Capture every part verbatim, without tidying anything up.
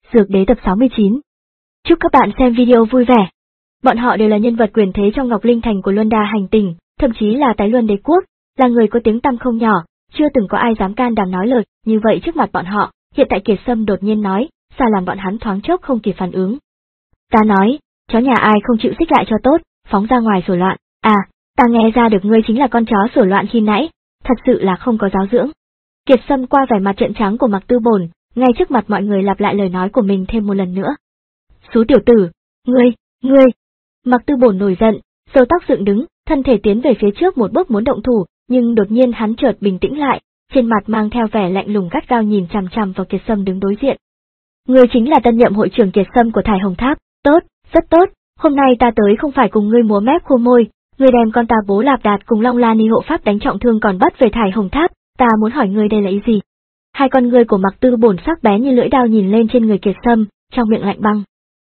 Dược Đế tập sáu mươi chín. Chúc các bạn xem video vui vẻ. Bọn họ đều là nhân vật quyền thế trong Ngọc Linh Thành của Luân Đa hành tinh, thậm chí là Tái Luân Đế quốc, là người có tiếng tăm không nhỏ, chưa từng có ai dám can đảm nói lời như vậy trước mặt bọn họ. Hiện tại Kiệt Sâm đột nhiên nói, xa làm bọn hắn thoáng chốc không kịp phản ứng. Ta nói, chó nhà ai không chịu xích lại cho tốt, phóng ra ngoài sủa loạn. À, ta nghe ra được ngươi chính là con chó sủa loạn khi nãy, thật sự là không có giáo dưỡng. Kiệt Sâm qua vẻ mặt trợn trắng của Mạc Tư Bổn, ngay trước mặt mọi người lặp lại lời nói của mình thêm một lần nữa. Xú tiểu tử, ngươi, ngươi. Mạc Tư Bổn nổi giận, râu tóc dựng đứng, thân thể tiến về phía trước một bước muốn động thủ, nhưng đột nhiên hắn chợt bình tĩnh lại, trên mặt mang theo vẻ lạnh lùng gắt gao nhìn chằm chằm vào Kiệt Sâm đứng đối diện. Ngươi chính là tân nhậm hội trưởng Kiệt Sâm của Thải Hồng Tháp, tốt, rất tốt, hôm nay ta tới không phải cùng ngươi múa mép khô môi, ngươi đem con ta Bố Lạp Đạt cùng Long La Ni hộ pháp đánh trọng thương còn bắt về Thải Hồng Tháp, ta muốn hỏi ngươi đây là ý gì? Hai con ngươi của Mạc Tư Bổn sắc bén như lưỡi dao nhìn lên trên người Kiệt Sâm, trong miệng lạnh băng.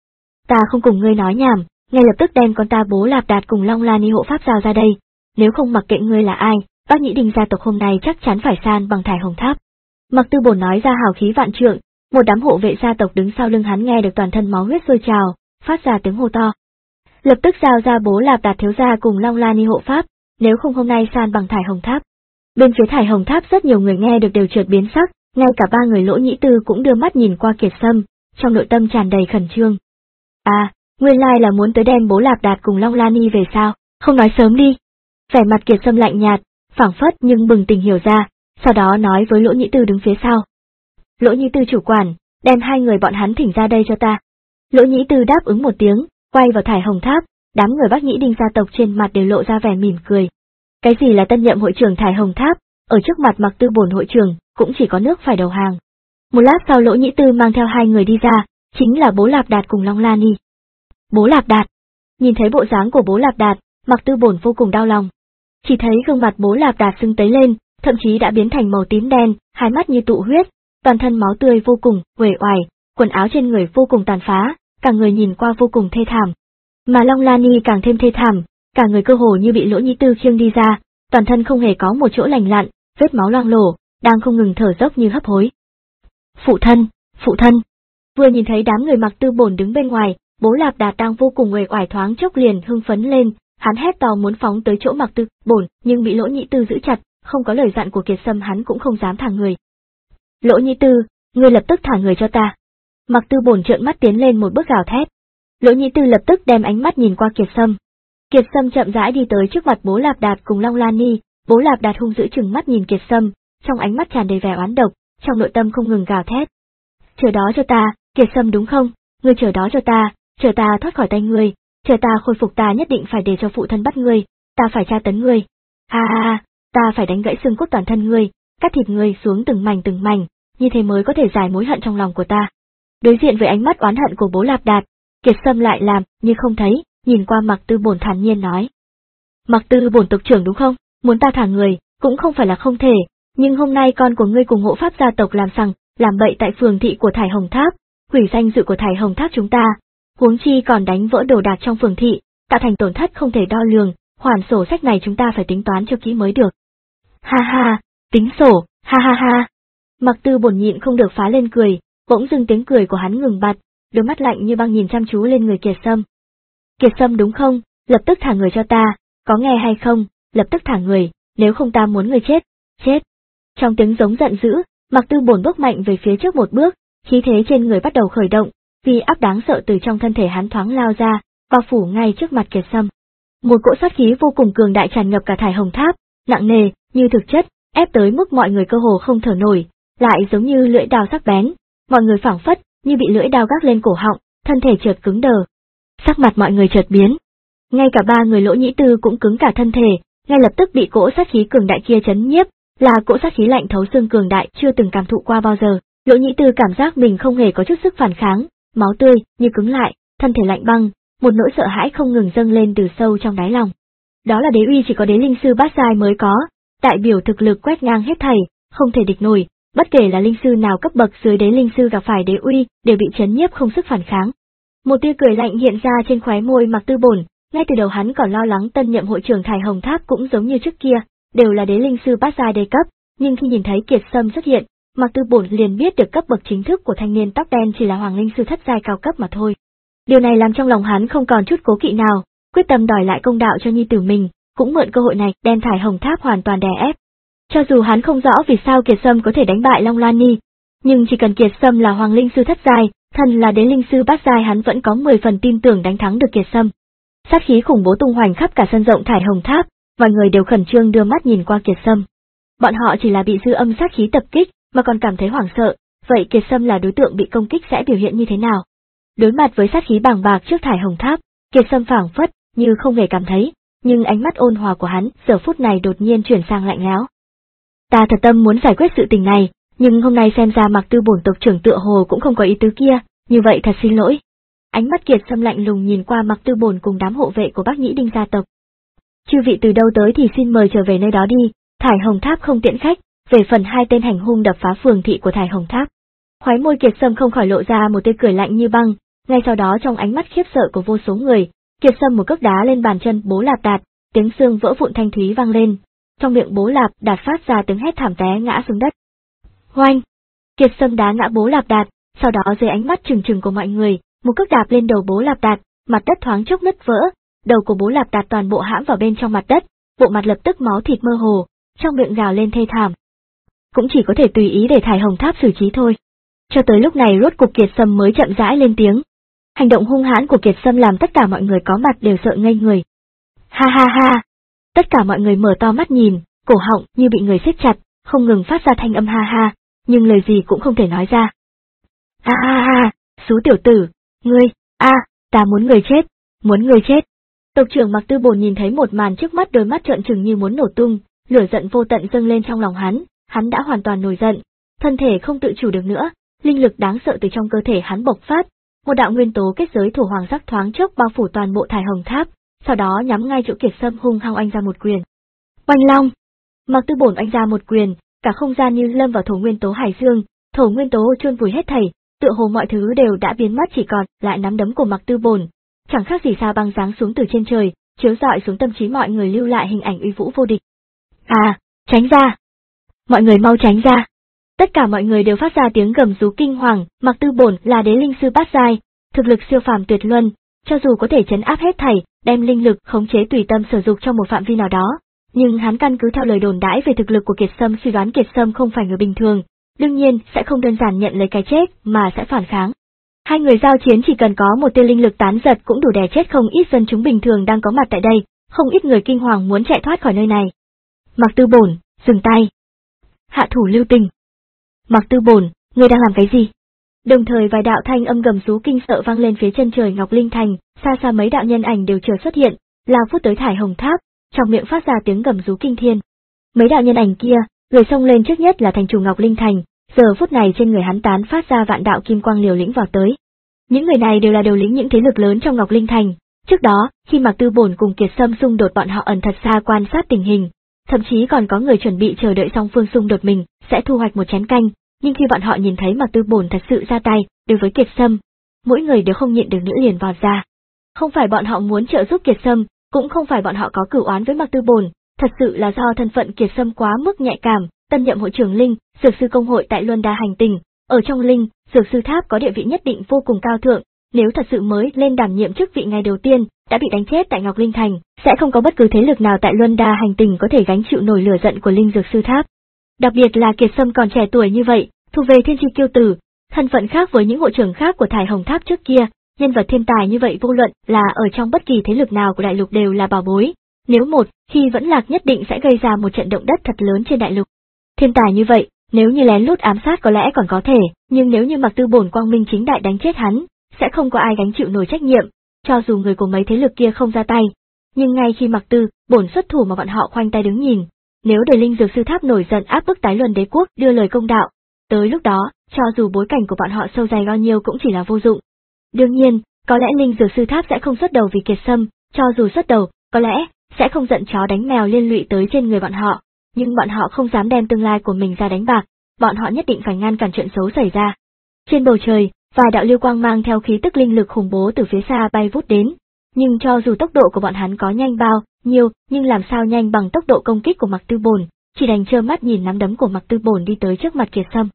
Ta không cùng ngươi nói nhảm, ngay lập tức đem con ta Bố Lạp Đạt cùng Long La Ni hộ pháp giao ra đây, nếu không mặc kệ ngươi là ai, Bác Nhĩ Đình gia tộc hôm nay chắc chắn phải san bằng Thải Hồng Tháp. Mạc Tư Bổn nói ra hào khí vạn trượng, một đám hộ vệ gia tộc đứng sau lưng hắn nghe được toàn thân máu huyết sôi trào, phát ra tiếng hô to. Lập tức giao ra Bố Lạp Đạt thiếu gia cùng Long La Ni hộ pháp, nếu không hôm nay san bằng Thải Hồng Tháp. Bên phía Thải Hồng Tháp rất nhiều người nghe được đều chợt biến sắc, ngay cả ba người Lỗ Nhĩ Tư cũng đưa mắt nhìn qua Kiệt Sâm, trong nội tâm tràn đầy khẩn trương. À, nguyên lai là muốn tới đem Bố Lạp Đạt cùng Long La Ni về sao, không nói sớm đi. Vẻ mặt Kiệt Sâm lạnh nhạt, phảng phất nhưng bừng tỉnh hiểu ra, sau đó nói với Lỗ Nhĩ Tư đứng phía sau. Lỗ Nhĩ Tư chủ quản, đem hai người bọn hắn thỉnh ra đây cho ta. Lỗ Nhĩ Tư đáp ứng một tiếng, quay vào Thải Hồng Tháp, đám người Bác Nhĩ Đình gia tộc trên mặt đều lộ ra vẻ mỉm cười. Cái gì là tân nhậm hội trưởng Thải Hồng Tháp, ở trước mặt Mạc Tư Bổn hội trưởng, cũng chỉ có nước phải đầu hàng. Một lát sau Lỗ Nhĩ Tư mang theo hai người đi ra, chính là Bố Lạp Đạt cùng Long La Ni. Bố Lạp Đạt. Nhìn thấy bộ dáng của Bố Lạp Đạt, Mạc Tư Bổn vô cùng đau lòng. Chỉ thấy gương mặt Bố Lạp Đạt sưng tấy lên, thậm chí đã biến thành màu tím đen, hai mắt như tụ huyết, toàn thân máu tươi vô cùng uể oải, quần áo trên người vô cùng tàn phá, cả người nhìn qua vô cùng thê thảm. Mà Long La Ni càng thêm thê thảm, cả người cơ hồ như bị Lỗ Nhĩ Tư khiêng đi ra, toàn thân không hề có một chỗ lành lặn, vết máu loang lổ, đang không ngừng thở dốc như hấp hối. Phụ thân, phụ thân. Vừa nhìn thấy đám người Mạc Tư Bổn đứng bên ngoài, Bố Lạp Đạt đang vô cùng uể oải thoáng chốc liền hưng phấn lên, hắn hét to muốn phóng tới chỗ Mạc Tư Bổn, nhưng bị Lỗ Nhĩ Tư giữ chặt, không có lời dặn của Kiệt Sâm hắn cũng không dám thả người. Lỗ Nhĩ Tư, ngươi lập tức thả người cho ta. Mạc Tư Bổn trợn mắt tiến lên một bước gào thét. Lỗ Nhĩ Tư lập tức đem ánh mắt nhìn qua Kiệt Sâm. Kiệt Sâm chậm rãi đi tới trước mặt Bố Lạp Đạt cùng Long La Ni, Bố Lạp Đạt hung dữ trừng mắt nhìn Kiệt Sâm, trong ánh mắt tràn đầy vẻ oán độc, trong nội tâm không ngừng gào thét. Chờ đó cho ta, Kiệt Sâm đúng không? Ngươi chờ đó cho ta, chờ ta thoát khỏi tay ngươi, chờ ta khôi phục ta nhất định phải để cho phụ thân bắt ngươi, ta phải tra tấn ngươi. Ha ha ha, ta phải đánh gãy xương cốt toàn thân ngươi, cắt thịt ngươi xuống từng mảnh từng mảnh, như thế mới có thể giải mối hận trong lòng của ta. Đối diện với ánh mắt oán hận của Bố Lạp Đạt, Kiệt Sâm lại làm như không thấy, nhìn qua Mạc Tư Bổn thản nhiên nói. Mạc Tư Bổn tộc trưởng đúng không? Muốn ta thả người, cũng không phải là không thể, nhưng hôm nay con của ngươi cùng hộ pháp gia tộc làm sằng, làm bậy tại phường thị của Thải Hồng Tháp, hủy danh dự của Thải Hồng Tháp chúng ta, huống chi còn đánh vỡ đồ đạc trong phường thị, tạo thành tổn thất không thể đo lường, khoản sổ sách này chúng ta phải tính toán cho kỹ mới được. Ha ha, tính sổ, ha ha ha. Mạc Tư Bổn nhịn không được phá lên cười, bỗng dưng tiếng cười của hắn ngừng bặt, đôi mắt lạnh như băng nhìn chăm chú lên người Kiệt Sâm. Kiệt Sâm đúng không? Lập tức thả người cho ta, có nghe hay không? Lập tức thả người, nếu không ta muốn người chết, chết. Trong tiếng giống giận dữ, Mạc Tư Bổn bước mạnh về phía trước một bước, khí thế trên người bắt đầu khởi động, uy áp đáng sợ từ trong thân thể hắn thoáng lao ra, bao phủ ngay trước mặt Kiệt Sâm. Một cỗ sát khí vô cùng cường đại tràn ngập cả Thải Hồng Tháp, nặng nề, như thực chất, ép tới mức mọi người cơ hồ không thở nổi, lại giống như lưỡi dao sắc bén, mọi người phảng phất như bị lưỡi dao gác lên cổ họng, thân thể chợt cứng đờ. Sắc mặt mọi người chợt biến. Ngay cả ba người Lỗ Nhĩ Tư cũng cứng cả thân thể, ngay lập tức bị cỗ sát khí cường đại kia chấn nhiếp, là cỗ sát khí lạnh thấu xương cường đại chưa từng cảm thụ qua bao giờ. Lỗ Nhĩ Tư cảm giác mình không hề có chút sức phản kháng, máu tươi như cứng lại, thân thể lạnh băng, một nỗi sợ hãi không ngừng dâng lên từ sâu trong đáy lòng. Đó là đế uy chỉ có đế linh sư bát giai mới có, đại biểu thực lực quét ngang hết thảy, không thể địch nổi, bất kể là linh sư nào cấp bậc dưới đế linh sư gặp phải đế uy, đều bị chấn nhiếp không sức phản kháng. Một tia cười lạnh hiện ra trên khóe môi Mạc Tư Bổn, ngay từ đầu hắn còn lo lắng tân nhậm hội trưởng Thải Hồng Tháp cũng giống như trước kia, đều là đế linh sư bát giai đề cấp, nhưng khi nhìn thấy Kiệt Sâm xuất hiện, Mạc Tư Bổn liền biết được cấp bậc chính thức của thanh niên tóc đen chỉ là Hoàng Linh Sư thất giai cao cấp mà thôi. Điều này làm trong lòng hắn không còn chút cố kỵ nào, quyết tâm đòi lại công đạo cho nhi tử mình, cũng mượn cơ hội này đen thải Hồng Tháp hoàn toàn đè ép. Cho dù hắn không rõ vì sao Kiệt Sâm có thể đánh bại Long Lan Nhi, nhưng chỉ cần Kiệt Sâm là Hoàng Linh Sư thất giai, thần là Đế Linh Sư bát giai, hắn vẫn có mười phần tin tưởng đánh thắng được Kiệt Sâm. Sát khí khủng bố tung hoành khắp cả sân rộng thải Hồng Tháp, mọi người đều khẩn trương đưa mắt nhìn qua Kiệt Sâm. Bọn họ chỉ là bị dư âm sát khí tập kích, mà còn cảm thấy hoảng sợ, vậy Kiệt Sâm là đối tượng bị công kích sẽ biểu hiện như thế nào? Đối mặt với sát khí bàng bạc trước thải Hồng Tháp, Kiệt Sâm phảng phất như không hề cảm thấy, nhưng ánh mắt ôn hòa của hắn giờ phút này đột nhiên chuyển sang lạnh lẽo. Ta thật tâm muốn giải quyết sự tình này, nhưng hôm nay xem ra Mạc Tư Bổn tộc trưởng tựa hồ cũng không có ý tứ kia, như vậy thật xin lỗi. Ánh mắt Kiệt Sâm lạnh lùng nhìn qua Mạc Tư Bổn cùng đám hộ vệ của Bác Nhĩ Đinh gia tộc. Chư vị từ đâu tới thì xin mời trở về nơi đó đi, thải Hồng Tháp không tiễn khách, về phần hai tên hành hung đập phá phường thị của thải Hồng Tháp. Khóe môi Kiệt Sâm không khỏi lộ ra một tia cười lạnh như băng, ngay sau đó trong ánh mắt khiếp sợ của vô số người, Kiệt Sâm một cước đá lên bàn chân Bố Lạp Đạt, tiếng xương vỡ vụn thanh thúy vang lên, trong miệng Bố Lạp Đạt phát ra tiếng hét thảm té ngã xuống đất. Hoanh! Kiệt Sâm đá ngã Bố Lạp Đạt, sau đó dưới ánh mắt trừng trừng của mọi người, một cước đạp lên đầu Bố Lạp Đạt, mặt đất thoáng chốc nứt vỡ, đầu của Bố Lạp Đạt toàn bộ hãm vào bên trong mặt đất, bộ mặt lập tức máu thịt mơ hồ, trong miệng gào lên thê thảm. Cũng chỉ có thể tùy ý để thải Hồng Tháp xử trí thôi. Cho tới lúc này rốt cục Kiệt Sâm mới chậm rãi lên tiếng. Hành động hung hãn của Kiệt Sâm làm tất cả mọi người có mặt đều sợ ngây người. Ha ha ha! Tất cả mọi người mở to mắt nhìn, cổ họng như bị người siết chặt, không ngừng phát ra thanh âm ha ha, nhưng lời gì cũng không thể nói ra. Ha ha ha! Xú tiểu tử! Ngươi! A! Ta muốn người chết! Muốn người chết! Tộc trưởng Mạc Tư Bổn nhìn thấy một màn trước mắt, đôi mắt trợn trừng như muốn nổ tung, lửa giận vô tận dâng lên trong lòng hắn, hắn đã hoàn toàn nổi giận, thân thể không tự chủ được nữa, linh lực đáng sợ từ trong cơ thể hắn bộc phát, một đạo nguyên tố kết giới thổ hoàng sắc thoáng chốc bao phủ toàn bộ thải Hồng Tháp, sau đó nhắm ngay chỗ Kiệt Sâm hung hăng oanh ra một quyền. Oanh long! Mạc Tư Bổn oanh ra một quyền, cả không gian như lâm vào thổ nguyên tố hải dương, thổ nguyên tố chôn vùi hết thảy, tựa hồ mọi thứ đều đã biến mất, chỉ còn lại nắm đấm của Mạc Tư Bổn, chẳng khác gì sao băng giáng xuống từ trên trời, chiếu rọi xuống tâm trí mọi người, lưu lại hình ảnh uy vũ vô địch. À, tránh ra! Mọi người mau tránh ra! Tất cả mọi người đều phát ra tiếng gầm rú kinh hoàng. Mạc Tư Bổn là Đế Linh Sư bát giai, thực lực siêu phàm tuyệt luân, cho dù có thể trấn áp hết thảy, đem linh lực khống chế tùy tâm sử dụng trong một phạm vi nào đó, nhưng hắn căn cứ theo lời đồn đãi về thực lực của Kiệt Sâm suy đoán Kiệt Sâm không phải người bình thường, đương nhiên sẽ không đơn giản nhận lấy cái chết mà sẽ phản kháng. Hai người giao chiến chỉ cần có một tia linh lực tán giật cũng đủ đè chết không ít dân chúng bình thường đang có mặt tại đây, không ít người kinh hoàng muốn chạy thoát khỏi nơi này. Mạc Tư Bổn, dừng tay! Hạ thủ lưu tình! Mạc Tư Bổn, ngươi đang làm cái gì? Đồng thời vài đạo thanh âm gầm rú kinh sợ vang lên phía chân trời Ngọc Linh Thành, xa xa mấy đạo nhân ảnh đều chờ xuất hiện, lao vút tới thải Hồng Tháp, trong miệng phát ra tiếng gầm rú kinh thiên. Mấy đạo nhân ảnh kia, người xông lên trước nhất là thành chủ Ngọc Linh Thành, giờ phút này trên người hắn tán phát ra vạn đạo kim quang liều lĩnh vào tới. Những người này đều là đầu lĩnh những thế lực lớn trong Ngọc Linh Thành. Trước đó, khi Mạc Tư Bổn cùng Kiệt Sâm xung đột, bọn họ ẩn thật xa quan sát tình hình, thậm chí còn có người chuẩn bị chờ đợi song phương xung đột mình sẽ thu hoạch một chén canh. Nhưng khi bọn họ nhìn thấy Mạc Tư Bổn thật sự ra tay đối với Kiệt Sâm, mỗi người đều không nhịn được nữa liền vọt ra. Không phải bọn họ muốn trợ giúp Kiệt Sâm, cũng không phải bọn họ có cửu oán với Mạc Tư Bổn, thật sự là do thân phận Kiệt Sâm quá mức nhạy cảm, tân nhậm hội trưởng Linh, Dược sư công hội tại Luân Đa hành tinh, ở trong Linh, Dược sư tháp có địa vị nhất định vô cùng cao thượng, nếu thật sự mới lên đảm nhiệm chức vị ngày đầu tiên đã bị đánh chết tại Ngọc Linh Thành, sẽ không có bất cứ thế lực nào tại Luân Đa hành tinh có thể gánh chịu nổi lửa giận của Linh Dược sư tháp. Đặc biệt là Kiệt Sâm còn trẻ tuổi như vậy, thu về thiên chi kiêu tử, thân phận khác với những hội trưởng khác của thải Hồng Tháp trước kia, nhân vật thiên tài như vậy vô luận là ở trong bất kỳ thế lực nào của đại lục đều là bảo bối, nếu một khi vẫn lạc nhất định sẽ gây ra một trận động đất thật lớn trên đại lục. Thiên tài như vậy, nếu như lén lút ám sát có lẽ còn có thể, nhưng nếu như Mạc Tư Bổn quang minh chính đại đánh chết hắn, sẽ không có ai gánh chịu nổi trách nhiệm, cho dù người của mấy thế lực kia không ra tay. Nhưng ngay khi Mạc Tư Bổn xuất thủ mà bọn họ khoanh tay đứng nhìn, nếu để Linh Dược sư tháp nổi giận áp bức Tái Luân Đế quốc đưa lời công đạo, tới lúc đó, cho dù bối cảnh của bọn họ sâu dày bao nhiêu cũng chỉ là vô dụng. Đương nhiên, có lẽ Linh Dược sư tháp sẽ không xuất đầu vì Kiệt Sâm, cho dù xuất đầu, có lẽ sẽ không giận chó đánh mèo liên lụy tới trên người bọn họ, nhưng bọn họ không dám đem tương lai của mình ra đánh bạc, bọn họ nhất định phải ngăn cản chuyện xấu xảy ra. Trên bầu trời, vài đạo lưu quang mang theo khí tức linh lực khủng bố từ phía xa bay vút đến, nhưng cho dù tốc độ của bọn hắn có nhanh bao nhiêu, nhưng làm sao nhanh bằng tốc độ công kích của Mạc Tư Bổn, chỉ đành trơ mắt nhìn nắm đấm của Mạc Tư Bổn đi tới trước mặt Kiệt Sâm.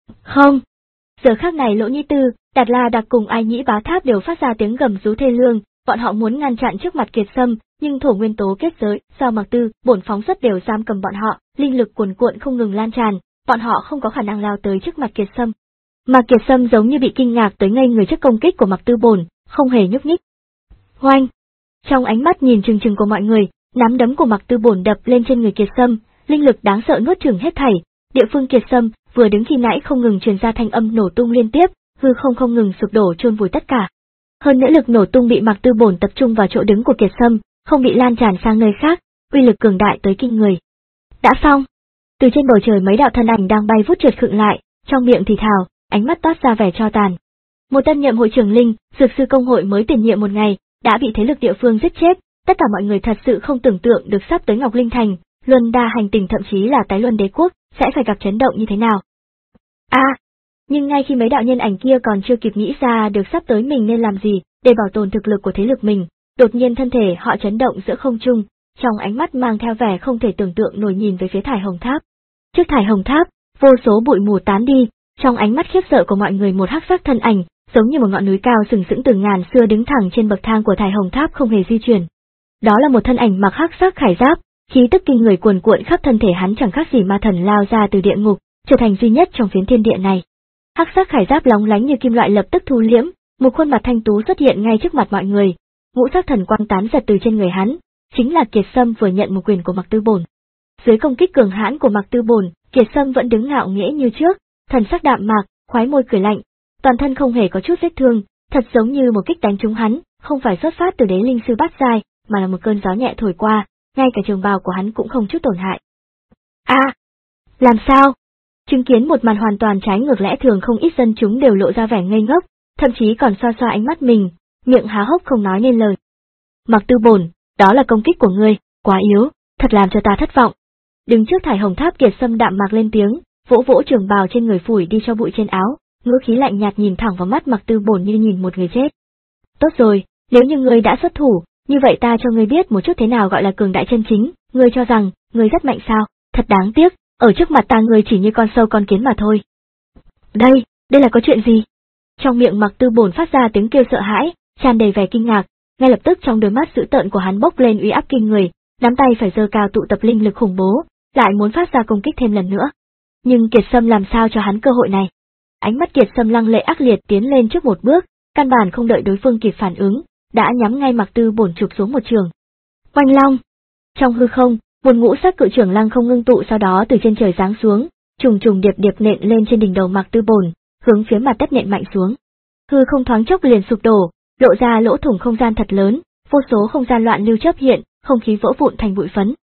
Không. Giờ khắc này Lỗ Nhĩ Tư, Đạt La Đặc cùng Ai Nhĩ Bá Tháp đều phát ra tiếng gầm rú thê lương, bọn họ muốn ngăn chặn trước mặt Kiệt Sâm, nhưng thổ nguyên tố kết giới, do Mạc Tư, bổn phóng xuất đều giam cầm bọn họ, linh lực cuồn cuộn không ngừng lan tràn, bọn họ không có khả năng lao tới trước mặt Kiệt Sâm. Mà Kiệt Sâm giống như bị kinh ngạc tới ngây người trước công kích của Mạc Tư bổn, không hề nhúc nhích. Oanh! Trong ánh mắt nhìn trừng trừng của mọi người, nắm đấm của Mạc Tư bổn đập lên trên người Kiệt Sâm, linh lực đáng sợ nuốt chửng hết thảy. Địa phương Kiệt Sâm vừa đứng khi nãy không ngừng truyền ra thanh âm nổ tung liên tiếp, hư không không ngừng sụp đổ chôn vùi tất cả. Hơn nữa lực nổ tung bị Mạc Tư bổn tập trung vào chỗ đứng của Kiệt Sâm, không bị lan tràn sang nơi khác, uy lực cường đại tới kinh người. Đã xong. Từ trên bầu trời mấy đạo thân ảnh đang bay vút trượt khựng lại, trong miệng thì thào, ánh mắt toát ra vẻ cho tàn. Một tân nhiệm hội trưởng linh, dược sư công hội mới tiền nhiệm một ngày, đã bị thế lực địa phương giết chết, tất cả mọi người thật sự không tưởng tượng được sắp tới Ngọc Linh Thành, Luân Đa hành tinh thậm chí là Tái Luân Đế quốc sẽ phải gặp chấn động như thế nào. A, à, nhưng ngay khi mấy đạo nhân ảnh kia còn chưa kịp nghĩ ra được sắp tới mình nên làm gì để bảo tồn thực lực của thế lực mình, đột nhiên thân thể họ chấn động giữa không trung, trong ánh mắt mang theo vẻ không thể tưởng tượng nổi nhìn về phía Thải Hồng Tháp. Trước Thải Hồng Tháp, vô số bụi mù tán đi, trong ánh mắt khiếp sợ của mọi người một hắc sắc thân ảnh, giống như một ngọn núi cao sừng sững từ ngàn xưa đứng thẳng trên bậc thang của Thải Hồng Tháp không hề di chuyển. Đó là một thân ảnh mặc hắc sắc khải giáp, khí tức kinh người cuồn cuộn khắp thân thể hắn chẳng khác gì ma thần lao ra từ địa ngục, trở thành duy nhất trong phiến thiên địa này. Hắc sắc khải giáp lóng lánh như kim loại lập tức thu liễm, một khuôn mặt thanh tú xuất hiện ngay trước mặt mọi người, ngũ sắc thần quang tán giật từ trên người hắn, chính là Kiệt Sâm vừa nhận một quyền của Mạc Tư bổn. Dưới công kích cường hãn của Mạc Tư bổn, Kiệt Sâm vẫn đứng ngạo nghễ như trước, thần sắc đạm mạc, khoái môi cười lạnh, toàn thân không hề có chút vết thương, thật giống như một kích đánh trúng hắn, không phải xuất phát từ đế linh sư bát giai, mà là một cơn gió nhẹ thổi qua, ngay cả trường bào của hắn cũng không chút tổn hại. A, à, làm sao? Chứng kiến một màn hoàn toàn trái ngược lẽ thường, không ít dân chúng đều lộ ra vẻ ngây ngốc, thậm chí còn xoa xoa ánh mắt mình, miệng há hốc không nói nên lời. Mạc Tư bổn, đó là công kích của ngươi, quá yếu, thật làm cho ta thất vọng. Đứng trước Thải Hồng Tháp, Kiệt Sâm đạm mạc lên tiếng, vỗ vỗ trường bào trên người phủi đi cho bụi trên áo, ngữ khí lạnh nhạt nhìn thẳng vào mắt Mạc Tư bổn như nhìn một người chết. Tốt rồi, nếu như ngươi đã xuất thủ, như vậy ta cho ngươi biết một chút thế nào gọi là cường đại chân chính, ngươi cho rằng, ngươi rất mạnh sao, thật đáng tiếc, ở trước mặt ta ngươi chỉ như con sâu con kiến mà thôi. Đây, đây là có chuyện gì? Trong miệng Mạc Tư bổn phát ra tiếng kêu sợ hãi, tràn đầy vẻ kinh ngạc, ngay lập tức trong đôi mắt dữ tợn của hắn bốc lên uy áp kinh người, nắm tay phải giơ cao tụ tập linh lực khủng bố, lại muốn phát ra công kích thêm lần nữa. Nhưng Kiệt Sâm làm sao cho hắn cơ hội này? Ánh mắt Kiệt Sâm lăng lệ ác liệt tiến lên trước một bước, căn bản không đợi đối phương kịp phản ứng, đã nhắm ngay Mạc Tư bổn chụp xuống một trường. Oanh long! Trong hư không, một ngũ sắc cự trưởng lăng không ngưng tụ, sau đó từ trên trời giáng xuống, trùng trùng điệp điệp nện lên trên đỉnh đầu Mạc Tư bổn, hướng phía mặt đất nện mạnh xuống. Hư không thoáng chốc liền sụp đổ, lộ ra lỗ thủng không gian thật lớn, vô số không gian loạn lưu chớp hiện, không khí vỡ vụn thành bụi phấn.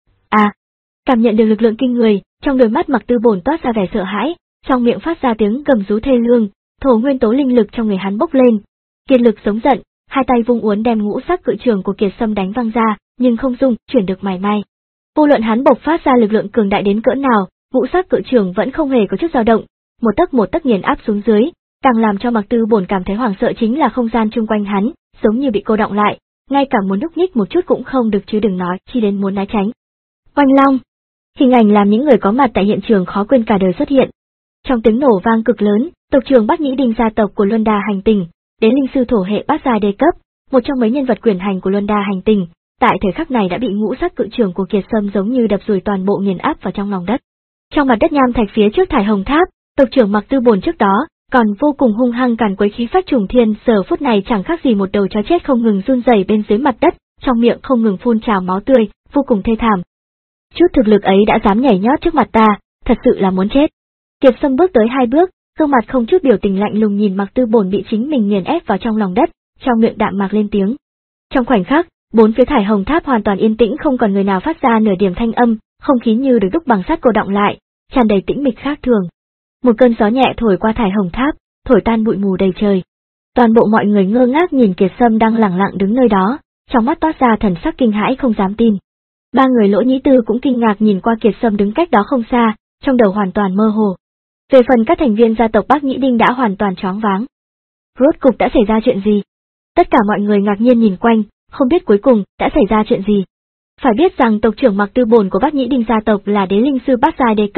À! Cảm nhận được lực lượng kinh người, trong đôi mắt Mạc Tư bổn toát ra vẻ sợ hãi, trong miệng phát ra tiếng gầm rú thê lương, thổ nguyên tố linh lực trong người hắn bốc lên, kiệt lực giống giận, hai tay vung uốn đem ngũ sắc cự trường của Kiệt Sâm đánh văng ra, nhưng không dung chuyển được mảy may. Vô luận hắn bộc phát ra lực lượng cường đại đến cỡ nào, ngũ sắc cự trường vẫn không hề có chút dao động, một tấc một tấc nghiền áp xuống dưới, càng làm cho Mạc Tư bổn cảm thấy hoảng sợ chính là không gian chung quanh hắn, giống như bị cô đọng lại, ngay cả muốn nhúc nhích một chút cũng không được, chứ đừng nói chi đến muốn né tránh. Oanh long! Hình ảnh làm những người có mặt tại hiện trường khó quên cả đời xuất hiện. Trong tiếng nổ vang cực lớn, tộc trưởng Bắc Nhĩ Đinh gia tộc của Luân Đa hành tinh, đế linh sư thổ hệ bát giai đê cấp, một trong mấy nhân vật quyền hành của Luân Đa hành tinh, tại thời khắc này đã bị ngũ sắc cự trường của Kiệt Sâm giống như đập rùi toàn bộ nghiền áp vào trong lòng đất. Trong mặt đất nham thạch phía trước Thải Hồng Tháp, tộc trưởng Mạc Tư bổn trước đó còn vô cùng hung hăng càn quấy khí phát trùng thiên, giờ phút này chẳng khác gì một đầu chó chết không ngừng run rẩy bên dưới mặt đất, trong miệng không ngừng phun trào máu tươi, vô cùng thê thảm. Chút thực lực ấy đã dám nhảy nhót trước mặt ta, thật sự là muốn chết. Kiệt Sâm bước tới hai bước, gương mặt không chút biểu tình lạnh lùng nhìn Mạc Tư bổn bị chính mình nghiền ép vào trong lòng đất, trong miệng đạm mạc lên tiếng. Trong khoảnh khắc, bốn phía Thải Hồng Tháp hoàn toàn yên tĩnh, không còn người nào phát ra nửa điểm thanh âm, không khí như được đúc bằng sắt cô đọng lại, tràn đầy tĩnh mịch khác thường. Một cơn gió nhẹ thổi qua Thải Hồng Tháp, thổi tan bụi mù đầy trời. Toàn bộ mọi người ngơ ngác nhìn Kiệt Sâm đang lẳng lặng đứng nơi đó, trong mắt toát ra thần sắc kinh hãi không dám tin. Ba người Lỗ Nhĩ Tư cũng kinh ngạc nhìn qua Kiệt Sâm đứng cách đó không xa, trong đầu hoàn toàn mơ hồ. Về phần các thành viên gia tộc Bắc Nhĩ Đinh đã hoàn toàn choáng váng. Rốt cục đã xảy ra chuyện gì? Tất cả mọi người ngạc nhiên nhìn quanh, không biết cuối cùng đã xảy ra chuyện gì. Phải biết rằng tộc trưởng Mạc Tư bổn của Bắc Nhĩ Đinh gia tộc là đế linh sư bát giai đê cấp,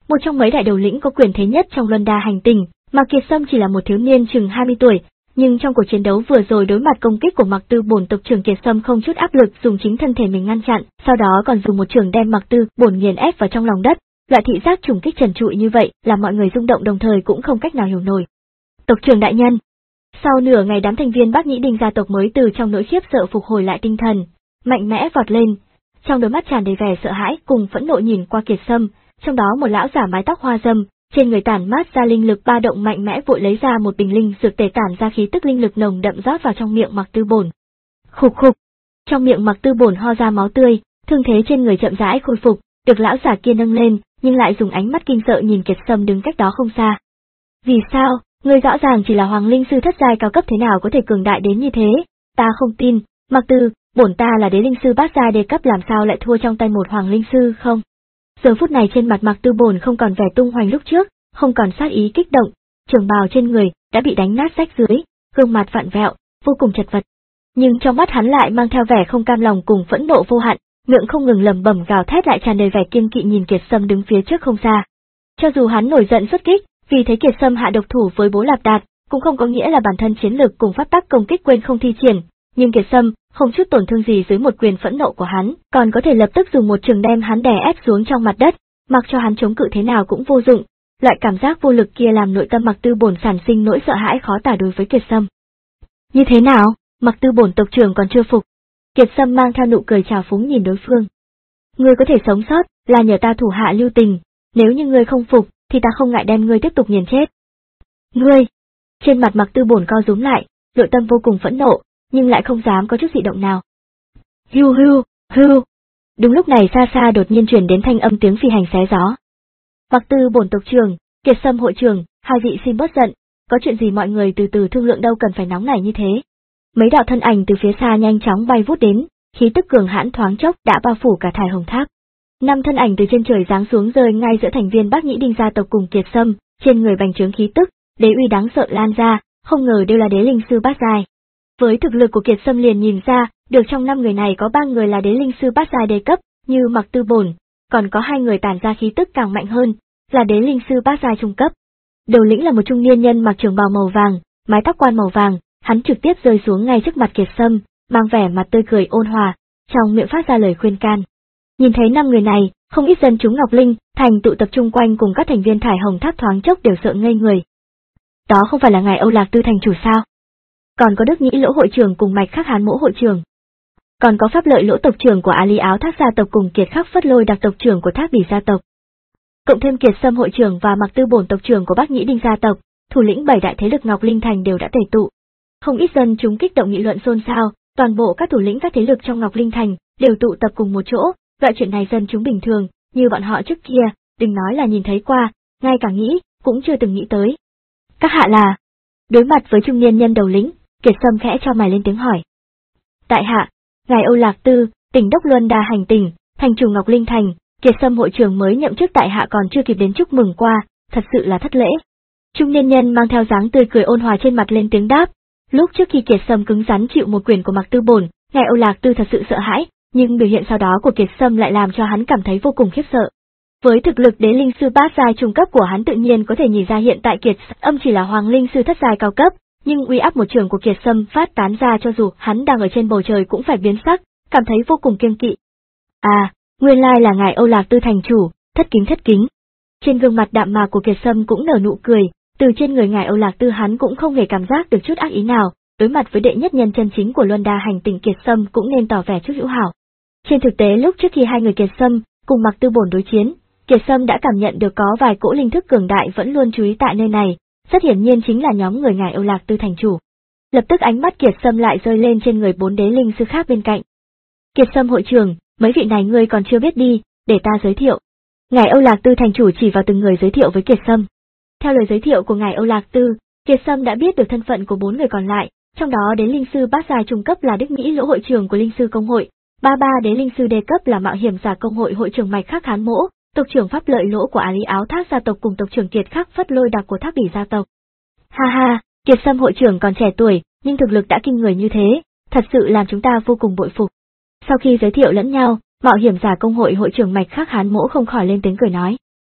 một trong mấy đại đầu lĩnh có quyền thế nhất trong Luân Đa hành tinh. Mạc Kiệt Sâm chỉ là một thiếu niên chừng hai mươi tuổi, nhưng trong cuộc chiến đấu vừa rồi đối mặt công kích của Mạc Tư Bổn, tộc trưởng Kiệt Sâm không chút áp lực dùng chính thân thể mình ngăn chặn, sau đó còn dùng một chưởng đem Mạc Tư Bổn nghiền ép vào trong lòng đất. Loại thị giác trùng kích trần trụi như vậy làm mọi người rung động đồng thời cũng không cách nào hiểu nổi. Tộc trưởng đại nhân. Sau nửa ngày đám thành viên Bác Nhĩ Đinh gia tộc mới từ trong nỗi khiếp sợ phục hồi lại tinh thần, mạnh mẽ vọt lên, trong đôi mắt tràn đầy vẻ sợ hãi cùng phẫn nộ nhìn qua Kiệt Sâm, trong đó một lão giả mái tóc hoa râm, trên người tản mát ra linh lực ba động mạnh mẽ vội lấy ra một bình linh dược tề tản ra khí tức linh lực nồng đậm rót vào trong miệng Mạc Tư Bổn. Khục khục, trong miệng Mạc Tư Bổn ho ra máu tươi, thương thế trên người chậm rãi khôi phục, được lão giả kia nâng lên, nhưng lại dùng ánh mắt kinh sợ nhìn Kiệt Sâm đứng cách đó không xa. Vì sao, ngươi rõ ràng chỉ là hoàng linh sư thất giai cao cấp thế nào có thể cường đại đến như thế? Ta không tin, Mạc Tư Bổn ta là đế linh sư bát giai đề cấp làm sao lại thua trong tay một hoàng linh sư không? Giờ phút này trên mặt Mạc Tư Bổn không còn vẻ tung hoành lúc trước, không còn sát ý kích động, trường bào trên người đã bị đánh nát rách dưới, gương mặt vặn vẹo, vô cùng chật vật. Nhưng trong mắt hắn lại mang theo vẻ không cam lòng cùng phẫn nộ vô hạn, miệng không ngừng lẩm bẩm gào thét lại tràn đầy vẻ kiêng kỵ nhìn Kiệt Sâm đứng phía trước không xa. Cho dù hắn nổi giận xuất kích, vì thế Kiệt Sâm hạ độc thủ với Bố Lạp Đạt, cũng không có nghĩa là bản thân chiến lực cùng pháp tắc công kích quên không thi triển, nhưng Kiệt Sâm không chút tổn thương gì dưới một quyền phẫn nộ của hắn, còn có thể lập tức dùng một trường đem hắn đè ép xuống trong mặt đất, mặc cho hắn chống cự thế nào cũng vô dụng. Loại cảm giác vô lực kia làm nội tâm Mạc Tư Bổn sản sinh nỗi sợ hãi khó tả đối với Kiệt Sâm. Như thế nào, Mạc Tư Bổn tộc trưởng còn chưa phục? Kiệt Sâm mang theo nụ cười trào phúng nhìn đối phương. Ngươi có thể sống sót là nhờ ta thủ hạ lưu tình, nếu như ngươi không phục thì ta không ngại đem ngươi tiếp tục nghiền chết. Ngươi! Trên mặt Mạc Tư Bổn co rúm lại, nội tâm vô cùng phẫn nộ, nhưng lại không dám có chút dị động nào. Hưu hưu, hưu! Đúng lúc này xa xa đột nhiên truyền đến thanh âm tiếng phi hành xé gió. Mạc Tư Bổn tộc trưởng, Kiệt Sâm hội trưởng, hai vị xin bớt giận, có chuyện gì mọi người từ từ thương lượng đâu cần phải nóng nảy như thế. Mấy đạo thân ảnh từ phía xa nhanh chóng bay vút đến, khí tức cường hãn thoáng chốc đã bao phủ cả Thải Hồng Tháp. Năm thân ảnh từ trên trời giáng xuống rơi ngay giữa thành viên Bác Nhĩ Đinh gia tộc cùng Kiệt Sâm, trên người bành trướng khí tức, đế uy đáng sợ lan ra, không ngờ đều là đế linh sư bát giai. Với thực lực của Kiệt Sâm liền nhìn ra, được trong năm người này có ba người là đế linh sư bát giai đề cấp, như Mạc Tư Bổn, còn có hai người tản ra khí tức càng mạnh hơn, là đế linh sư bát giai trung cấp. Đầu lĩnh là một trung niên nhân mặc trường bào màu vàng, mái tóc quan màu vàng, hắn trực tiếp rơi xuống ngay trước mặt Kiệt Sâm, mang vẻ mặt tươi cười ôn hòa, trong miệng phát ra lời khuyên can. Nhìn thấy năm người này, không ít dân chúng Ngọc Linh Thành tụ tập chung quanh cùng các thành viên Thải Hồng Tháp thoáng chốc đều sợ ngây người. Đó không phải là ngài Âu Lạc Tư thành chủ sao? Còn có Đức Nhĩ Lỗ hội trưởng cùng Mạch Khắc Hán Mỗ hội trưởng. Còn có Pháp Lợi Lỗ tộc trưởng của Á Lý Áo Thác gia tộc cùng Kiệt Khắc Phất Lôi đặc tộc trưởng của Thác Bỉ gia tộc. Cộng thêm Kiệt Sâm hội trưởng và Mạc Tư Bổn tộc trưởng của Bác Nhĩ Đinh gia tộc, thủ lĩnh bảy đại thế lực Ngọc Linh Thành đều đã tề tụ. Không ít dân chúng kích động nghị luận xôn xao, toàn bộ các thủ lĩnh các thế lực trong Ngọc Linh Thành đều tụ tập cùng một chỗ, loại chuyện này dân chúng bình thường, như bọn họ trước kia, đừng nói là nhìn thấy qua, ngay cả nghĩ, cũng chưa từng nghĩ tới. Các hạ là... Đối mặt với trung niên nhân đầu lĩnh, Kiệt Sâm khẽ cho mày lên tiếng hỏi. Tại hạ, ngài Âu Lạc Tư, tỉnh đốc Luân Đa hành tỉnh, thành chủ Ngọc Linh Thành, Kiệt Sâm hội trưởng mới nhậm chức tại hạ còn chưa kịp đến chúc mừng qua, thật sự là thất lễ. Trung niên nhân mang theo dáng tươi cười ôn hòa trên mặt lên tiếng đáp. Lúc trước khi Kiệt Sâm cứng rắn chịu một quyền của Mạc Tư Bổn, ngài Âu Lạc Tư thật sự sợ hãi, nhưng biểu hiện sau đó của Kiệt Sâm lại làm cho hắn cảm thấy vô cùng khiếp sợ. Với thực lực đế linh sư bát giai trung cấp của hắn tự nhiên có thể nhìn ra hiện tại Kiệt Sâm chỉ là hoàng linh sư thất giai cao cấp, nhưng uy áp một trường của Kiệt Sâm phát tán ra cho dù hắn đang ở trên bầu trời cũng phải biến sắc, cảm thấy vô cùng kiêng kỵ. À, nguyên lai là ngài Âu Lạc Tư thành chủ, thất kính thất kính. Trên gương mặt đạm mạc của Kiệt Sâm cũng nở nụ cười, từ trên người ngài Âu Lạc Tư hắn cũng không hề cảm giác được chút ác ý nào, đối mặt với đệ nhất nhân chân chính của Luân Đa hành tinh Kiệt Sâm cũng nên tỏ vẻ chút hữu hảo. Trên thực tế lúc trước khi hai người Kiệt Sâm cùng Mạc Tư Bổn đối chiến, Kiệt Sâm đã cảm nhận được có vài cỗ linh thức cường đại vẫn luôn chú ý tại nơi này, rất hiển nhiên chính là nhóm người ngài Âu Lạc Tư thành chủ. Lập tức ánh mắt Kiệt Sâm lại rơi lên trên người bốn đế linh sư khác bên cạnh. Kiệt Sâm hội trưởng, mấy vị này ngươi còn chưa biết đi, để ta giới thiệu. Ngài Âu Lạc Tư thành chủ chỉ vào từng người giới thiệu với Kiệt Sâm. Theo lời giới thiệu của ngài Âu Lạc Tư, Kiệt Sâm đã biết được thân phận của bốn người còn lại, trong đó đế linh sư bát giai trung cấp là Đức Nhĩ Lỗ hội trưởng của linh sư công hội, ba ba đế linh sư đề cấp là Mạo hiểm giả công hội hội trưởng Mạch Khắc Hán Mỗ, tộc trưởng Pháp Lợi Lỗ của Á Lý Áo Thác gia tộc cùng tộc trưởng Kiệt Khắc Phất Lôi đặc của Thác Bỉ gia tộc. Ha ha, Kiệt Sâm hội trưởng còn trẻ tuổi, nhưng thực lực đã kinh người như thế, thật sự làm chúng ta vô cùng bội phục. Sau khi giới thiệu lẫn nhau, Mạo hiểm giả công hội hội trưởng Mạch Khắc Hán Mỗ không khỏi lên tiếng cười nói.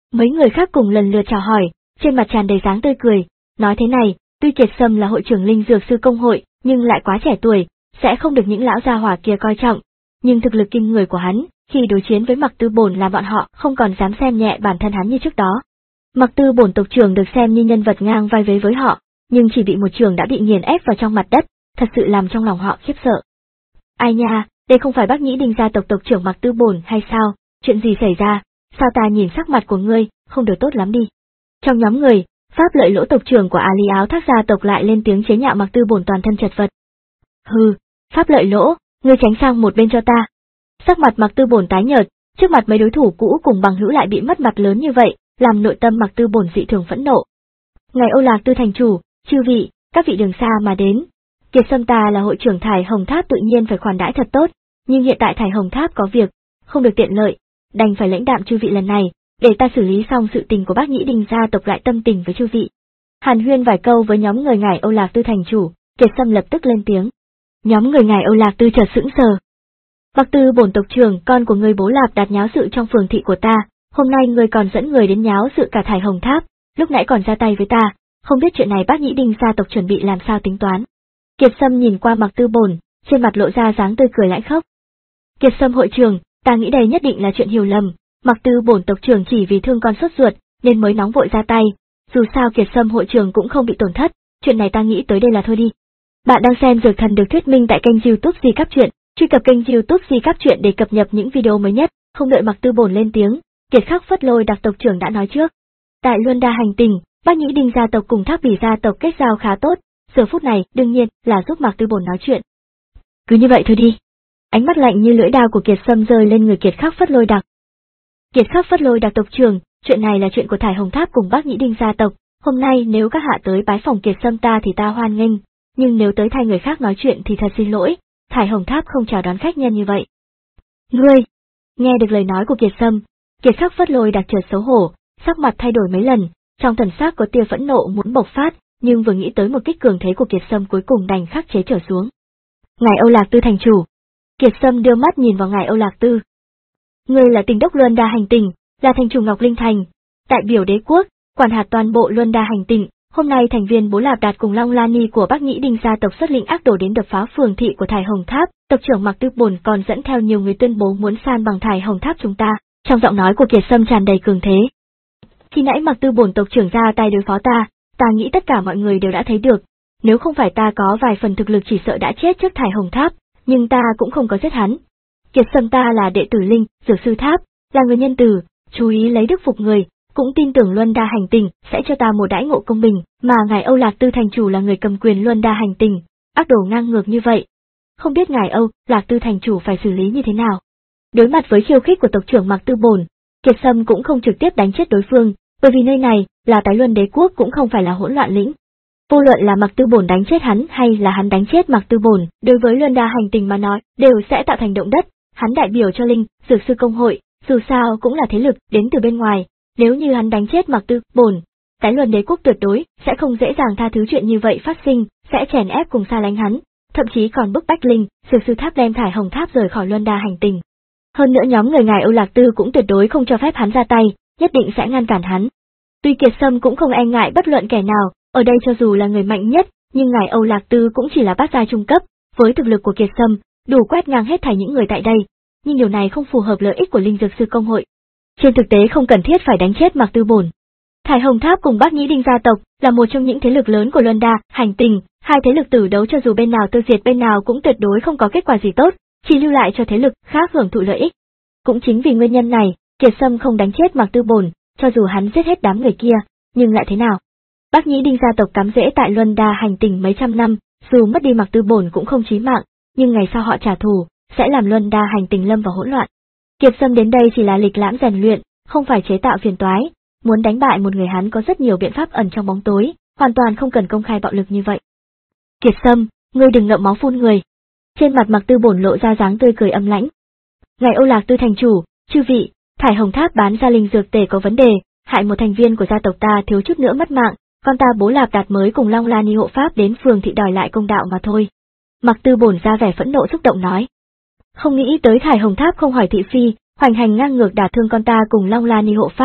Mấy người khác cùng lần lượt chào hỏi, trên mặt tràn đầy dáng tươi cười, nói thế này, tuy Kiệt Sâm là hội trưởng linh dược sư công hội, nhưng lại quá trẻ tuổi, sẽ không được những lão gia hỏa kia coi trọng, nhưng thực lực kinh người của hắn, khi đối chiến với Mặc Tư Bổn làm bọn họ không còn dám xem nhẹ bản thân hắn như trước đó. Mặc Tư Bổn tộc trưởng được xem như nhân vật ngang vai vế với họ, nhưng chỉ bị một trường đã bị nghiền ép vào trong mặt đất, thật sự làm trong lòng họ khiếp sợ. Ai nha, đây không phải Bác Nhĩ Đinh gia tộc tộc trưởng Mặc Tư Bổn hay sao, chuyện gì xảy ra, sao ta nhìn sắc mặt của ngươi, không được tốt lắm đi. Trong nhóm người, Pháp Lợi Lỗ tộc trưởng của Á Lý Áo Thác gia tộc lại lên tiếng chế nhạo Mặc Tư Bổn toàn thân chật vật. Hừ, Pháp Lợi Lỗ, ngươi tránh sang một bên cho ta. Sắc mặt Mặc Tư Bổn tái nhợt, trước mặt mấy đối thủ cũ cùng bằng hữu lại bị mất mặt lớn như vậy, làm nội tâm Mặc Tư Bổn dị thường phẫn nộ. Ngài Âu Lạc Tư thành chủ, chư vị, các vị đường xa mà đến. Kiệt Sâm ta là hội trưởng Thải Hồng Tháp tự nhiên phải khoản đãi thật tốt, nhưng hiện tại Thải Hồng Tháp có việc, không được tiện lợi, đành phải lãnh đạm chư vị lần này, để ta xử lý xong sự tình của Bác Nhĩ Đinh gia tộc lại tâm tình với chư vị. Hàn huyên vài câu với nhóm người ngài Âu Lạc Tư thành chủ, Kiệt Sâm lập tức lên tiếng. Nhóm người ngài Âu Lạc Tư chợt sững sờ. Mặc Tư Bổn tộc trưởng, con của ngươi Bố Lạp Đạt nháo sự trong phường thị của ta, hôm nay ngươi còn dẫn người đến nháo sự cả Thải Hồng Tháp, lúc nãy còn ra tay với ta, không biết chuyện này Bác Nhĩ Đinh gia tộc chuẩn bị làm sao tính toán. Kiệt Sâm nhìn qua Mặc Tư Bổn, trên mặt lộ ra dáng tươi cười lãnh khốc. Kiệt Sâm hội trưởng, ta nghĩ đây nhất định là chuyện hiểu lầm, Mặc Tư Bổn tộc trưởng chỉ vì thương con sốt ruột nên mới nóng vội ra tay, dù sao Kiệt Sâm hội trưởng cũng không bị tổn thất, chuyện này ta nghĩ tới đây là thôi đi. Bạn đang xem Dược Thần được thuyết minh tại kênh YouTube Di Cáp Truyện, truy cập kênh YouTube Di Cáp Truyện để cập nhật những video mới nhất. Không đợi Mặc Tư Bổn lên tiếng, Kiệt Khắc Phất Lôi đặc tộc trưởng đã nói trước. Tại Luân Đa hành tinh, Bác Nhĩ Đinh gia tộc cùng Thác Bỉ gia tộc kết giao khá tốt, giờ phút này đương nhiên là giúp Mặc Tư Bổn nói chuyện. Cứ như vậy thôi đi. Ánh mắt lạnh như lưỡi dao của Kiệt Sâm rơi lên người Kiệt Khắc Phất Lôi đặc. Kiệt Khắc Phất Lôi đặc tộc trưởng, chuyện này là chuyện của Thải Hồng Tháp cùng Bác Nhĩ Đinh gia tộc, hôm nay nếu các hạ tới bái phòng Kiệt Sâm ta thì ta hoan nghênh, nhưng nếu tới thay người khác nói chuyện thì thật xin lỗi, Thải Hồng Tháp không chào đón khách nhân như vậy. Ngươi! Nghe được lời nói của Kiệt Sâm, Kiệt Khắc Phất Lôi đặc chợt xấu hổ, sắc mặt thay đổi mấy lần, trong thần sắc có tia phẫn nộ muốn bộc phát, nhưng vừa nghĩ tới một kích cường thế của Kiệt Sâm cuối cùng đành khắc chế trở xuống. Ngài Âu Lạc Tư thành chủ. Kiệt Sâm đưa mắt nhìn vào ngài Âu Lạc Tư. Ngươi là Tỉnh đốc Luân Đa hành tinh, là thành chủ Ngọc Linh Thành, đại biểu đế quốc, quản hạt toàn bộ Luân Đa hành tinh. Hôm nay thành viên Bố Lạp Đạt cùng Long Lan Ni của Bác Nhĩ Đinh gia tộc xuất lĩnh ác đồ đến đập phá phường thị của Thải Hồng Tháp, tộc trưởng Mặc Tư Bổn còn dẫn theo nhiều người tuyên bố muốn san bằng Thải Hồng Tháp chúng ta. Trong giọng nói của Kiệt Sâm tràn đầy cường thế. Khi nãy Mặc Tư Bổn tộc trưởng ra tay đối phó ta, ta nghĩ tất cả mọi người đều đã thấy được, nếu không phải ta có vài phần thực lực chỉ sợ đã chết trước Thải Hồng Tháp, nhưng ta cũng không có giết hắn. Kiệt Sâm ta là đệ tử Linh, Dược sư Tháp, là người nhân từ, chú ý lấy đức phục người, cũng tin tưởng Luân Đa hành tinh sẽ cho ta một đãi ngộ công bình, mà ngài Âu Lạc Tư thành chủ là người cầm quyền Luân Đa hành tinh, ác đồ ngang ngược như vậy. Không biết ngài Âu Lạc Tư thành chủ phải xử lý như thế nào. Đối mặt với khiêu khích của tộc trưởng Mặc Tư Bổn, Kiệt Sâm cũng không trực tiếp đánh chết đối phương, bởi vì nơi này là Tái Luân đế quốc cũng không phải là hỗn loạn lĩnh. Vô luận là Mặc Tư Bổn đánh chết hắn hay là hắn đánh chết Mặc Tư Bổn, đối với Luân Đa hành tinh mà nói, đều sẽ tạo thành động đất. Hắn đại biểu cho Linh, Dược sư công hội, dù sao cũng là thế lực đến từ bên ngoài, nếu như hắn đánh chết Mặc Tư Bổn, Tái Luân đế quốc tuyệt đối sẽ không dễ dàng tha thứ chuyện như vậy phát sinh, sẽ chèn ép cùng xa lánh hắn, thậm chí còn bức bách Linh, Dược sư Tháp đem Thải Hồng Tháp rời khỏi Luân Đa hành tinh. Hơn nữa nhóm người ngài Âu Lạc Tư cũng tuyệt đối không cho phép hắn ra tay, nhất định sẽ ngăn cản hắn. Tuy Kiệt Sâm cũng không e ngại bất luận kẻ nào, ở đây cho dù là người mạnh nhất, nhưng ngài Âu Lạc Tư cũng chỉ là bát giai trung cấp, với thực lực của Kiệt Sâm, đủ quét ngang hết thảy những người tại đây, nhưng điều này không phù hợp lợi ích của Linh Dược sư công hội. Trên thực tế không cần thiết phải đánh chết Mặc Tư Bổn. Thải Hồng Tháp cùng Bác Nhĩ Đinh gia tộc là một trong những thế lực lớn của Luân Đa hành tinh, hai thế lực tử đấu cho dù bên nào tiêu diệt bên nào cũng tuyệt đối không có kết quả gì tốt, chỉ lưu lại cho thế lực khác hưởng thụ lợi ích. Cũng chính vì nguyên nhân này, Kiệt Sâm không đánh chết Mặc Tư Bổn, cho dù hắn giết hết đám người kia, nhưng lại thế nào? Bác Nhĩ Đinh gia tộc cắm rễ tại Luân Đa hành tinh mấy trăm năm, dù mất đi Mặc Tư Bổn cũng không chí mạng, nhưng ngày sau họ trả thù, sẽ làm Luân Đa hành tinh lâm vào hỗn loạn. Kiệt Sâm đến đây chỉ là lịch lãm rèn luyện, không phải chế tạo phiền toái, muốn đánh bại một người hắn có rất nhiều biện pháp ẩn trong bóng tối, hoàn toàn không cần công khai bạo lực như vậy. Kiệt Sâm, ngươi đừng ngậm máu phun người. Trên mặt Mặc Tư Bổn lộ ra dáng tươi cười âm lãnh. Ngài Âu Lạc Tư thành chủ, chư vị, Thải Hồng Tháp bán ra linh dược tề có vấn đề, hại một thành viên của gia tộc ta thiếu chút nữa mất mạng, con ta Bố Lạp Đạt mới cùng Long Lan Ni hộ pháp đến phường thị đòi lại công đạo mà thôi. Mặc Tư Bổn ra vẻ phẫn nộ xúc động nói. Không nghĩ tới Thải Hồng Tháp không hỏi thị phi, hoành hành ngang ngược đả thương con ta cùng Long Lan Ni hộ pháp,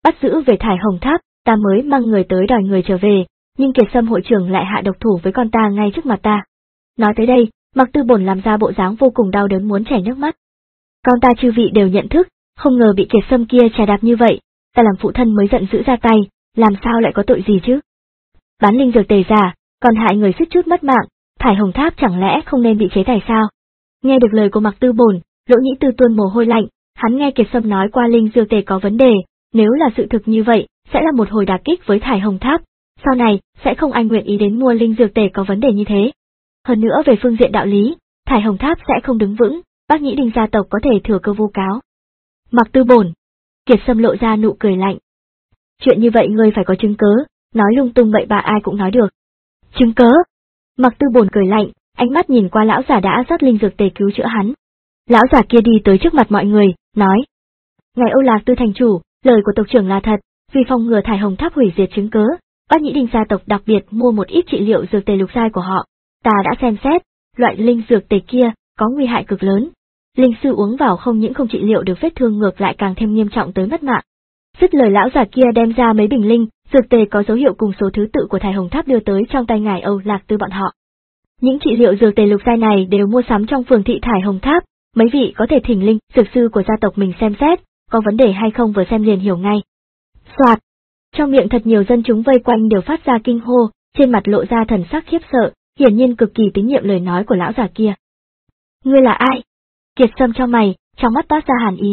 bắt giữ về Thải Hồng Tháp, ta mới mang người tới đòi người trở về, nhưng Kiệt Sâm hội trưởng lại hạ độc thủ với con ta ngay trước mặt ta. Nói tới đây, Mạc Tư Bổn làm ra bộ dáng vô cùng đau đớn muốn chảy nước mắt. Con ta chư vị đều nhận thức, không ngờ bị Kiệt Sâm kia chà đạp như vậy, ta làm phụ thân mới giận dữ ra tay, làm sao lại có tội gì chứ? Bán linh dược tề giả, còn hại người suýt chút mất mạng, Thải Hồng Tháp chẳng lẽ không nên bị chế tài sao? Nghe được lời của Mạc Tư Bổn, Lỗ Nhĩ Tư tuôn mồ hôi lạnh, hắn nghe Kiệt Sâm nói qua linh dược tề có vấn đề, nếu là sự thực như vậy, sẽ là một hồi đả kích với Thải Hồng Tháp, sau này sẽ không ai nguyện ý đến mua linh dược tề có vấn đề như thế. Hơn nữa về phương diện đạo lý, Thải Hồng Tháp sẽ không đứng vững, Bác Nhĩ Đinh gia tộc có thể thừa cơ vu cáo. Mạc Tư Bổn, Kiệt Sâm lộ ra nụ cười lạnh. Chuyện như vậy ngươi phải có chứng cớ, nói lung tung bậy bạ ai cũng nói được. Chứng cớ? Mạc Tư Bổn cười lạnh, ánh mắt nhìn qua lão giả đã rót linh dược tề cứu chữa hắn. Lão giả kia đi tới trước mặt mọi người, nói: Ngài Âu Lạc Tư thành chủ, lời của tộc trưởng là thật, vì phòng ngừa Thải Hồng Tháp hủy diệt chứng cớ, Bác Nhĩ Đinh gia tộc đặc biệt mua một ít trị liệu dược tề lục giai của họ. Ta đã xem xét, loại linh dược tề kia có nguy hại cực lớn. Linh sư uống vào không những không trị liệu được vết thương ngược lại càng thêm nghiêm trọng tới mất mạng. Dứt lời lão già kia đem ra mấy bình linh dược tề có dấu hiệu cùng số thứ tự của Thải Hồng Tháp đưa tới trong tay ngài Âu Lạc Tư bọn họ. Những trị liệu dược tề lục giai này đều mua sắm trong phường thị Thải Hồng Tháp, mấy vị có thể thỉnh linh dược sư của gia tộc mình xem xét, có vấn đề hay không vừa xem liền hiểu ngay. Soạt, trong miệng thật nhiều dân chúng vây quanh đều phát ra kinh hô, trên mặt lộ ra thần sắc khiếp sợ, hiển nhiên cực kỳ tín nhiệm lời nói của lão già kia. Ngươi là ai? Kiệt Sâm trong mày, trong mắt toát ra hàn ý.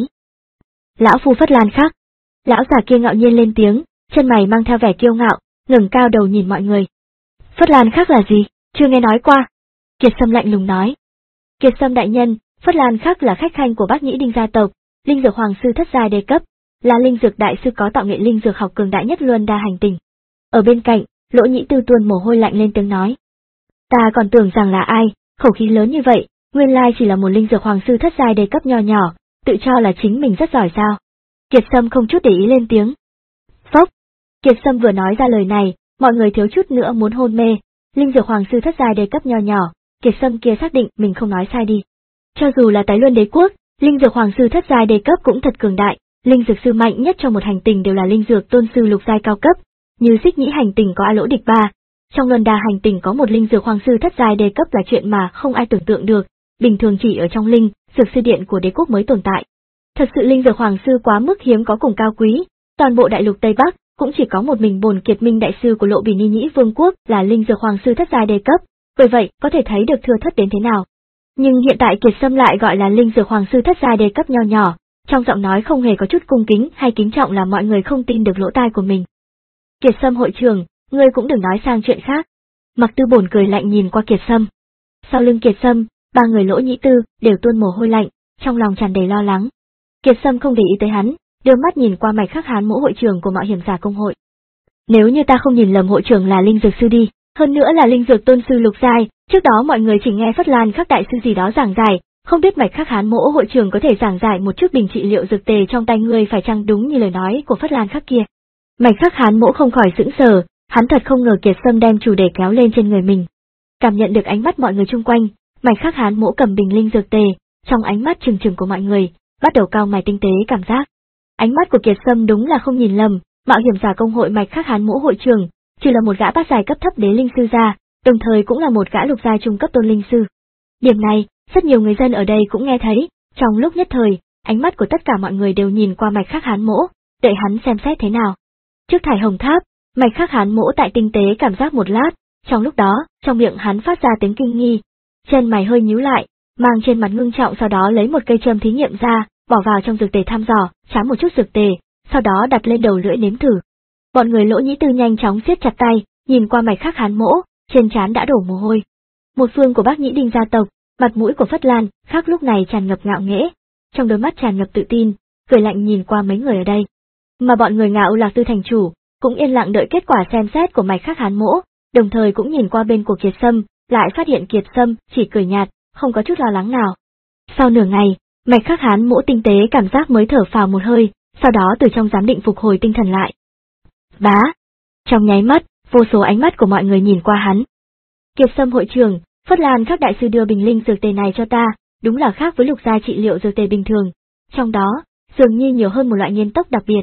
Lão phu Phất Lan Khắc. Lão già kia ngạo nhiên lên tiếng, chân mày mang theo vẻ kiêu ngạo, ngẩng cao đầu nhìn mọi người. Phất Lan Khắc là gì? Chưa nghe nói qua. Kiệt Sâm lạnh lùng nói. Kiệt Sâm đại nhân, Phất Lan Khắc là khách khanh của Bác Nhĩ Đinh gia tộc, linh dược hoàng sư thất giai đề cấp, là linh dược đại sư có tạo nghệ linh dược học cường đại nhất Luân Đa hành tinh. Ở bên cạnh, Lỗ Nhĩ Tư tuôn mồ hôi lạnh lên tiếng nói. Ta còn tưởng rằng là ai, khẩu khí lớn như vậy, nguyên lai chỉ là một linh dược hoàng sư thất giai đề cấp nho nhỏ, tự cho là chính mình rất giỏi sao? Kiệt Sâm không chút để ý lên tiếng. Phốc! Kiệt Sâm vừa nói ra lời này, mọi người thiếu chút nữa muốn hôn mê. Linh dược hoàng sư thất giai đề cấp nho nhỏ, Kiệt Sâm kia xác định mình không nói sai đi. Cho dù là Tái Luân đế quốc, linh dược hoàng sư thất giai đề cấp cũng thật cường đại, linh dược sư mạnh nhất trong một hành tinh đều là linh dược tôn sư lục giai cao cấp, như Xích Nhĩ hành tinh có A Lỗ Địch Ba, trong Luân Đa hành tinh có một linh dược hoàng sư thất giai đề cấp là chuyện mà không ai tưởng tượng được, bình thường chỉ ở trong linh dược sư điện của đế quốc mới tồn tại. Thật sự linh dược hoàng sư quá mức hiếm có cùng cao quý, toàn bộ đại lục Tây Bắc cũng chỉ có một mình Bồn Kiệt Minh đại sư của Lộ Bỉ Ni Nhĩ Vương quốc là linh dược hoàng sư thất giai đề cấp, bởi vậy có thể thấy được thưa thất đến thế nào. Nhưng hiện tại Kiệt Sâm lại gọi là linh dược hoàng sư thất giai đề cấp nho nhỏ, trong giọng nói không hề có chút cung kính hay kính trọng làm mọi người không tin được lỗ tai của mình. Kiệt Sâm hội trưởng, ngươi cũng đừng nói sang chuyện khác. Mạc Tư Bổn cười lạnh nhìn qua Kiệt Sâm. Sau lưng Kiệt Sâm, ba người Lỗ Nhĩ Tư đều tuôn mồ hôi lạnh, trong lòng tràn đầy lo lắng. Kiệt Sâm không để ý tới hắn, đưa mắt nhìn qua Mạch Khắc Hán Mỗ hội trưởng của Mạo Hiểm Giả Công hội. Nếu như ta không nhìn lầm hội trưởng là linh dược sư đi, hơn nữa là linh dược tôn sư lục giai, trước đó mọi người chỉ nghe Phất Lan Khắc đại sư gì đó giảng giải, không biết Mạch Khắc Hán Mỗ hội trưởng có thể giảng giải một chút bình trị liệu dược tề trong tay ngươi phải chăng đúng như lời nói của Phất Lan Khắc kia. Mạch Khắc Hán Mỗ không khỏi sững sờ, hắn thật không ngờ Kiệt Sâm đem chủ đề kéo lên trên người mình. Cảm nhận được ánh mắt mọi người chung quanh, Mạch Khắc Hán Mỗ cầm bình linh dược tề, trong ánh mắt trừng trừng của mọi người, bắt đầu cau mày tinh tế cảm giác. Ánh mắt của Kiệt Sâm đúng là không nhìn lầm, Mạo Hiểm Giả Công hội Mạch Khắc Hán Mỗ hội trưởng, chỉ là một gã bát giai cấp thấp đế linh sư gia, đồng thời cũng là một gã lục giai trung cấp tôn linh sư. Điểm này, rất nhiều người dân ở đây cũng nghe thấy, trong lúc nhất thời, ánh mắt của tất cả mọi người đều nhìn qua Mạch Khắc Hán Mỗ, đợi hắn xem xét thế nào. Trước Thải Hồng Tháp, Mạch Khắc Hán Mỗ tại tinh tế cảm giác một lát, trong lúc đó, trong miệng hắn phát ra tiếng kinh nghi, chân mày hơi nhíu lại, mang trên mặt ngưng trọng, sau đó lấy một cây châm thí nghiệm ra, bỏ vào trong dược tề thăm dò, chám một chút dược tề, sau đó đặt lên đầu lưỡi nếm thử. Bọn người Lỗ Nhĩ Tư nhanh chóng siết chặt tay, nhìn qua Mạch Khắc Hán Mỗ, trên trán đã đổ mồ hôi. Một phương của Bác Nhĩ Đinh gia tộc, mặt mũi của Phất Lan Khắc lúc này tràn ngập ngạo nghễ, trong đôi mắt tràn ngập tự tin, cười lạnh nhìn qua mấy người ở đây. Mà bọn người Ngạo Lạc Tư thành chủ cũng yên lặng đợi kết quả xem xét của Mạch Khắc Hán Mỗ, đồng thời cũng nhìn qua bên của Kiệt Sâm, lại phát hiện Kiệt Sâm chỉ cười nhạt, không có chút lo lắng nào. Sau nửa ngày, Mạch Khắc Hán Mỗ tinh tế cảm giác mới thở phào một hơi, sau đó từ trong giám định phục hồi tinh thần lại. Bá! Trong nháy mắt, vô số ánh mắt của mọi người nhìn qua hắn. Kiệt Sâm hội trưởng, Phất Lan Khắc đại sư đưa bình linh dược tề này cho ta, đúng là khác với lục gia trị liệu dược tề bình thường, trong đó dường như nhiều hơn một loại nghiên tốc đặc biệt.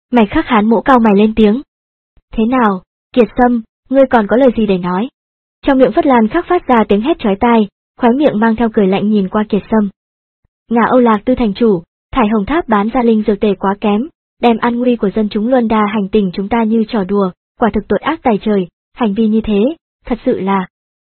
Mạch Khắc Hán Mỗ cau mày lên tiếng. Thế nào, Kiệt Sâm, ngươi còn có lời gì để nói? Trong miệng Phất Lan Khắc phát ra tiếng hét chói tai, khóe miệng mang theo cười lạnh nhìn qua Kiệt Sâm. Ngà Âu Lạc Tư thành chủ, Thải Hồng Tháp bán ra linh dược tề quá kém, đem an nguy của dân chúng Luân Đa hành tinh chúng ta như trò đùa, quả thực tội ác tày trời, hành vi như thế, thật sự là.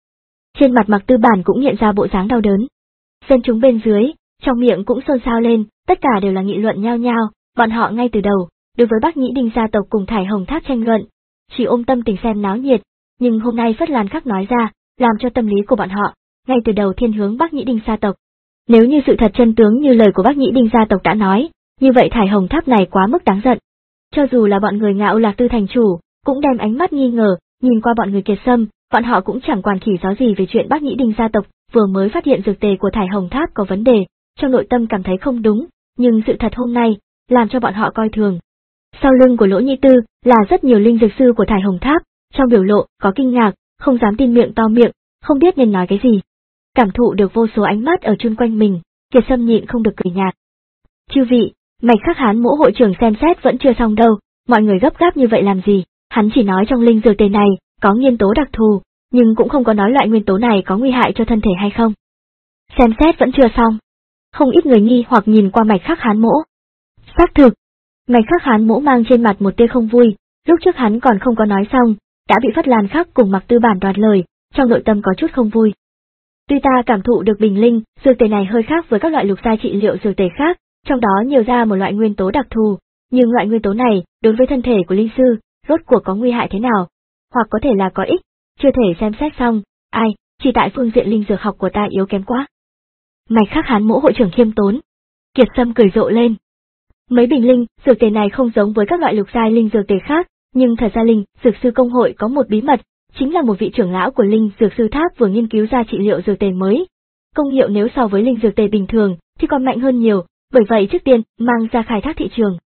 Trên mặt Mạc Tư Bản cũng hiện ra bộ dáng đau đớn. Dân chúng bên dưới, trong miệng cũng xôn xao lên, tất cả đều là nghị luận nhao nhao, bọn họ ngay từ đầu, đối với Bắc Nhĩ Đinh gia tộc cùng Thải Hồng Tháp tranh luận, chỉ ôm tâm tình xem náo nhiệt, nhưng hôm nay Phất Lan Khắc nói ra, làm cho tâm lý của bọn họ, ngay từ đầu thiên hướng Bắc Nhĩ Đinh gia tộc. Nếu như sự thật chân tướng như lời của Bắc Nhĩ Đinh gia tộc đã nói, như vậy Thải Hồng Tháp này quá mức đáng giận. Cho dù là bọn người Ngà Âu Lạc Tư thành chủ, cũng đem ánh mắt nghi ngờ, nhìn qua bọn người Kiệt Sâm, bọn họ cũng chẳng quản khỉ gió gì về chuyện Bắc Nhĩ Đinh gia tộc vừa mới phát hiện dược tề của Thải Hồng Tháp có vấn đề, trong nội tâm cảm thấy không đúng, nhưng sự thật hôm nay, làm cho bọn họ coi thường. Sau lưng của Lỗ Nhĩ Tư là rất nhiều linh dược sư của Thải Hồng Tháp, trong biểu lộ có kinh ngạc, không dám tin miệng to miệng, không biết nên nói cái gì. Cảm thụ được vô số ánh mắt ở chung quanh mình, Kiệt Sâm nhịn không được cười nhạt. Chư vị, Mạch Khắc Hán Mỗ hội trưởng xem xét vẫn chưa xong đâu, mọi người gấp gáp như vậy làm gì? Hắn chỉ nói trong linh dược tề này có nguyên tố đặc thù, nhưng cũng không có nói loại nguyên tố này có nguy hại cho thân thể hay không. Xem xét vẫn chưa xong. Không ít người nghi hoặc nhìn qua Mạch Khắc Hán Mỗ. Xác thực, Mạch Khắc Hán Mỗ mang trên mặt một tia không vui, lúc trước hắn còn không có nói xong, đã bị Phất Lan Khắc cùng Mạc Tư Bản đoạt lời, trong nội tâm có chút không vui. Tuy ta cảm thụ được bình linh, dược tề này hơi khác với các loại lục gia trị liệu dược tề khác, trong đó nhiều ra một loại nguyên tố đặc thù, nhưng loại nguyên tố này, đối với thân thể của linh sư, rốt cuộc có nguy hại thế nào, hoặc có thể là có ích, chưa thể xem xét xong, ai, chỉ tại phương diện linh dược học của ta yếu kém quá. Mạch Khắc Hán Mỗ hội trưởng khiêm tốn. Kiệt Sâm cười rộ lên. Mấy bình linh, dược tề này không giống với các loại lục giai linh dược tề khác, nhưng thật ra linh, dược sư công hội có một bí mật, chính là một vị trưởng lão của linh dược sư tháp vừa nghiên cứu ra trị liệu dược tề mới. Công hiệu nếu so với linh dược tề bình thường, thì còn mạnh hơn nhiều, bởi vậy trước tiên, mang ra khai thác thị trường.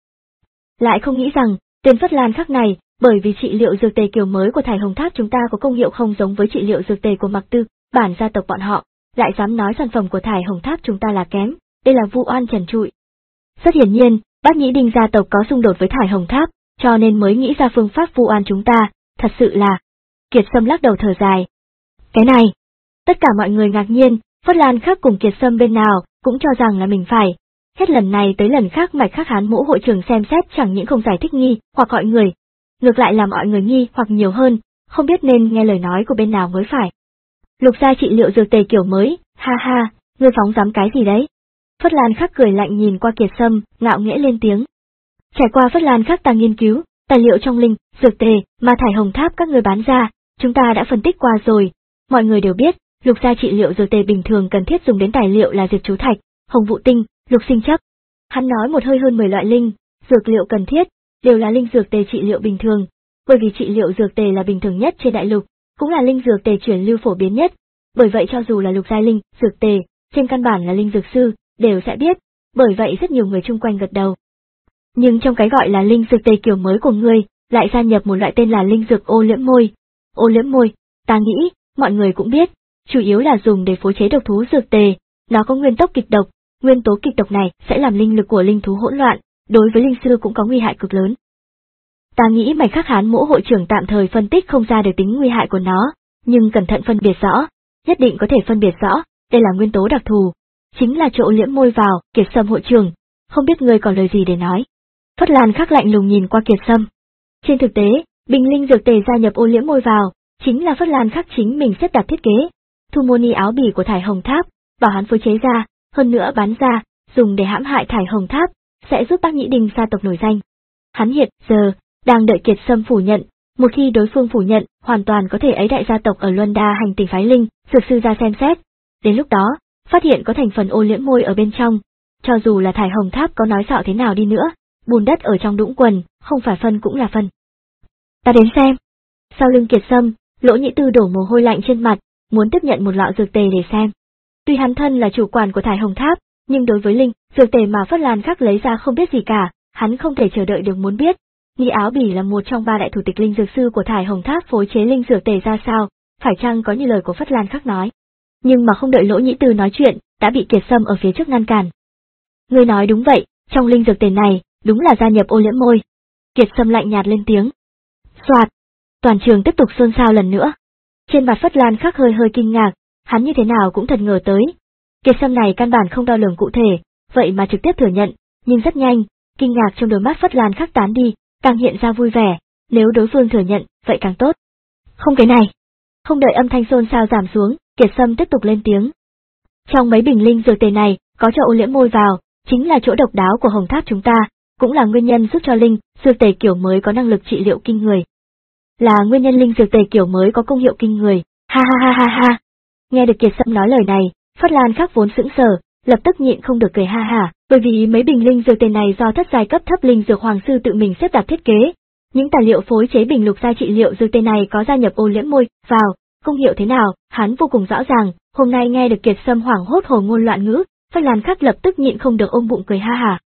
Lại không nghĩ rằng, tên Phất Lan Khắc này, bởi vì trị liệu dược tề kiểu mới của Thải Hồng Tháp chúng ta có công hiệu không giống với trị liệu dược tề của Mạc Tư, Bản gia tộc bọn họ, lại dám nói sản phẩm của Thải Hồng Tháp chúng ta là kém, đây là vu oan trần trụi. Rất hiển nhiên, Bắc Nhĩ Đinh gia tộc có xung đột với Thải Hồng Tháp, cho nên mới nghĩ ra phương pháp vu oan chúng ta, thật sự là. Kiệt Sâm lắc đầu thở dài. Cái này, tất cả mọi người ngạc nhiên, Phất Lan Khắc cùng Kiệt Sâm bên nào, cũng cho rằng là mình phải. Hết lần này tới lần khác Mạch Khắc Hán Mỗ hội trưởng xem xét chẳng những không giải thích nghi, hoặc gọi người, ngược lại làm mọi người nghi hoặc nhiều hơn, không biết nên nghe lời nói của bên nào mới phải. Lục gia trị liệu dược tề kiểu mới, ha ha, ngươi phóng dám cái gì đấy? Phất Lan Khắc cười lạnh nhìn qua Kiệt Sâm, ngạo nghễ lên tiếng. Trải qua Phất Lan Khắc ta nghiên cứu, tài liệu trong linh, dược tề, mà Thải Hồng Tháp các người bán ra, chúng ta đã phân tích qua rồi. Mọi người đều biết, lục gia trị liệu dược tề bình thường cần thiết dùng đến tài liệu là diệt chú thạch, hồng vụ tinh, lục sinh chấp. Hắn nói một hơi hơn mười loại linh, dược liệu cần thiết, đều là linh dược tề trị liệu bình thường, bởi vì trị liệu dược tề là bình thường nhất trên đại lục, cũng là linh dược tề chuyển lưu phổ biến nhất, bởi vậy cho dù là lục giai linh, dược tề, trên căn bản là linh dược sư, đều sẽ biết, bởi vậy rất nhiều người chung quanh gật đầu. Nhưng trong cái gọi là linh dược tề kiểu mới của ngươi, lại gia nhập một loại tên là linh dược ô liễm môi. Ô liễm môi, ta nghĩ, mọi người cũng biết, chủ yếu là dùng để phối chế độc thú dược tề, nó có nguyên tốc kịch độc, nguyên tố kịch độc này sẽ làm linh lực của linh thú hỗn loạn, đối với linh sư cũng có nguy hại cực lớn. Ta nghĩ Mạch Khắc Hán Mỗ hội trưởng tạm thời phân tích không ra được tính nguy hại của nó, nhưng cẩn thận phân biệt rõ, nhất định có thể phân biệt rõ, đây là nguyên tố đặc thù, chính là chỗ liễm môi vào. Kiệt Sâm hội trưởng, không biết ngươi còn lời gì để nói. Phất Lan Khắc lạnh lùng nhìn qua Kiệt Sâm. Trên thực tế, bình linh dược tề gia nhập ô liễm môi vào, chính là Phất Lan Khắc chính mình xếp đặt thiết kế, thu mua ni áo bỉ của Thải Hồng Tháp, bảo hắn phối chế ra, hơn nữa bán ra, dùng để hãm hại Thải Hồng Tháp, sẽ giúp Bắc Nhĩ Đinh gia tộc nổi danh. Hắn hiện giờ đang đợi Kiệt Sâm phủ nhận, một khi đối phương phủ nhận, hoàn toàn có thể ấy đại gia tộc ở Luân Đa hành tinh phái linh, dược sư ra xem xét. Đến lúc đó, phát hiện có thành phần ô liễm môi ở bên trong, cho dù là Thải Hồng Tháp có nói xạo thế nào đi nữa, bùn đất ở trong đũng quần, không phải phân cũng là phân. Ta đến xem. Sau lưng Kiệt Sâm, Lỗ Nhĩ Tư đổ mồ hôi lạnh trên mặt, muốn tiếp nhận một lọ dược tề để xem. Tuy hắn thân là chủ quản của Thải Hồng Tháp, nhưng đối với linh, dược tề mà Phất Lan Khắc lấy ra không biết gì cả, hắn không thể chờ đợi được muốn biết. Ni áo bỉ là một trong ba đại thủ tịch linh dược sư của Thải Hồng Tháp phối chế linh dược tề ra sao, phải chăng có như lời của Phất Lan Khắc nói. Nhưng mà không đợi Lỗ Nhĩ Tư nói chuyện, đã bị Kiệt Sâm ở phía trước ngăn cản. Ngươi nói đúng vậy, trong linh dược tề này, đúng là gia nhập ô liễm môi. Kiệt Sâm lạnh nhạt lên tiếng. Soạt, toàn trường tiếp tục xôn xao lần nữa. Trên mặt Phất Lan Khắc hơi hơi kinh ngạc, hắn như thế nào cũng thật ngờ tới. Kiệt Sâm này căn bản không đo lường cụ thể, vậy mà trực tiếp thừa nhận, nhưng rất nhanh, kinh ngạc trong đôi mắt Phất Lan Khắc tán đi, càng hiện ra vui vẻ, nếu đối phương thừa nhận, vậy càng tốt. Không cái này. Không đợi âm thanh xôn xao giảm xuống, Kiệt Sâm tiếp tục lên tiếng. Trong mấy bình linh dược tề này, có cho ô liễm môi vào, chính là chỗ độc đáo của Hồng Tháp chúng ta, cũng là nguyên nhân giúp cho linh dược tề kiểu mới có năng lực trị liệu kinh người. Là nguyên nhân linh dược tề kiểu mới có công hiệu kinh người, ha ha ha ha ha. Nghe được Kiệt Sâm nói lời này, Phất Lan Khắc vốn sững sờ, lập tức nhịn không được cười ha hả, bởi vì mấy bình linh dược tề này do thất giai cấp thấp linh dược hoàng sư tự mình xếp đặt thiết kế. Những tài liệu phối chế bình lục giai trị liệu dược tề này có gia nhập ô liễm môi vào, công hiệu thế nào, hắn vô cùng rõ ràng. Hôm nay nghe được Kiệt Sâm hoảng hốt hồ ngôn loạn ngữ, Phất Lan Khắc lập tức nhịn không được ôm bụng cười ha hả.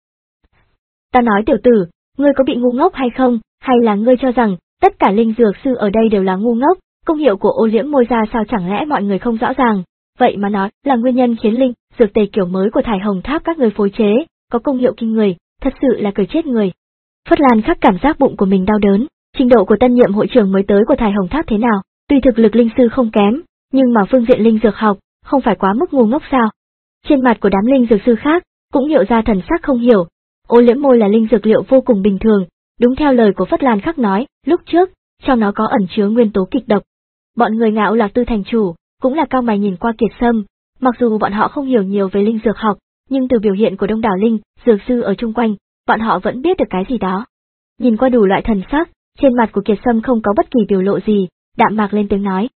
Ta nói tiểu tử, ngươi có bị ngu ngốc hay không, hay là ngươi cho rằng tất cả linh dược sư ở đây đều là ngu ngốc? Công hiệu của ô liễm môi ra sao chẳng lẽ mọi người không rõ ràng? Vậy mà nói là nguyên nhân khiến linh dược tề kiểu mới của Thải Hồng Tháp các người phối chế có công hiệu kinh người, thật sự là cười chết người. Phất Lan Khắc cảm giác bụng của mình đau đớn, trình độ của tân nhiệm hội trưởng mới tới của Thải Hồng Tháp thế nào, tuy thực lực linh sư không kém, nhưng mà phương diện linh dược học, không phải quá mức ngu ngốc sao? Trên mặt của đám linh dược sư khác, cũng hiện ra thần sắc không hiểu. Ô liễm môi là linh dược liệu vô cùng bình thường, đúng theo lời của Phất Lan Khắc nói, lúc trước, trong nó có ẩn chứa nguyên tố kịch độc. Bọn người Ngạo Lạc Tư thành chủ, cũng là cao mày nhìn qua Kiệt Sâm, mặc dù bọn họ không hiểu nhiều về linh dược học, nhưng từ biểu hiện của đông đảo linh dược sư ở chung quanh, bọn họ vẫn biết được cái gì đó. Nhìn qua đủ loại thần sắc, trên mặt của Kiệt Sâm không có bất kỳ biểu lộ gì, đạm mạc lên tiếng nói.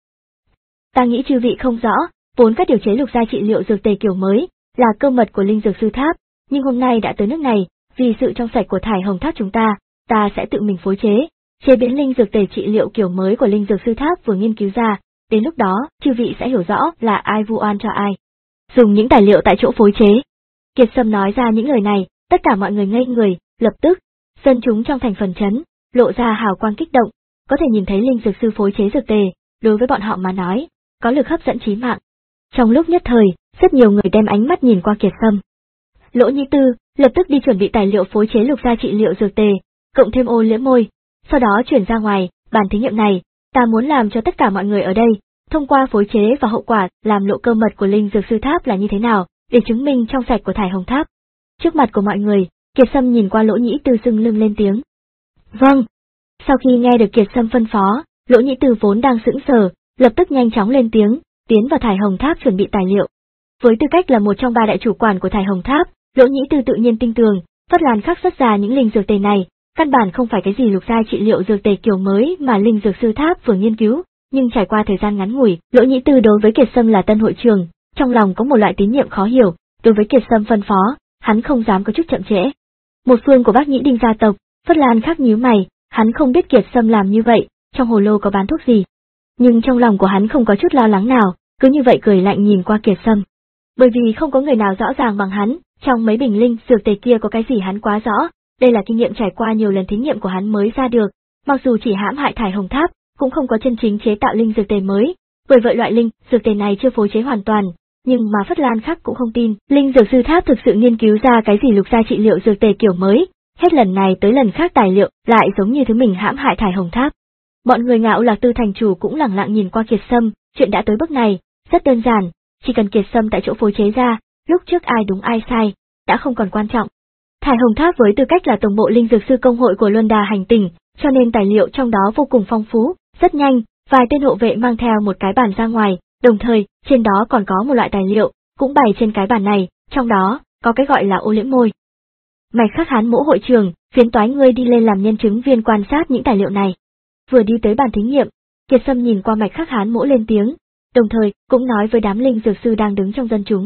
Ta nghĩ chư vị không rõ, vốn các điều chế lục giai trị liệu dược tề kiểu mới, là cơ mật của linh dược sư tháp, nhưng hôm nay đã tới nước này, vì sự trong sạch của Thải Hồng Tháp chúng ta, ta sẽ tự mình phối chế, chế biến linh dược tề trị liệu kiểu mới của linh dược sư tháp vừa nghiên cứu ra, đến lúc đó, chư vị sẽ hiểu rõ là ai vu oan cho ai. Dùng những tài liệu tại chỗ phối chế. Kiệt Sâm nói ra những lời này, tất cả mọi người ngây người, lập tức, dân chúng trong thành phần trấn, lộ ra hào quang kích động, có thể nhìn thấy linh dược sư phối chế dược tề, đối với bọn họ mà nói, có lực hấp dẫn chí mạng. Trong lúc nhất thời, rất nhiều người đem ánh mắt nhìn qua Kiệt Sâm. Lỗ Nhĩ Tư lập tức đi chuẩn bị tài liệu phối chế lục gia trị liệu dược tề, cộng thêm ô liễm môi, sau đó chuyển ra ngoài, bàn thí nghiệm này, ta muốn làm cho tất cả mọi người ở đây, thông qua phối chế và hậu quả làm lộ cơ mật của linh dược sư tháp là như thế nào, để chứng minh trong sạch của Thải Hồng Tháp. Trước mặt của mọi người, Kiệt Sâm nhìn qua Lỗ Nhĩ Tư sưng lưng lên tiếng. Vâng. Sau khi nghe được Kiệt Sâm phân phó, Lỗ Nhĩ Tư vốn đang sững sờ, lập tức nhanh chóng lên tiếng, tiến vào Thải Hồng Tháp chuẩn bị tài liệu. Với tư cách là một trong ba đại chủ quản của Thải Hồng Tháp, Lỗ Nhĩ Tư tự nhiên tin tưởng, Phất Lan Khắc xuất ra những linh dược tề này, căn bản không phải cái gì lục giai trị liệu dược tề kiểu mới mà linh dược sư tháp vừa nghiên cứu, nhưng trải qua thời gian ngắn ngủi, Lỗ Nhĩ Tư đối với Kiệt Sâm là tân hội trưởng, trong lòng có một loại tín nhiệm khó hiểu, đối với Kiệt Sâm phân phó, hắn không dám có chút chậm trễ. Một phương của Bác Nhĩ Đinh gia tộc, Phất Lan Khắc nhíu mày, hắn không biết Kiệt Sâm làm như vậy, trong hồ lô có bán thuốc gì, nhưng trong lòng của hắn không có chút lo lắng nào, cứ như vậy cười lạnh nhìn qua Kiệt Sâm. Bởi vì không có người nào rõ ràng bằng hắn, trong mấy bình linh dược tề kia có cái gì hắn quá rõ, đây là kinh nghiệm trải qua nhiều lần thí nghiệm của hắn mới ra được, mặc dù chỉ hãm hại Thải Hồng Tháp, cũng không có chân chính chế tạo linh dược tề mới, bởi vậy loại linh dược tề này chưa phối chế hoàn toàn, nhưng mà Phất Lan Khắc cũng không tin, linh dược sư tháp thực sự nghiên cứu ra cái gì lục gia trị liệu dược tề kiểu mới, hết lần này tới lần khác tài liệu lại giống như thứ mình hãm hại Thải Hồng Tháp. Bọn người Ngạo Lạc Tư thành chủ cũng lẳng lặng nhìn qua Kiệt Sâm, chuyện đã tới bước này, rất đơn giản, chỉ cần Kiệt Sâm tại chỗ phối chế ra, lúc trước ai đúng ai sai, đã không còn quan trọng. Thải Hồng Tháp với tư cách là tổng bộ linh dược sư công hội của Luân Đà hành tinh, cho nên tài liệu trong đó vô cùng phong phú, rất nhanh, vài tên hộ vệ mang theo một cái bàn ra ngoài, đồng thời, trên đó còn có một loại tài liệu, cũng bày trên cái bàn này, trong đó, có cái gọi là ô liễm môi. Mạch Khắc Hán Mỗ hội trường, phiến toái ngươi đi lên làm nhân chứng viên quan sát những tài liệu này. Vừa đi tới bàn thí nghiệm, Kiệt Sâm nhìn qua Mạch Khắc Hán Mỗ lên tiếng, đồng thời, cũng nói với đám linh dược sư đang đứng trong dân chúng.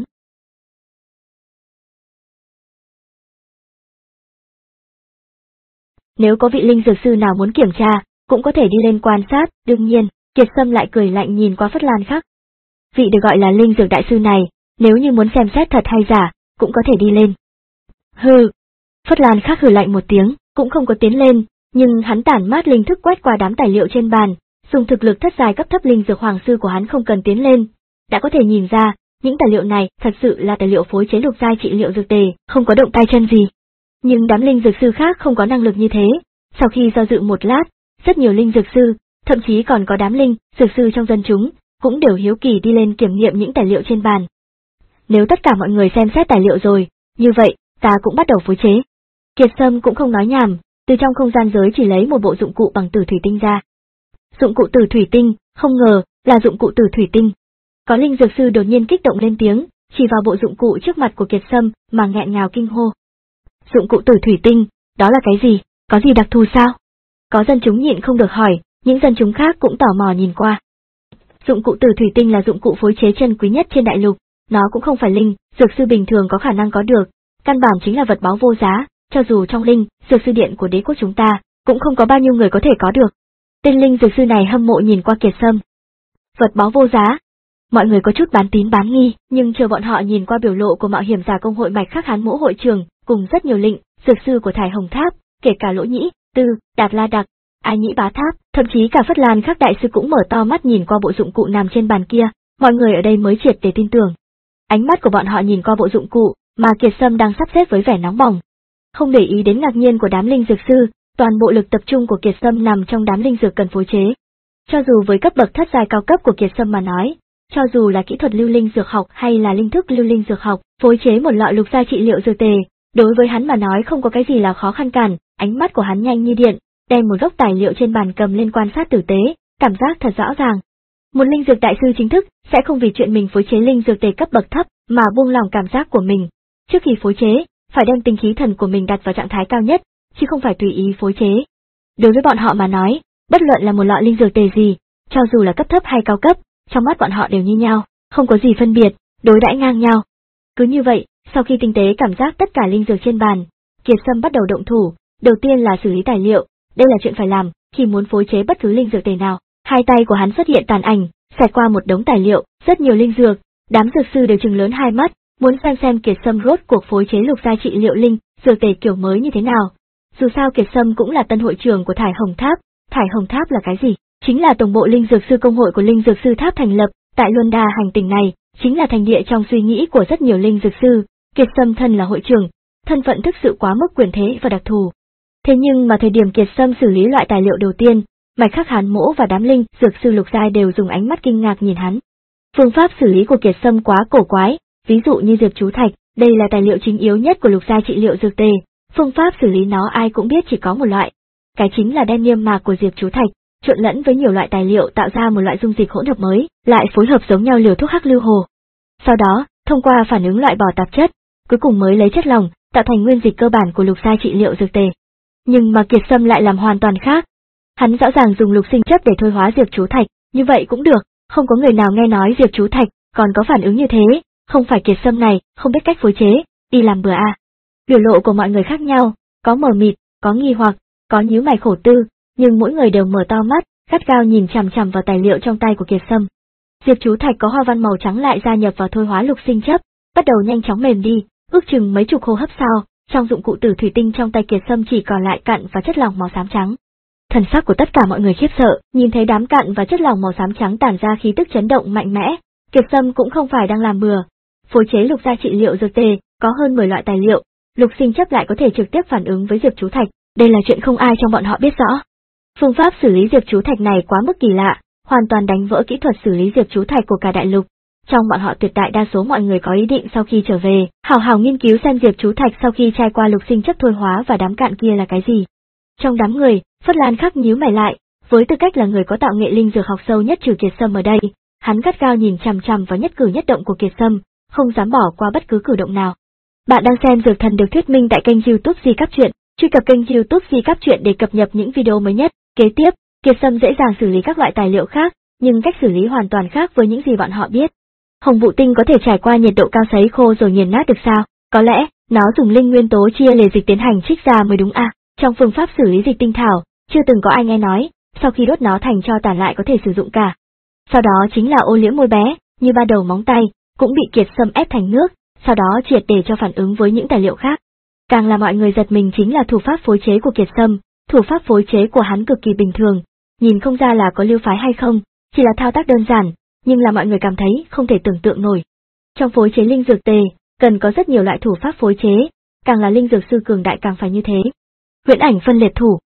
Nếu có vị linh dược sư nào muốn kiểm tra, cũng có thể đi lên quan sát, đương nhiên, Kiệt Sâm lại cười lạnh nhìn qua Phất Lan Khắc. Vị được gọi là linh dược đại sư này, nếu như muốn xem xét thật hay giả, cũng có thể đi lên. Hừ. Phất Lan Khắc hừ lạnh một tiếng, cũng không có tiến lên, nhưng hắn tản mát linh thức quét qua đám tài liệu trên bàn, dùng thực lực thất giai cấp thấp linh dược hoàng sư của hắn không cần tiến lên, đã có thể nhìn ra, những tài liệu này thật sự là tài liệu phối chế lục giai trị liệu dược tề, không có động tay chân gì. Nhưng đám linh dược sư khác không có năng lực như thế, Sau khi do dự một lát, rất nhiều linh dược sư, thậm chí còn có đám linh dược sư trong dân chúng, cũng đều hiếu kỳ đi lên kiểm nghiệm những tài liệu trên bàn. Nếu tất cả mọi người xem xét tài liệu rồi, như vậy, ta cũng bắt đầu phối chế. Kiệt Sâm cũng không nói nhảm, từ trong không gian giới chỉ lấy một bộ dụng cụ bằng tử thủy tinh ra. Dụng cụ tử thủy tinh, không ngờ, là dụng cụ tử thủy tinh. Có linh dược sư đột nhiên kích động lên tiếng, chỉ vào bộ dụng cụ trước mặt của Kiệt Sâm mà nghẹn ngào kinh hô. Dụng cụ tử thủy tinh, đó là cái gì, có gì đặc thù sao? Có dân chúng nhịn không được hỏi, những dân chúng khác cũng tò mò nhìn qua. Dụng cụ tử thủy tinh là dụng cụ phối chế chân quý nhất trên đại lục, nó cũng không phải linh dược sư bình thường có khả năng có được, căn bản chính là vật báu vô giá, cho dù trong linh dược sư điện của đế quốc chúng ta, cũng không có bao nhiêu người có thể có được. Tên linh dược sư này hâm mộ nhìn qua Kiệt Sâm. Vật báu vô giá. Mọi người có chút bán tín bán nghi, nhưng chờ bọn họ nhìn qua biểu lộ của mạo hiểm giả công hội Mạch Khắc Hán Mỗ hội trưởng, cùng rất nhiều lĩnh dược sư của Thải Hồng Tháp, kể cả Lỗ Nhĩ, Tư, Đạt La Đặc, Ái Nhĩ Bá Tháp, thậm chí cả Phất Lan Khắc đại sư cũng mở to mắt nhìn qua bộ dụng cụ nằm trên bàn kia, mọi người ở đây mới triệt để tin tưởng. Ánh mắt của bọn họ nhìn qua bộ dụng cụ mà Kiệt Sâm đang sắp xếp với vẻ nóng bỏng. Không để ý đến ngạc nhiên của đám linh dược sư, toàn bộ lực tập trung của Kiệt Sâm nằm trong đám linh dược cần phối chế. Cho dù với cấp bậc thất giai cao cấp của Kiệt Sâm mà nói, cho dù là kỹ thuật lưu linh dược học hay là linh thức lưu linh dược học, phối chế một lọ lục gia trị liệu dược tề, đối với hắn mà nói không có cái gì là khó khăn cản, ánh mắt của hắn nhanh như điện, đem một gốc tài liệu trên bàn cầm lên quan sát tử tế, cảm giác thật rõ ràng. Một linh dược đại sư chính thức sẽ không vì chuyện mình phối chế linh dược tề cấp bậc thấp mà buông lòng cảm giác của mình. Trước khi phối chế, phải đem tinh khí thần của mình đặt vào trạng thái cao nhất, chứ không phải tùy ý phối chế. Đối với bọn họ mà nói, bất luận là một lọ linh dược tề gì, cho dù là cấp thấp hay cao cấp, trong mắt bọn họ đều như nhau, không có gì phân biệt, đối đãi ngang nhau. Cứ như vậy, sau khi tinh tế cảm giác tất cả linh dược trên bàn, Kiệt Sâm bắt đầu động thủ, đầu tiên là xử lý tài liệu, đây là chuyện phải làm khi muốn phối chế bất cứ linh dược tề nào. Hai tay của hắn xuất hiện tàn ảnh, xẹt qua một đống tài liệu, rất nhiều linh dược, đám dược sư đều trừng lớn hai mắt, muốn xem xem Kiệt Sâm rốt cuộc phối chế lục gia trị liệu linh dược tề kiểu mới như thế nào. Dù sao Kiệt Sâm cũng là tân hội trưởng của Thải Hồng Tháp, Thải Hồng Tháp là cái gì? Chính là tổng bộ linh dược sư công hội của linh dược sư tháp thành lập tại Luân Đa hành tinh này, chính là thành địa trong suy nghĩ của rất nhiều linh dược sư. Kiệt Sâm thân là hội trưởng, thân phận thực sự quá mức quyền thế và đặc thù. Thế nhưng mà thời điểm Kiệt Sâm xử lý loại tài liệu đầu tiên, Mạch Khắc Hán Mỗ và đám linh dược sư lục giai đều dùng ánh mắt kinh ngạc nhìn hắn. Phương pháp xử lý của Kiệt Sâm quá cổ quái, ví dụ như diệp chú thạch, đây là tài liệu chính yếu nhất của lục giai trị liệu dược tề, phương pháp xử lý nó ai cũng biết chỉ có một loại, cái chính là đem niêm mạc của diệp chú thạch trộn lẫn với nhiều loại tài liệu tạo ra một loại dung dịch hỗn hợp mới, lại phối hợp giống nhau liều thuốc hắc lưu hồ. Sau đó, thông qua phản ứng loại bỏ tạp chất, cuối cùng mới lấy chất lỏng tạo thành nguyên dịch cơ bản của lục giai trị liệu dược tề. Nhưng mà Kiệt Sâm lại làm hoàn toàn khác. Hắn rõ ràng dùng lục sinh chất để thôi hóa diệp chú thạch, như vậy cũng được, không có người nào nghe nói diệp chú thạch còn có phản ứng như thế, không phải Kiệt Sâm này không biết cách phối chế, đi làm bừa à. Biểu lộ của mọi người khác nhau, có mờ mịt, có nghi hoặc, có nhíu mày khổ tư, nhưng mỗi người đều mở to mắt, gắt gao nhìn chằm chằm vào tài liệu trong tay của Kiệt Sâm. Diệp chú thạch có hoa văn màu trắng lại gia nhập vào thôi hóa lục sinh chất, bắt đầu nhanh chóng mềm đi, ước chừng mấy chục hô hấp sau, trong dụng cụ tử thủy tinh trong tay Kiệt Sâm chỉ còn lại cặn và chất lỏng màu xám trắng. Thần sắc của tất cả mọi người khiếp sợ, nhìn thấy đám cặn và chất lỏng màu xám trắng tản ra khí tức chấn động mạnh mẽ, Kiệt Sâm cũng không phải đang làm bừa. Phối chế lục gia trị liệu dược tề, có hơn mười loại tài liệu, lục sinh chất lại có thể trực tiếp phản ứng với diệp chú thạch, đây là chuyện không ai trong bọn họ biết rõ. Phương pháp xử lý diệp chú thạch này quá mức kỳ lạ, hoàn toàn đánh vỡ kỹ thuật xử lý diệp chú thạch của cả đại lục. Trong bọn họ tuyệt đại đa số mọi người có ý định sau khi trở về, hào hào nghiên cứu xem diệp chú thạch sau khi trải qua lục sinh chất thôi hóa và đám cạn kia là cái gì. Trong đám người, Phất Lan Khắc nhíu mày lại, với tư cách là người có tạo nghệ linh dược học sâu nhất trừ Kiệt Sâm ở đây, hắn gắt gao nhìn chằm chằm vào nhất cử nhất động của Kiệt Sâm, không dám bỏ qua bất cứ cử động nào. Bạn đang xem Dược Thần được thuyết minh tại kênh YouTube Di Cáp Truyện, truy cập kênh YouTube Di Cáp Truyện để cập nhật những video mới nhất. Kế tiếp, Kiệt Sâm dễ dàng xử lý các loại tài liệu khác, nhưng cách xử lý hoàn toàn khác với những gì bọn họ biết. Hồng vụ tinh có thể trải qua nhiệt độ cao sấy khô rồi nghiền nát được sao? Có lẽ, nó dùng linh nguyên tố chia lề dịch tiến hành trích ra mới đúng à? Trong phương pháp xử lý dịch tinh thảo, chưa từng có ai nghe nói, sau khi đốt nó thành tro tàn lại có thể sử dụng cả. Sau đó chính là ô liễm môi bé, như ba đầu móng tay, cũng bị Kiệt Sâm ép thành nước, sau đó triệt để cho phản ứng với những tài liệu khác. Càng là mọi người giật mình chính là thủ pháp phối chế của Kiệt Sâm, thủ pháp phối chế của hắn cực kỳ bình thường, nhìn không ra là có lưu phái hay không, chỉ là thao tác đơn giản, nhưng là mọi người cảm thấy không thể tưởng tượng nổi. Trong phối chế linh dược tề, cần có rất nhiều loại thủ pháp phối chế, càng là linh dược sư cường đại càng phải như thế. Huyễn ảnh phân liệt thủ.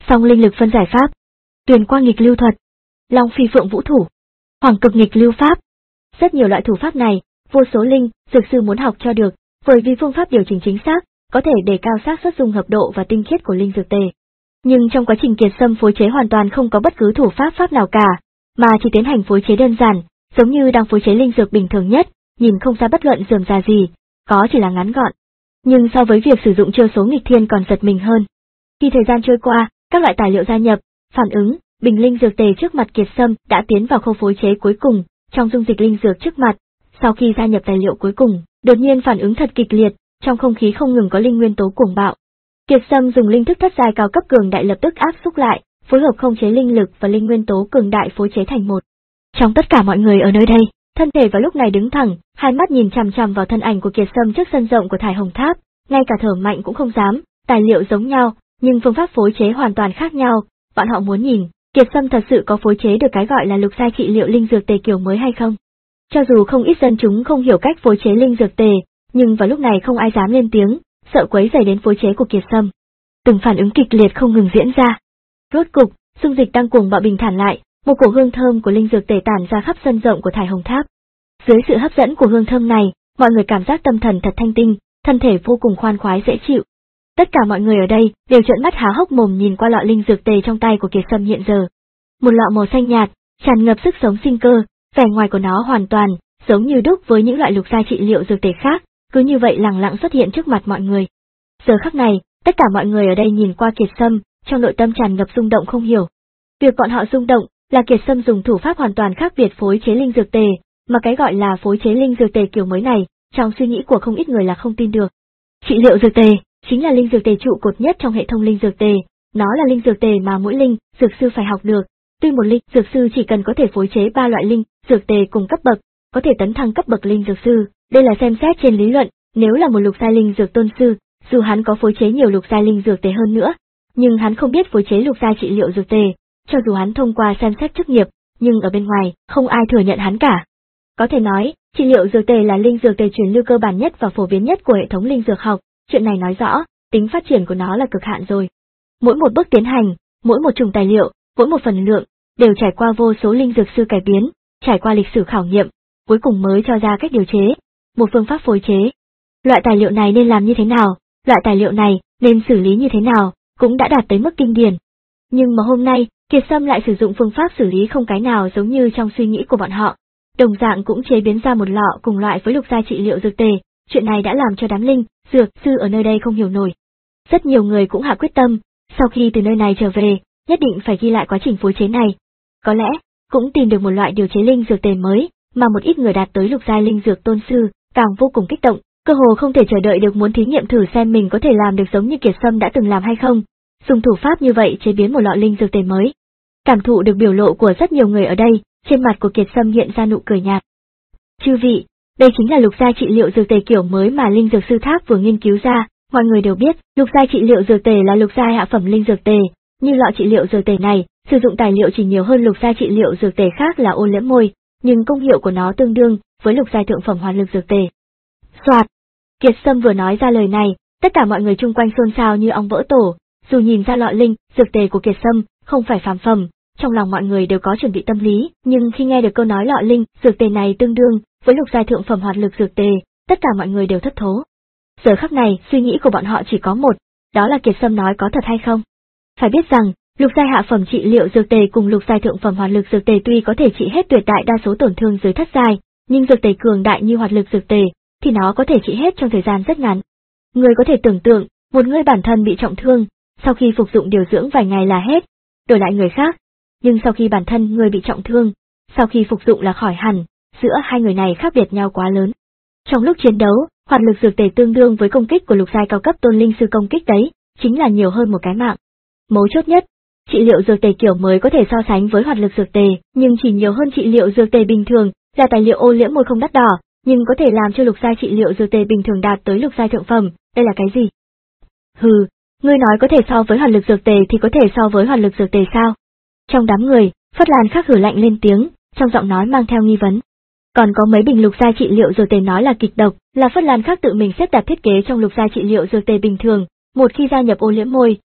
Song linh lực phân giải pháp, Tuyền quang nghịch lưu thuật, Long phi phượng vũ thủ, Hoàng cực nghịch lưu pháp. Rất nhiều loại thủ pháp này, vô số linh dược sư muốn học cho được, bởi vì phương pháp điều chỉnh chính xác, có thể đề cao xác suất dung hợp độ và tinh khiết của linh dược tề. Nhưng trong quá trình Kiệt Sâm phối chế hoàn toàn không có bất cứ thủ pháp pháp nào cả, mà chỉ tiến hành phối chế đơn giản, giống như đang phối chế linh dược bình thường nhất, nhìn không ra bất luận rườm rà gì, có chỉ là ngắn gọn. Nhưng so với việc sử dụng chiêu số nghịch thiên còn giật mình hơn. Khi thời gian trôi qua, các loại tài liệu gia nhập, phản ứng, bình linh dược tề trước mặt Kiệt Sâm đã tiến vào khâu phối chế cuối cùng, trong dung dịch linh dược trước mặt. Sau khi gia nhập tài liệu cuối cùng, đột nhiên phản ứng thật kịch liệt, trong không khí không ngừng có linh nguyên tố cuồng bạo. Kiệt Sâm dùng linh thức thất giai cao cấp cường đại lập tức áp xúc lại, phối hợp khống chế linh lực và linh nguyên tố cường đại phối chế thành một. Trong tất cả mọi người ở nơi đây, thân thể vào lúc này đứng thẳng, hai mắt nhìn chằm chằm vào thân ảnh của Kiệt Sâm trước sân rộng của Thải Hồng Tháp, ngay cả thở mạnh cũng không dám. Tài liệu giống nhau, nhưng phương pháp phối chế hoàn toàn khác nhau. Bọn họ muốn nhìn, Kiệt Sâm thật sự có phối chế được cái gọi là lục giai trị liệu linh dược tề kiểu mới hay không? Cho dù không ít dân chúng không hiểu cách phối chế linh dược tề, nhưng vào lúc này không ai dám lên tiếng, sợ quấy rầy đến phối chế của Kiệt Sâm. Từng phản ứng kịch liệt không ngừng diễn ra. Rốt cục, dung dịch đang cuồng bạo bình thản lại, một cổ hương thơm của linh dược tề tản ra khắp sân rộng của Thải Hồng Tháp. Dưới sự hấp dẫn của hương thơm này, mọi người cảm giác tâm thần thật thanh tinh, thân thể vô cùng khoan khoái dễ chịu. Tất cả mọi người ở đây đều trợn mắt há hốc mồm nhìn qua lọ linh dược tề trong tay của Kiệt Sâm hiện giờ. Một lọ màu xanh nhạt, tràn ngập sức sống sinh cơ, vẻ ngoài của nó hoàn toàn giống như đúc với những loại lục giai trị liệu dược tề khác, cứ như vậy lẳng lặng xuất hiện trước mặt mọi người. Giờ khắc này, tất cả mọi người ở đây nhìn qua Kiệt Sâm, trong nội tâm tràn ngập rung động không hiểu. Việc bọn họ rung động là Kiệt Sâm dùng thủ pháp hoàn toàn khác biệt phối chế linh dược tề, mà cái gọi là phối chế linh dược tề kiểu mới này, trong suy nghĩ của không ít người là không tin được. Trị liệu dược tề chính là linh dược tề trụ cột nhất trong hệ thống linh dược tề, nó là linh dược tề mà mỗi linh dược sư phải học được. Tuy một linh dược sư chỉ cần có thể phối chế ba loại linh dược tề cùng cấp bậc, có thể tấn thăng cấp bậc linh dược sư, đây là xem xét trên lý luận, nếu là một lục giai linh dược tôn sư, dù hắn có phối chế nhiều lục giai linh dược tề hơn nữa, nhưng hắn không biết phối chế lục giai trị liệu dược tề, cho dù hắn thông qua xem xét chức nghiệp, nhưng ở bên ngoài, không ai thừa nhận hắn cả. Có thể nói, trị liệu dược tề là linh dược tề truyền lưu cơ bản nhất và phổ biến nhất của hệ thống linh dược học, chuyện này nói rõ, tính phát triển của nó là cực hạn rồi. Mỗi một bước tiến hành, mỗi một chủng tài liệu, mỗi một phần lượng, đều trải qua vô số linh dược sư cải biến, trải qua lịch sử khảo nghiệm, cuối cùng mới cho ra cách điều chế, một phương pháp phối chế. Loại tài liệu này nên làm như thế nào, loại tài liệu này nên xử lý như thế nào, cũng đã đạt tới mức kinh điển. Nhưng mà hôm nay, Kiệt Sâm lại sử dụng phương pháp xử lý không cái nào giống như trong suy nghĩ của bọn họ. Đồng dạng cũng chế biến ra một lọ cùng loại với lục giai trị liệu dược tề, chuyện này đã làm cho đám linh dược sư ở nơi đây không hiểu nổi. Rất nhiều người cũng hạ quyết tâm, sau khi từ nơi này trở về, nhất định phải ghi lại quá trình phối chế này. Có lẽ, cũng tìm được một loại điều chế linh dược tề mới, mà một ít người đạt tới lục giai linh dược tôn sư, càng vô cùng kích động, cơ hồ không thể chờ đợi được muốn thí nghiệm thử xem mình có thể làm được giống như Kiệt Sâm đã từng làm hay không, dùng thủ pháp như vậy chế biến một lọ linh dược tề mới. Cảm thụ được biểu lộ của rất nhiều người ở đây, trên mặt của Kiệt Sâm hiện ra nụ cười nhạt. Chư vị, đây chính là lục giai trị liệu dược tề kiểu mới mà linh dược sư Tháp vừa nghiên cứu ra, mọi người đều biết, lục giai trị liệu dược tề là lục giai hạ phẩm linh dược tề, như lọ trị liệu dược tề này, sử dụng tài liệu chỉ nhiều hơn lục giai trị liệu dược tề khác là ô liễm môi, nhưng công hiệu của nó tương đương với lục giai thượng phẩm hoàn lực dược tề. Soạt, Kiệt Sâm vừa nói ra lời này, tất cả mọi người chung quanh xôn xao như ong vỡ tổ, dù nhìn ra lọ linh dược tề của Kiệt Sâm không phải phàm phẩm, trong lòng mọi người đều có chuẩn bị tâm lý, nhưng khi nghe được câu nói lọ linh dược tề này tương đương với lục giai thượng phẩm hoạt lực dược tề, tất cả mọi người đều thất thố. Giờ khắc này, suy nghĩ của bọn họ chỉ có một, đó là Kiệt Sâm nói có thật hay không. Phải biết rằng, lục giai hạ phẩm trị liệu dược tề cùng lục giai thượng phẩm hoạt lực dược tề tuy có thể trị hết tuyệt đại đa số tổn thương dưới thất giai, nhưng dược tề cường đại như hoạt lực dược tề thì nó có thể trị hết trong thời gian rất ngắn. Người có thể tưởng tượng, một người bản thân bị trọng thương, sau khi phục dụng điều dưỡng vài ngày là hết, đổi lại người khác, nhưng sau khi bản thân người bị trọng thương, sau khi phục dụng là khỏi hẳn, giữa hai người này khác biệt nhau quá lớn. Trong lúc chiến đấu, hoạt lực dược tề tương đương với công kích của lục giai cao cấp tôn linh sư công kích đấy, chính là nhiều hơn một cái mạng. Mấu chốt nhất, trị liệu dược tề kiểu mới có thể so sánh với hoạt lực dược tề, nhưng chỉ nhiều hơn trị liệu dược tề bình thường, là tài liệu ô liễm môi không đắt đỏ, nhưng có thể làm cho lục giai trị liệu dược tề bình thường đạt tới lục giai thượng phẩm, đây là cái gì? Hừ, ngươi nói có thể so với hoạt lực dược tề thì có thể so với hoạt lực dược tề sao? Trong đám người, Phất Lan khắc hử lạnh lên tiếng, trong giọng nói mang theo nghi vấn. Còn có mấy bình lục giai trị liệu dược tề nói là kịch độc, là Phất Lan khắc tự mình xếp đặt thiết kế trong lục giai trị liệu dược tề bình thường, một khi gia nhập ô liễm môi,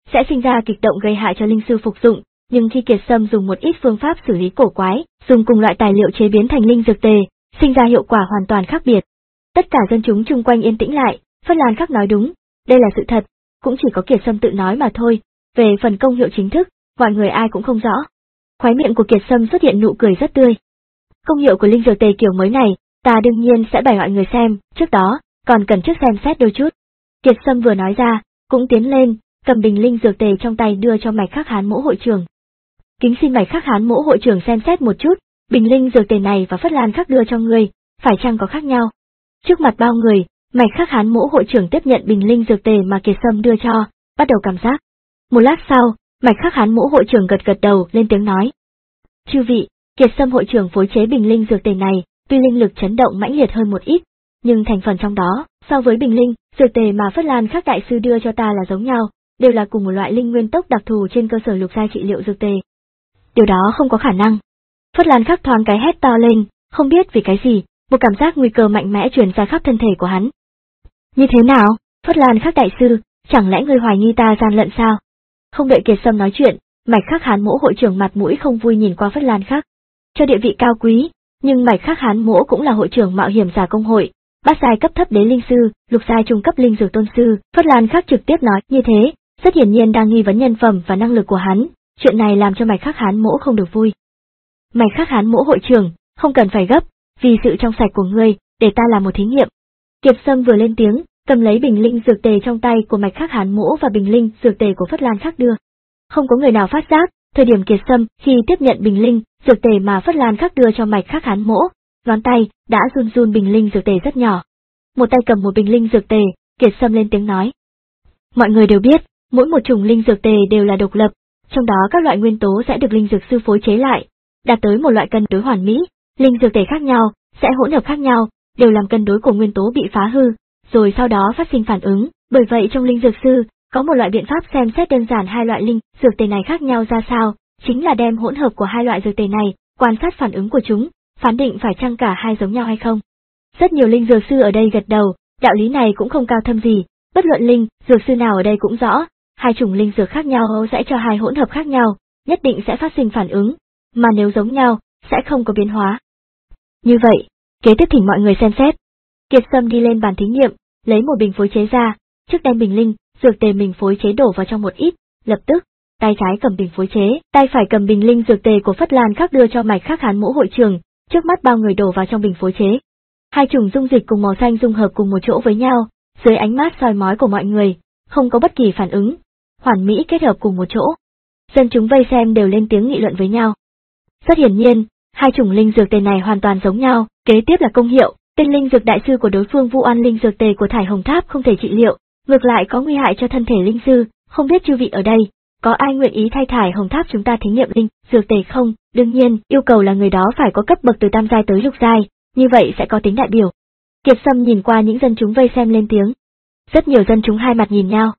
sẽ sinh ra kịch động gây hại cho linh sư phục dụng, nhưng khi Kiệt Sâm dùng một ít phương pháp xử lý cổ quái, dùng cùng loại tài liệu chế biến thành linh dược tề, sinh ra hiệu quả hoàn toàn khác biệt. Tất cả dân chúng chung quanh yên tĩnh lại, Phất Lan Khắc nói đúng, đây là sự thật, cũng chỉ có Kiệt Sâm tự nói mà thôi, về phần công hiệu chính thức, mọi người ai cũng không rõ. Khóe miệng của Kiệt Sâm xuất hiện nụ cười rất tươi. Công hiệu của linh dược tề kiểu mới này, ta đương nhiên sẽ bày mọi người xem, trước đó, còn cần trước xem xét đôi chút. Kiệt Sâm vừa nói ra, cũng tiến lên, cầm bình linh dược tề trong tay đưa cho Mạch Khắc Hán Mỗ hội trưởng. Kính xin Mạch Khắc Hán Mỗ hội trưởng xem xét một chút, bình linh dược tề này và Phất Lan Khắc đưa cho ngươi, phải chăng có khác nhau? Trước mặt bao người, Mạch Khắc Hán Mỗ hội trưởng tiếp nhận bình linh dược tề mà Kiệt Sâm đưa cho, bắt đầu cảm giác. Một lát sau, Mạch Khắc Hán Mỗ hội trưởng gật gật đầu lên tiếng nói. Chư vị, Kiệt Sâm hội trưởng phối chế bình linh dược tề này, tuy linh lực chấn động mãnh liệt hơn một ít, nhưng thành phần trong đó, so với bình linh, dược tề mà Phất Lan Khắc đại sư đưa cho ta là giống nhau, đều là cùng một loại linh nguyên tốc đặc thù trên cơ sở lục giai trị liệu dược tề. Điều đó không có khả năng. Phất Lan Khắc thoáng cái hét to lên, không biết vì cái gì, một cảm giác nguy cơ mạnh mẽ truyền ra khắp thân thể của hắn. Như thế nào, Phất Lan Khắc đại sư, chẳng lẽ ngươi hoài nghi ta gian lận sao? Không đợi Kiệt Sâm nói chuyện, Mạch Khắc Hán Mỗ hội trưởng mặt mũi không vui nhìn qua Phất Lan Khắc. Cho địa vị cao quý, nhưng Mạch Khắc Hán Mỗ cũng là hội trưởng mạo hiểm giả công hội, bát giai cấp thấp đế linh sư, lục giai trung cấp linh dược tôn sư. Phất Lan Khắc trực tiếp nói như thế, rất hiển nhiên đang nghi vấn nhân phẩm và năng lực của hắn, chuyện này làm cho Mạch Khắc Hán Mỗ không được vui. Mạch Khắc Hán Mỗ hội trưởng, không cần phải gấp, vì sự trong sạch của ngươi, để ta làm một thí nghiệm. Kiệt Sâm vừa lên tiếng, cầm lấy bình linh dược tề trong tay của Mạch Khắc Hán Mỗ và bình linh dược tề của Phất Lan Khắc đưa. Không có người nào phát giác, thời điểm Kiệt Sâm khi tiếp nhận bình linh dược tề mà Phất Lan Khắc đưa cho Mạch Khắc Hán Mỗ, ngón tay đã run run bình linh dược tề rất nhỏ. Một tay cầm một bình linh dược tề, Kiệt Sâm lên tiếng nói. Mọi người đều biết, mỗi một chủng linh dược tề đều là độc lập, trong đó các loại nguyên tố sẽ được linh dược sư phối chế lại, đạt tới một loại cân đối hoàn mỹ, linh dược tề khác nhau sẽ hỗn hợp khác nhau, đều làm cân đối của nguyên tố bị phá hư, rồi sau đó phát sinh phản ứng. Bởi vậy trong linh dược sư có một loại biện pháp xem xét đơn giản hai loại linh dược tề này khác nhau ra sao, chính là đem hỗn hợp của hai loại dược tề này, quan sát phản ứng của chúng, phán định phải chăng cả hai giống nhau hay không. Rất nhiều linh dược sư ở đây gật đầu, đạo lý này cũng không cao thâm gì, bất luận linh dược sư nào ở đây cũng rõ, hai chủng linh dược khác nhau sẽ cho hai hỗn hợp khác nhau, nhất định sẽ phát sinh phản ứng, mà nếu giống nhau, sẽ không có biến hóa. Như vậy, kế tiếp thỉnh mọi người xem xét. Kiệt Sâm đi lên bàn thí nghiệm, lấy một bình phối chế ra, trước đem bình linh dược tề mình phối chế đổ vào trong một ít, lập tức, tay trái cầm bình phối chế, tay phải cầm bình linh dược tề của Phất Lan Khắc đưa cho Mạch Khắc Hán Mỗ hội trưởng, trước mắt bao người đổ vào trong bình phối chế. Hai chủng dung dịch cùng màu xanh dung hợp cùng một chỗ với nhau, dưới ánh mắt soi mói của mọi người, không có bất kỳ phản ứng, hoàn mỹ kết hợp cùng một chỗ. Dân chúng vây xem đều lên tiếng nghị luận với nhau. Rất hiển nhiên, hai chủng linh dược tề này hoàn toàn giống nhau, kế tiếp là công hiệu, tên linh dược đại sư của đối phương vu oan linh dược tề của Thải Hồng Tháp không thể trị liệu, ngược lại có nguy hại cho thân thể linh sư, không biết chư vị ở đây, có ai nguyện ý thay Thải Hồng Tháp chúng ta thí nghiệm linh dược tề không? Đương nhiên, yêu cầu là người đó phải có cấp bậc từ tam giai tới lục giai, như vậy sẽ có tính đại biểu. Kiệt Sâm nhìn qua những dân chúng vây xem lên tiếng. Rất nhiều dân chúng hai mặt nhìn nhau.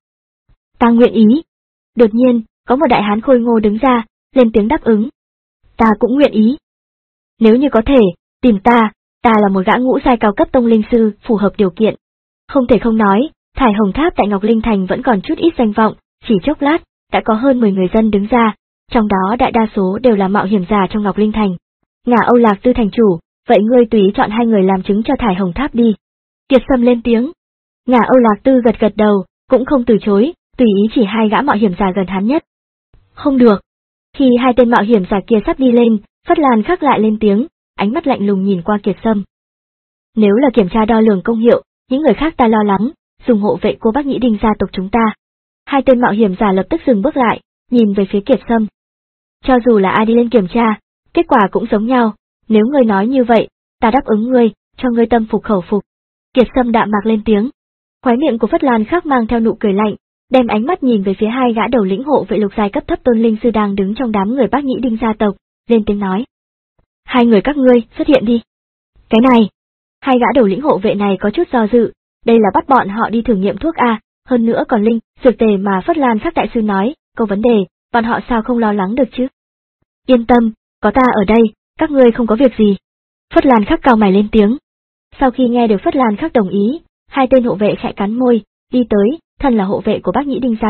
Ta nguyện ý. Đột nhiên, có một đại hán khôi ngô đứng ra, lên tiếng đáp ứng. Ta cũng nguyện ý. Nếu như có thể, tìm ta, ta là một gã ngũ giai cao cấp tông linh sư, phù hợp điều kiện. Không thể không nói, Thải Hồng Tháp tại Ngọc Linh Thành vẫn còn chút ít danh vọng, chỉ chốc lát, đã có hơn mười người dân đứng ra, trong đó đại đa số đều là mạo hiểm giả trong Ngọc Linh Thành. Ngả Âu Lạc Tư thành chủ, vậy ngươi tùy ý chọn hai người làm chứng cho Thải Hồng Tháp đi. Kiệt Sâm lên tiếng. Ngả Âu Lạc Tư gật gật đầu, cũng không từ chối, tùy ý chỉ hai gã mạo hiểm giả gần hắn nhất. Không được. Khi hai tên mạo hiểm giả kia sắp đi lên, Phất Lan Khắc lại lên tiếng, ánh mắt lạnh lùng nhìn qua Kiệt Sâm. Nếu là kiểm tra đo lường công hiệu, những người khác ta lo lắng, dùng hộ vệ cô Bác Nhĩ Đinh gia tộc chúng ta. Hai tên mạo hiểm giả lập tức dừng bước lại, nhìn về phía Kiệt Sâm. Cho dù là ai đi lên kiểm tra, kết quả cũng giống nhau, nếu ngươi nói như vậy, ta đáp ứng ngươi, cho ngươi tâm phục khẩu phục. Kiệt Sâm đạm mạc lên tiếng. Khóe miệng của Phất Lan Khắc mang theo nụ cười lạnh, đem ánh mắt nhìn về phía hai gã đầu lĩnh hộ vệ lục giai cấp thấp tôn linh sư đang đứng trong đám người Bác Nhĩ Đinh gia tộc, lên tiếng nói. Hai người các ngươi, xuất hiện đi. Cái này, hai gã đầu lĩnh hộ vệ này có chút do dự, đây là bắt bọn họ đi thử nghiệm thuốc A, hơn nữa còn linh, dược tề mà Phất Lan Khắc đại sư nói, có vấn đề, bọn họ sao không lo lắng được chứ? Yên tâm, có ta ở đây, các ngươi không có việc gì. Phất Lan Khắc cau mày lên tiếng. Sau khi nghe được Phất Lan Khắc đồng ý, hai tên hộ vệ khẽ cắn môi, đi tới, thân là hộ vệ của Bác Nhĩ Đinh gia tộc,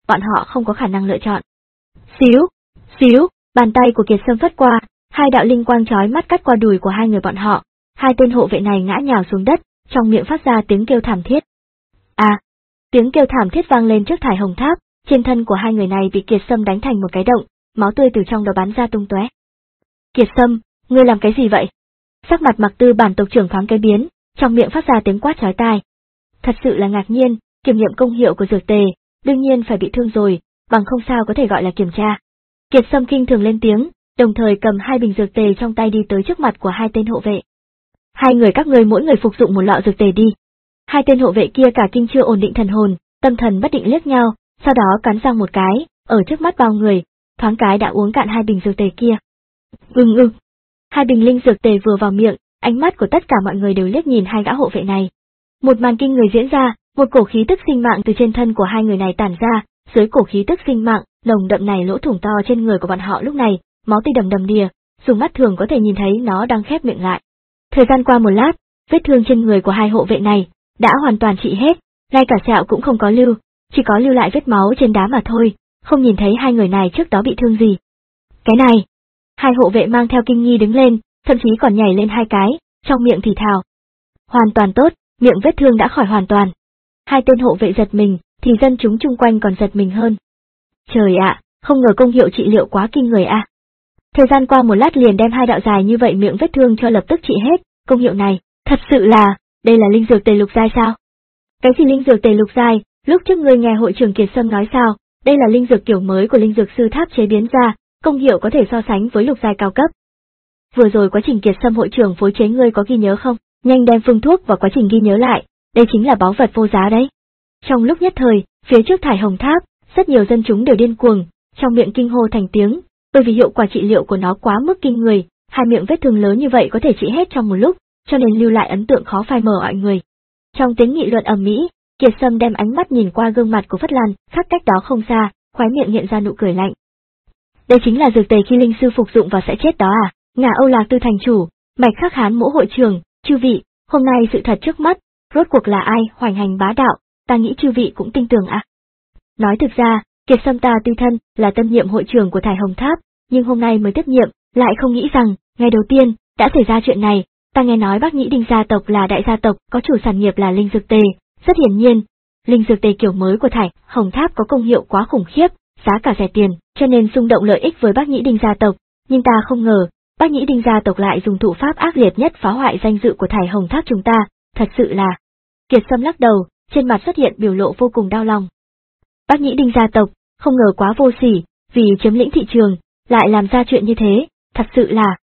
bọn họ không có khả năng lựa chọn. Xíu, xíu, bàn tay của Kiệt Sâm phất qua, hai đạo linh quang chói mắt cắt qua đùi của hai người bọn họ, hai tên hộ vệ này ngã nhào xuống đất, trong miệng phát ra tiếng kêu thảm thiết. À, tiếng kêu thảm thiết vang lên trước thải hồng tháp, trên thân của hai người này bị Kiệt Sâm đánh thành một cái động, máu tươi từ trong đó bắn ra tung tóe. Kiệt Sâm, ngươi làm cái gì vậy? Sắc mặt Mặc Tư bản tộc trưởng thoáng cái biến, trong miệng phát ra tiếng quát chói tai. Thật sự là ngạc nhiên, kiểm nghiệm công hiệu của dược tề, đương nhiên phải bị thương rồi, bằng không sao có thể gọi là kiểm tra. Kiệt Sâm kinh thường lên tiếng, đồng thời cầm hai bình dược tề trong tay đi tới trước mặt của hai tên hộ vệ. Hai người các ngươi mỗi người phục dụng một lọ dược tề đi. Hai tên hộ vệ kia cả kinh chưa ổn định thần hồn, tâm thần bất định liếc nhau, sau đó cắn răng một cái, ở trước mắt bao người, thoáng cái đã uống cạn hai bình dược tề kia. Ưng ưng. Hai bình linh dược tề vừa vào miệng, ánh mắt của tất cả mọi người đều liếc nhìn hai gã hộ vệ này. Một màn kinh người diễn ra, một cổ khí tức sinh mạng từ trên thân của hai người này tản ra, dưới cổ khí tức sinh mạng, nồng đậm này lỗ thủng to trên người của bọn họ lúc này, máu tươi đầm đầm đìa, dùng mắt thường có thể nhìn thấy nó đang khép miệng lại. Thời gian qua một lát, vết thương trên người của hai hộ vệ này đã hoàn toàn trị hết, ngay cả sẹo cũng không có lưu, chỉ có lưu lại vết máu trên đá mà thôi, không nhìn thấy hai người này trước đó bị thương gì. Cái này, hai hộ vệ mang theo kinh nghi đứng lên, thậm chí còn nhảy lên hai cái, trong miệng thì thào. Hoàn toàn tốt, miệng vết thương đã khỏi hoàn toàn. Hai tên hộ vệ giật mình, thì dân chúng chung quanh còn giật mình hơn. Trời ạ, không ngờ công hiệu trị liệu quá kinh người a. Thời gian qua một lát liền đem hai đạo dài như vậy miệng vết thương cho lập tức trị hết, công hiệu này, thật sự là, đây là linh dược tề lục giai sao? Cái gì linh dược tề lục giai, lúc trước ngươi nghe hội trưởng Kiệt Sâm nói sao, đây là linh dược kiểu mới của linh dược sư tháp chế biến ra, công hiệu có thể so sánh với lục giai cao cấp. Vừa rồi quá trình Kiệt Sâm hội trưởng phối chế ngươi có ghi nhớ không? Nhanh đem phương thuốc và quá trình ghi nhớ lại, đây chính là báu vật vô giá đấy. Trong lúc nhất thời, phía trước thải hồng tháp, rất nhiều dân chúng đều điên cuồng, trong miệng kinh hô thành tiếng, bởi vì hiệu quả trị liệu của nó quá mức kinh người, hai miệng vết thương lớn như vậy có thể trị hết trong một lúc, cho nên lưu lại ấn tượng khó phai mờ mọi người. Trong tiếng nghị luận ầm ĩ, Kiệt Sâm đem ánh mắt nhìn qua gương mặt của Phất Lan, khắc cách đó không xa, khóe miệng hiện ra nụ cười lạnh. Đây chính là dược tề khi linh sư phục dụng và sẽ chết đó à? Ngả Âu Lạc Tư thành chủ, Bạch Khắc Hán Mỗ hội trưởng, chư vị, hôm nay sự thật trước mắt, rốt cuộc là ai hoành hành bá đạo, ta nghĩ chư vị cũng tin tưởng à? Nói thực ra, Kiệt Sâm ta tuy thân là tân nhiệm hội trưởng của Thải Hồng Tháp, nhưng hôm nay mới tiếp nhiệm, lại không nghĩ rằng, ngày đầu tiên, đã xảy ra chuyện này. Ta nghe nói Bác Nhĩ Đinh gia tộc là đại gia tộc, có chủ sản nghiệp là linh dược tề, rất hiển nhiên, linh dược tề kiểu mới của Thải Hồng Tháp có công hiệu quá khủng khiếp, giá cả rẻ tiền, cho nên xung động lợi ích với Bác Nhĩ Đinh gia tộc, nhưng ta không ngờ, Bác Nhĩ Đinh gia tộc lại dùng thủ pháp ác liệt nhất phá hoại danh dự của Thải Hồng Tháp chúng ta, thật sự là. Kiệt Sâm lắc đầu, trên mặt xuất hiện biểu lộ vô cùng đau lòng. Bác Nhĩ Đinh gia tộc, không ngờ quá vô sỉ, vì chiếm lĩnh thị trường, lại làm ra chuyện như thế, thật sự là.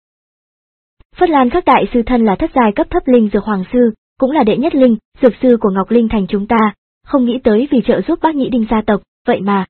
Phất Lan Khắc đại sư thân là thất giai cấp thấp linh dược hoàng sư, cũng là đệ nhất linh, dược sư của Ngọc Linh thành chúng ta, không nghĩ tới vì trợ giúp Bác Nhĩ Đinh gia tộc, vậy mà.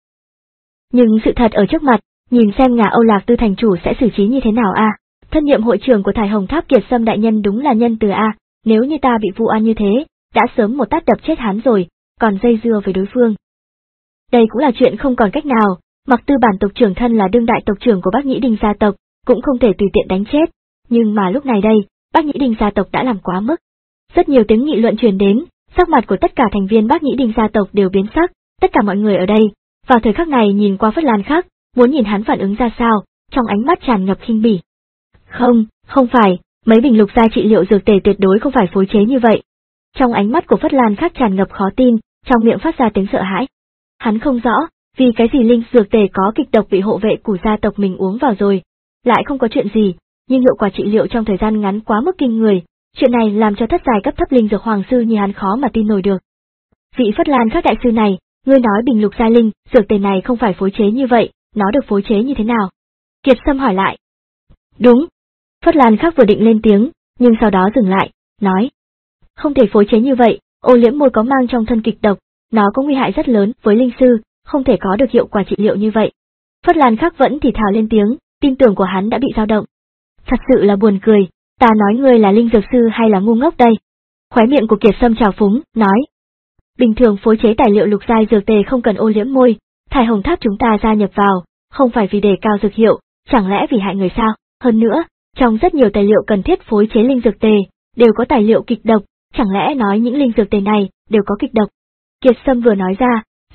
Nhưng sự thật ở trước mặt, nhìn xem Ngả Âu Lạc Tư thành chủ sẽ xử trí như thế nào a? À? Thân nhiệm hội trưởng của Thải Hồng Tháp Kiệt Sâm đại nhân đúng là nhân từ a, à? Nếu như ta bị vu oan như thế, đã sớm một tát đập chết hắn rồi, còn dây dưa với đối phương. Đây cũng là chuyện không còn cách nào, mặc tư bản tộc trưởng thân là đương đại tộc trưởng của Bác Nhĩ Đinh gia tộc, cũng không thể tùy tiện đánh chết, nhưng mà lúc này đây, Bác Nhĩ Đinh gia tộc đã làm quá mức. Rất nhiều tiếng nghị luận truyền đến, sắc mặt của tất cả thành viên Bác Nhĩ Đinh gia tộc đều biến sắc, tất cả mọi người ở đây, vào thời khắc này nhìn qua Phất Lan Khắc, muốn nhìn hắn phản ứng ra sao, trong ánh mắt tràn ngập khinh bỉ. Không, không phải, mấy bình lục giai trị liệu dược tề tuyệt đối không phải phối chế như vậy. Trong ánh mắt của Phất Lan Khắc tràn ngập khó tin, trong miệng phát ra tiếng sợ hãi. Hắn không rõ, vì cái gì linh dược tề có kịch độc bị hộ vệ của gia tộc mình uống vào rồi, lại không có chuyện gì, nhưng hiệu quả trị liệu trong thời gian ngắn quá mức kinh người, chuyện này làm cho thất giai cấp thấp linh dược hoàng sư như hắn khó mà tin nổi được. Vị Phất Lan Khắc đại sư này, ngươi nói bình lục giai linh, dược tề này không phải phối chế như vậy, nó được phối chế như thế nào? Kiệt Sâm hỏi lại. Đúng. Phất Lan Khắc vừa định lên tiếng, nhưng sau đó dừng lại, nói. Không thể phối chế như vậy, ô liễm môi có mang trong thân kịch độc, nó có nguy hại rất lớn với linh sư, không thể có được hiệu quả trị liệu như vậy. Phất Lan Khắc vẫn thì thào lên tiếng, tin tưởng của hắn đã bị dao động. Thật sự là buồn cười, ta nói ngươi là linh dược sư hay là ngu ngốc đây? Khóe miệng của Kiệt Sâm trào phúng, nói. Bình thường phối chế tài liệu lục giai dược tề không cần ô liễm môi, Thải Hồng Tháp chúng ta gia nhập vào, không phải vì đề cao dược hiệu, chẳng lẽ vì hại người sao? Hơn nữa, trong rất nhiều tài liệu cần thiết phối chế linh dược tề, đều có tài liệu kịch độc, chẳng lẽ nói những linh dược tề này đều có kịch độc? Kiệt Sâm vừa nói ra,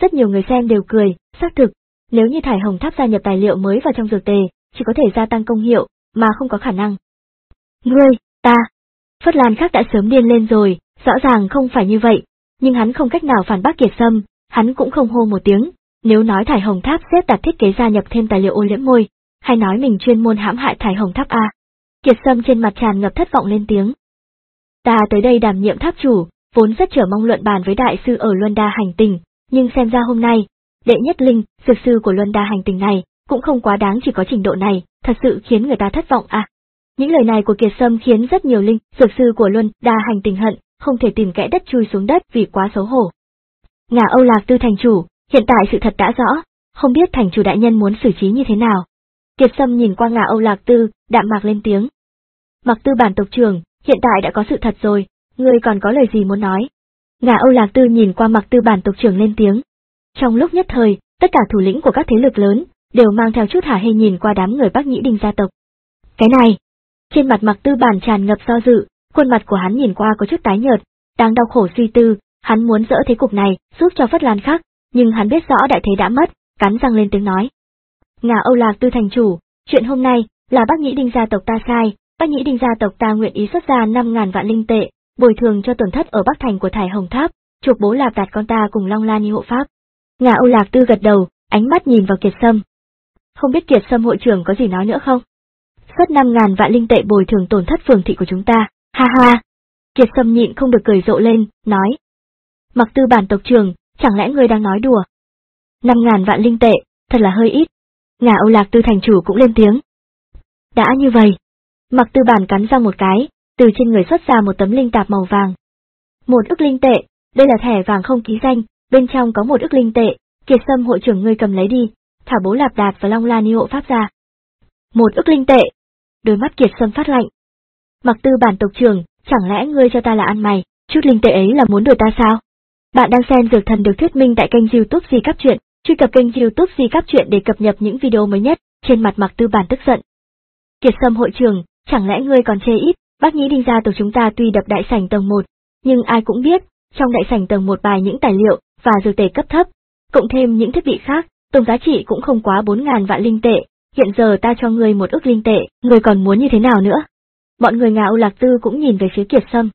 Rất nhiều người xem đều cười, xác thực, nếu như thải hồng tháp gia nhập tài liệu mới vào trong dược tề, chỉ có thể gia tăng công hiệu, mà không có khả năng. Ngươi, ta. Phất Lan Khắc đã sớm điên lên rồi, rõ ràng không phải như vậy, nhưng hắn không cách nào phản bác Kiệt Sâm, hắn cũng không hô một tiếng, nếu nói thải hồng tháp xếp đặt thiết kế gia nhập thêm tài liệu ô liễm môi, hay nói mình chuyên môn hãm hại thải hồng tháp a. Kiệt Sâm trên mặt tràn ngập thất vọng lên tiếng. Ta tới đây đảm nhiệm tháp chủ, vốn rất chờ mong luận bàn với đại sư ở Luân Đa hành tinh, nhưng xem ra hôm nay, đệ nhất linh, dược sư của Luân Đa hành tinh này, cũng không quá đáng chỉ có trình độ này, thật sự khiến người ta thất vọng à. Những lời này của Kiệt Sâm khiến rất nhiều linh, dược sư của Luân Đa hành tinh hận, không thể tìm kẽ đất chui xuống đất vì quá xấu hổ. Ngà Âu Lạc Tư thành chủ, hiện tại sự thật đã rõ, không biết thành chủ đại nhân muốn xử trí như thế nào. Kiệt Sâm nhìn qua Ngà Âu Lạc Tư, đạm mạc lên tiếng. Mặc Tư bản tộc trưởng, hiện tại đã có sự thật rồi, ngươi còn có lời gì muốn nói? Ngà Âu Lạc Tư nhìn qua Mặc Tư bản tộc trưởng lên tiếng. Trong lúc nhất thời, tất cả thủ lĩnh của các thế lực lớn, đều mang theo chút hả hê nhìn qua đám người Bắc Nhĩ Đinh gia tộc. Cái này, trên mặt Mặc Tư bản tràn ngập do dự, khuôn mặt của hắn nhìn qua có chút tái nhợt, đang đau khổ suy tư, hắn muốn dỡ thế cục này, giúp cho Phất Lan Khắc, nhưng hắn biết rõ đại thế đã mất, cắn răng lên tiếng nói. Ngà Âu Lạc Tư thành chủ, chuyện hôm nay, là Bắc Nhĩ Đinh gia tộc ta sai, Bắc Nhĩ Đinh gia tộc ta nguyện ý xuất ra năm ngàn vạn linh tệ, bồi thường cho tổn thất ở Bắc Thành của Thải Hồng Tháp, chuộc Bố Lạp Đạt con ta cùng Long Lan Nhi hộ pháp. Ngà Âu Lạc Tư gật đầu, ánh mắt nhìn vào Kiệt Sâm. Không biết Kiệt Sâm hội trưởng có gì nói nữa không? Xuất năm ngàn vạn linh tệ bồi thường tổn thất phường thị của chúng ta, ha ha. Kiệt Sâm nhịn không được cười rộ lên, nói. Mặc Tư bản tộc trưởng, chẳng lẽ ngươi đang nói đùa? Năm ngàn vạn linh tệ, thật là hơi ít. Ngà Âu Lạc Tư thành chủ cũng lên tiếng. Đã như vậy. Mặc Tư bản cắn răng một cái, từ trên người xuất ra một tấm linh tạp màu vàng. Một ức linh tệ, đây là thẻ vàng không ký danh, bên trong có một ức linh tệ, Kiệt Sâm hội trưởng ngươi cầm lấy đi, thả Bố Lạp Đạt và Long Lan Nhi hộ pháp ra. Một ức linh tệ. Đôi mắt Kiệt Sâm phát lạnh. Mặc Tư bản tộc trưởng, chẳng lẽ ngươi cho ta là ăn mày, chút linh tệ ấy là muốn đuổi ta sao? Bạn đang xem Dược Thần được thuyết minh tại kênh YouTube Di Cáp Truyện, truy cập kênh YouTube Di Cáp Truyện để cập nhật những video mới nhất. Trên mặt Mặc Tư bản tức giận. Kiệt Sâm hội trưởng, chẳng lẽ ngươi còn chê ít? Bắc Nhĩ Đinh gia tộc chúng ta tuy đập đại sảnh tầng một, nhưng ai cũng biết, trong đại sảnh tầng một bài những tài liệu và dược tề cấp thấp, cộng thêm những thiết bị khác, tổng giá trị cũng không quá bốn ngàn vạn linh tệ. Hiện giờ ta cho ngươi một ức linh tệ, ngươi còn muốn như thế nào nữa? Bọn người Ngà Âu Lạc Tư cũng nhìn về phía Kiệt Sâm.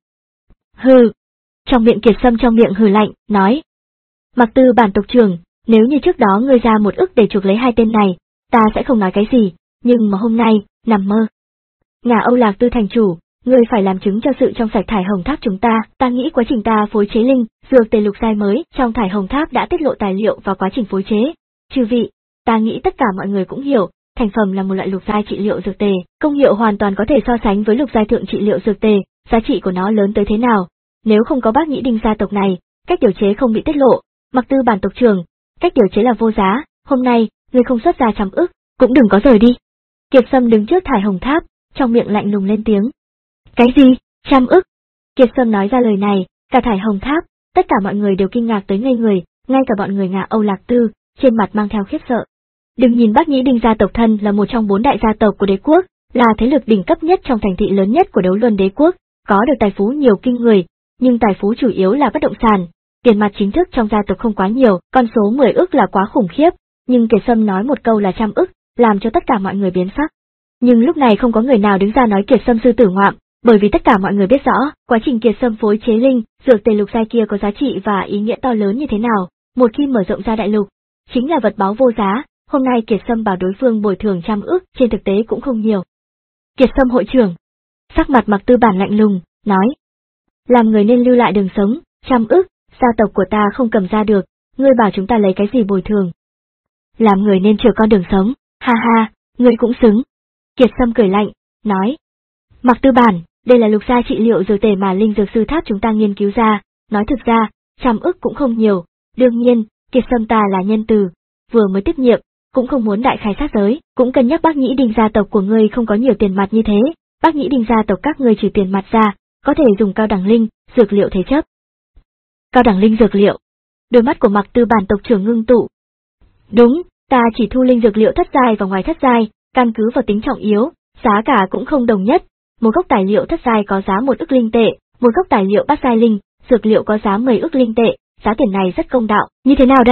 Hừ. Trong miệng Kiệt Sâm trong miệng hừ lạnh, nói. Mặc Tư bản tộc trưởng, nếu như trước đó ngươi ra một ức để chuộc lấy hai tên này, ta sẽ không nói cái gì, nhưng mà hôm nay, nằm mơ. Ngà Âu Lạc Tư thành chủ, ngươi phải làm chứng cho sự trong sạch Thải Hồng Tháp chúng ta, ta nghĩ quá trình ta phối chế linh, dược tề lục giai mới trong Thải Hồng Tháp đã tiết lộ tài liệu và quá trình phối chế. Chư vị, ta nghĩ tất cả mọi người cũng hiểu, thành phẩm là một loại lục giai trị liệu dược tề, công hiệu hoàn toàn có thể so sánh với lục giai thượng trị liệu dược tề, giá trị của nó lớn tới thế nào. Nếu không có Bắc Nhĩ Đinh gia tộc này, cách điều chế không bị tiết lộ, Mặc Tư bản tộc trưởng, cách điều chế là vô giá, hôm nay, ngươi không xuất ra trăm ức, cũng đừng có rời đi. Kiệt Sâm đứng trước Thải Hồng Tháp, trong miệng lạnh lùng lên tiếng. Cái gì, trăm ức? Kiệt Sâm nói ra lời này, cả Thải Hồng Tháp, tất cả mọi người đều kinh ngạc tới ngây người, ngay cả bọn người Ngà Âu Lạc Tư, trên mặt mang theo khiếp sợ. Đừng nhìn Bắc Nhĩ Đinh gia tộc thân là một trong bốn đại gia tộc của đế quốc, là thế lực đỉnh cấp nhất trong thành thị lớn nhất của Đấu Luân đế quốc, có được tài phú nhiều kinh người, nhưng tài phú chủ yếu là bất động sản, tiền mặt chính thức trong gia tộc không quá nhiều, con số mười ức là quá khủng khiếp, nhưng Kiệt Sâm nói một câu là trăm ức, làm cho tất cả mọi người biến sắc. Nhưng lúc này không có người nào đứng ra nói Kiệt Sâm sư tử ngoạm, bởi vì tất cả mọi người biết rõ, quá trình Kiệt Sâm phối chế linh, dược tề lục giai kia có giá trị và ý nghĩa to lớn như thế nào, một khi mở rộng ra đại lục, chính là vật báu vô giá. Hôm nay Kiệt Sâm bảo đối phương bồi thường trăm ức, trên thực tế cũng không nhiều. Kiệt Sâm hội trưởng, sắc mặt Mặc Tư bản lạnh lùng, nói. Làm người nên lưu lại đường sống, trăm ức, gia tộc của ta không cầm ra được, ngươi bảo chúng ta lấy cái gì bồi thường. Làm người nên chờ con đường sống, ha ha, ngươi cũng xứng. Kiệt Sâm cười lạnh, nói. Mặc Tư bản, đây là lục gia trị liệu dược tề mà linh dược sư tháp chúng ta nghiên cứu ra, nói thực ra, trăm ức cũng không nhiều, đương nhiên, Kiệt Sâm ta là nhân từ, vừa mới tiếp nhiệm, cũng không muốn đại khai sát giới, cũng cân nhắc Bắc Nhĩ Đinh gia tộc của ngươi không có nhiều tiền mặt như thế, Bắc Nhĩ Đinh gia tộc các ngươi trừ tiền mặt ra, có thể dùng cao đẳng linh, dược liệu thế chấp. Cao đẳng linh dược liệu. Đôi mắt của Mặc Tư bản tộc trưởng ngưng tụ. Đúng, ta chỉ thu linh dược liệu thất giai và ngoài thất giai, căn cứ vào tính trọng yếu, giá cả cũng không đồng nhất. Một gốc tài liệu thất giai có giá một ức linh tệ, một gốc tài liệu bát giai linh, dược liệu có giá mười ức linh tệ, giá tiền này rất công đạo, như thế nào đây?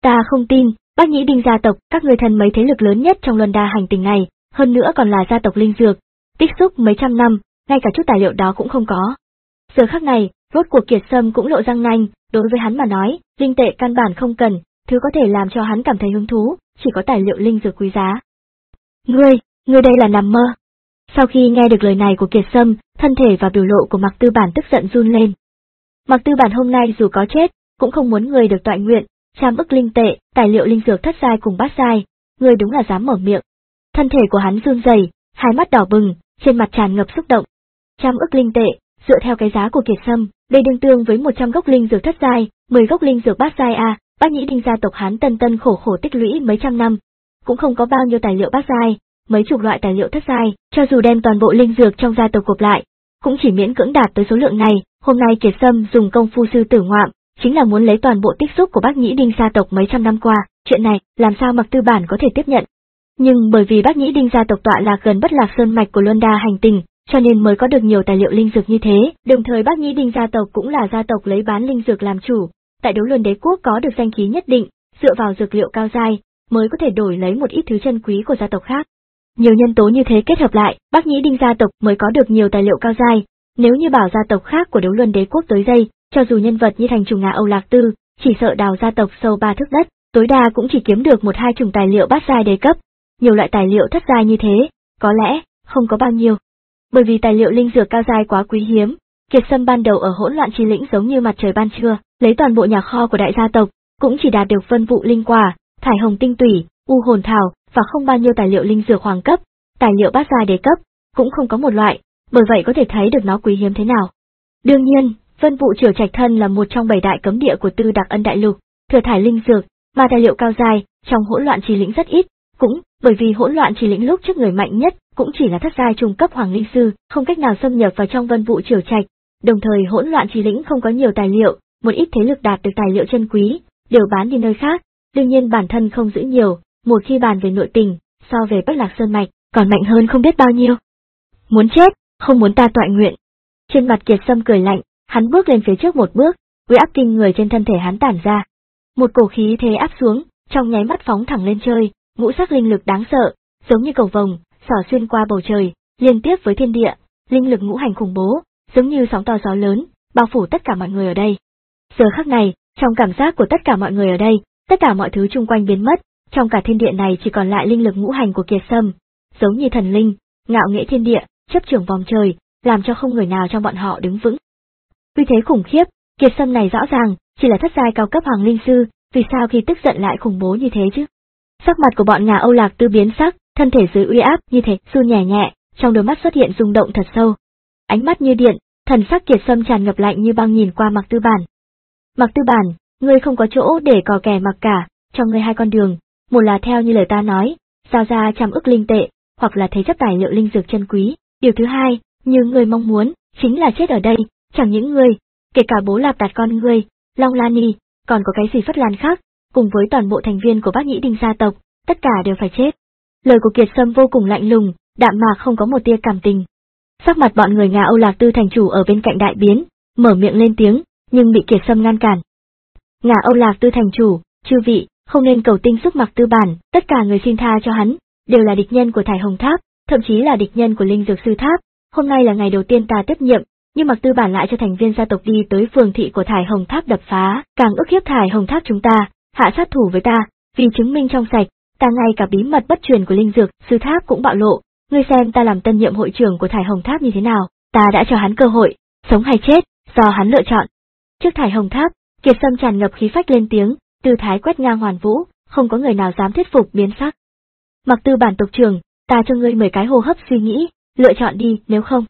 Ta không tin, Bác Nhĩ Đinh gia tộc, các người thân mấy thế lực lớn nhất trong Luân Đa hành tinh này, hơn nữa còn là gia tộc linh dược, tích xúc mấy trăm năm, ngay cả chút tài liệu đó cũng không có. Giờ khắc này, rốt cuộc Kiệt Sâm cũng lộ răng nanh, đối với hắn mà nói, linh tệ căn bản không cần, thứ có thể làm cho hắn cảm thấy hứng thú, chỉ có tài liệu linh dược quý giá. Ngươi, ngươi đây là nằm mơ. Sau khi nghe được lời này của Kiệt Sâm, thân thể và biểu lộ của Mạc Tư Bản tức giận run lên. Mạc Tư Bản hôm nay dù có chết, cũng không muốn người được tọa nguyện, trăm ức linh tệ, tài liệu linh dược thất giai cùng bát giai, người đúng là dám mở miệng. Thân thể của hắn run rẩy, hai mắt đỏ bừng, trên mặt tràn ngập xúc động. Trăm ức linh tệ, dựa theo cái giá của Kiệt Sâm, đây tương đương với một trăm gốc linh dược thất giai, mười gốc linh dược bát giai a, Bác Nhĩ Đinh gia tộc hắn tân tân khổ khổ tích lũy mấy trăm năm, cũng không có bao nhiêu tài liệu bát giai, mấy chục loại tài liệu thất giai, cho dù đem toàn bộ linh dược trong gia tộc gộp lại, cũng chỉ miễn cưỡng đạt tới số lượng này. Hôm nay Kiệt Sâm dùng công phu sư tử ngoạm, chính là muốn lấy toàn bộ tích xúc của Bác Nhĩ Đinh gia tộc mấy trăm năm qua, chuyện này làm sao Mạc Tư Bản có thể tiếp nhận. Nhưng bởi vì Bác Nhĩ Đinh gia tộc tọa lạc gần Bất Lạc Sơn mạch của Luân Đa hành tinh, cho nên mới có được nhiều tài liệu linh dược như thế. Đồng thời Bác Nhĩ Đinh gia tộc cũng là gia tộc lấy bán linh dược làm chủ, tại Đấu Luân Đế quốc có được danh khí nhất định, dựa vào dược liệu cao giai mới có thể đổi lấy một ít thứ chân quý của gia tộc khác. Nhiều nhân tố như thế kết hợp lại, Bác Nhĩ Đinh gia tộc mới có được nhiều tài liệu cao giai. Nếu như bảo gia tộc khác của Đấu Luân Đế quốc tới đây, cho dù nhân vật như thành chủ Ngà Âu Lạc Tư, chỉ sợ đào gia tộc sâu ba thước đất, tối đa cũng chỉ kiếm được một hai chủng tài liệu bát giai đế cấp. Nhiều loại tài liệu thất giai như thế, có lẽ không có bao nhiêu. Bởi vì tài liệu linh dược cao giai quá quý hiếm, Kiệt Sâm ban đầu ở Hỗn Loạn Chi Lĩnh giống như mặt trời ban trưa, lấy toàn bộ nhà kho của đại gia tộc, cũng chỉ đạt được vân vụ linh quả, thải hồng tinh tủy, u hồn thảo và không bao nhiêu tài liệu linh dược hoàng cấp, tài liệu bát giai đế cấp cũng không có một loại, bởi vậy có thể thấy được nó quý hiếm thế nào. Đương nhiên, vân vụ triều trạch thân là một trong bảy đại cấm địa của Tư Đặc Ân đại lục, thừa thải linh dược, mà tài liệu cao giai trong Hỗn Loạn Chi Lĩnh rất ít, cũng bởi vì Hỗn Loạn Chi Lĩnh lúc trước người mạnh nhất cũng chỉ là thất giai trung cấp hoàng linh sư, không cách nào xâm nhập vào trong vân vụ triều trạch. Đồng thời Hỗn Loạn Chi Lĩnh không có nhiều tài liệu, một ít thế lực đạt được tài liệu chân quý đều bán đi nơi khác, đương nhiên bản thân không giữ nhiều, một khi bàn về nội tình, so về Bất Lạc Sơn mạch còn mạnh hơn không biết bao nhiêu. Muốn chết, không muốn ta tọa nguyện. Trên mặt Kiệt Sâm cười lạnh, hắn bước lên phía trước một bước, uy áp kinh người trên thân thể hắn tản ra. Một cổ khí thế áp xuống, trong nháy mắt phóng thẳng lên trời, ngũ sắc linh lực đáng sợ, giống như cầu vồng, xỏ xuyên qua bầu trời, liên tiếp với thiên địa, linh lực ngũ hành khủng bố, giống như sóng to gió lớn, bao phủ tất cả mọi người ở đây. Giờ khắc này, trong cảm giác của tất cả mọi người ở đây, tất cả mọi thứ chung quanh biến mất, trong cả thiên địa này chỉ còn lại linh lực ngũ hành của Kiệt Sâm, giống như thần linh, ngạo nghễ thiên địa, chấp trưởng vòng trời, làm cho không người nào trong bọn họ đứng vững. Uy thế khủng khiếp, Kiệt Sâm này rõ ràng chỉ là thất giai cao cấp hoàng linh sư, vì sao khi tức giận lại khủng bố như thế chứ? Sắc mặt của bọn Ngà Âu Lạc Tư biến sắc, thân thể dưới uy áp như thế, run nhẹ nhẹ, trong đôi mắt xuất hiện rung động thật sâu. Ánh mắt như điện, thần sắc Kiệt Sâm tràn ngập lạnh như băng nhìn qua Mạc Tư Bản. Mạc Tư Bản, ngươi không có chỗ để cò kè mặc cả, cho ngươi hai con đường, một là theo như lời ta nói, giao ra trăm ức linh tệ, hoặc là thế chấp tài liệu linh dược chân quý. Điều thứ hai, như ngươi mong muốn, chính là chết ở đây, chẳng những ngươi, kể cả bố Lạp Tạt con ngươi, Long Lan Nhi, còn có cái gì Phất Lan khác, cùng với toàn bộ thành viên của Bác Nhĩ Đinh gia tộc, tất cả đều phải chết. Lời của Kiệt Sâm vô cùng lạnh lùng, đạm mạc không có một tia cảm tình. Sắc mặt bọn người Ngà Âu Lạc Tư thành chủ ở bên cạnh đại biến, mở miệng lên tiếng, nhưng bị Kiệt Sâm ngăn cản. Ngà Âu Lạc Tư thành chủ, chư vị, không nên cầu tinh sức Mạc Tư Bản, tất cả người xin tha cho hắn, đều là địch nhân của Thải Hồng Tháp, thậm chí là địch nhân của Linh Dược Sư Tháp. Hôm nay là ngày đầu tiên ta tiếp nhiệm, nhưng Mạc Tư Bản lại cho thành viên gia tộc đi tới phường thị của Thải Hồng Tháp đập phá, càng ức hiếp Thải Hồng Tháp chúng ta, hạ sát thủ với ta, vì chứng minh trong sạch, ta ngay cả bí mật bất truyền của Linh Dược Sư Tháp cũng bạo lộ. Ngươi xem ta làm tân nhiệm hội trưởng của Thải Hồng Tháp như thế nào, ta đã cho hắn cơ hội, sống hay chết, do hắn lựa chọn. Trước Thải Hồng Tháp, Kiệt Sâm tràn ngập khí phách lên tiếng, tư thái quét ngang hoàn vũ, không có người nào dám thuyết phục biến sắc. Mạc Tư Bản tộc trưởng, ta cho ngươi mười cái hô hấp suy nghĩ, lựa chọn đi, nếu không.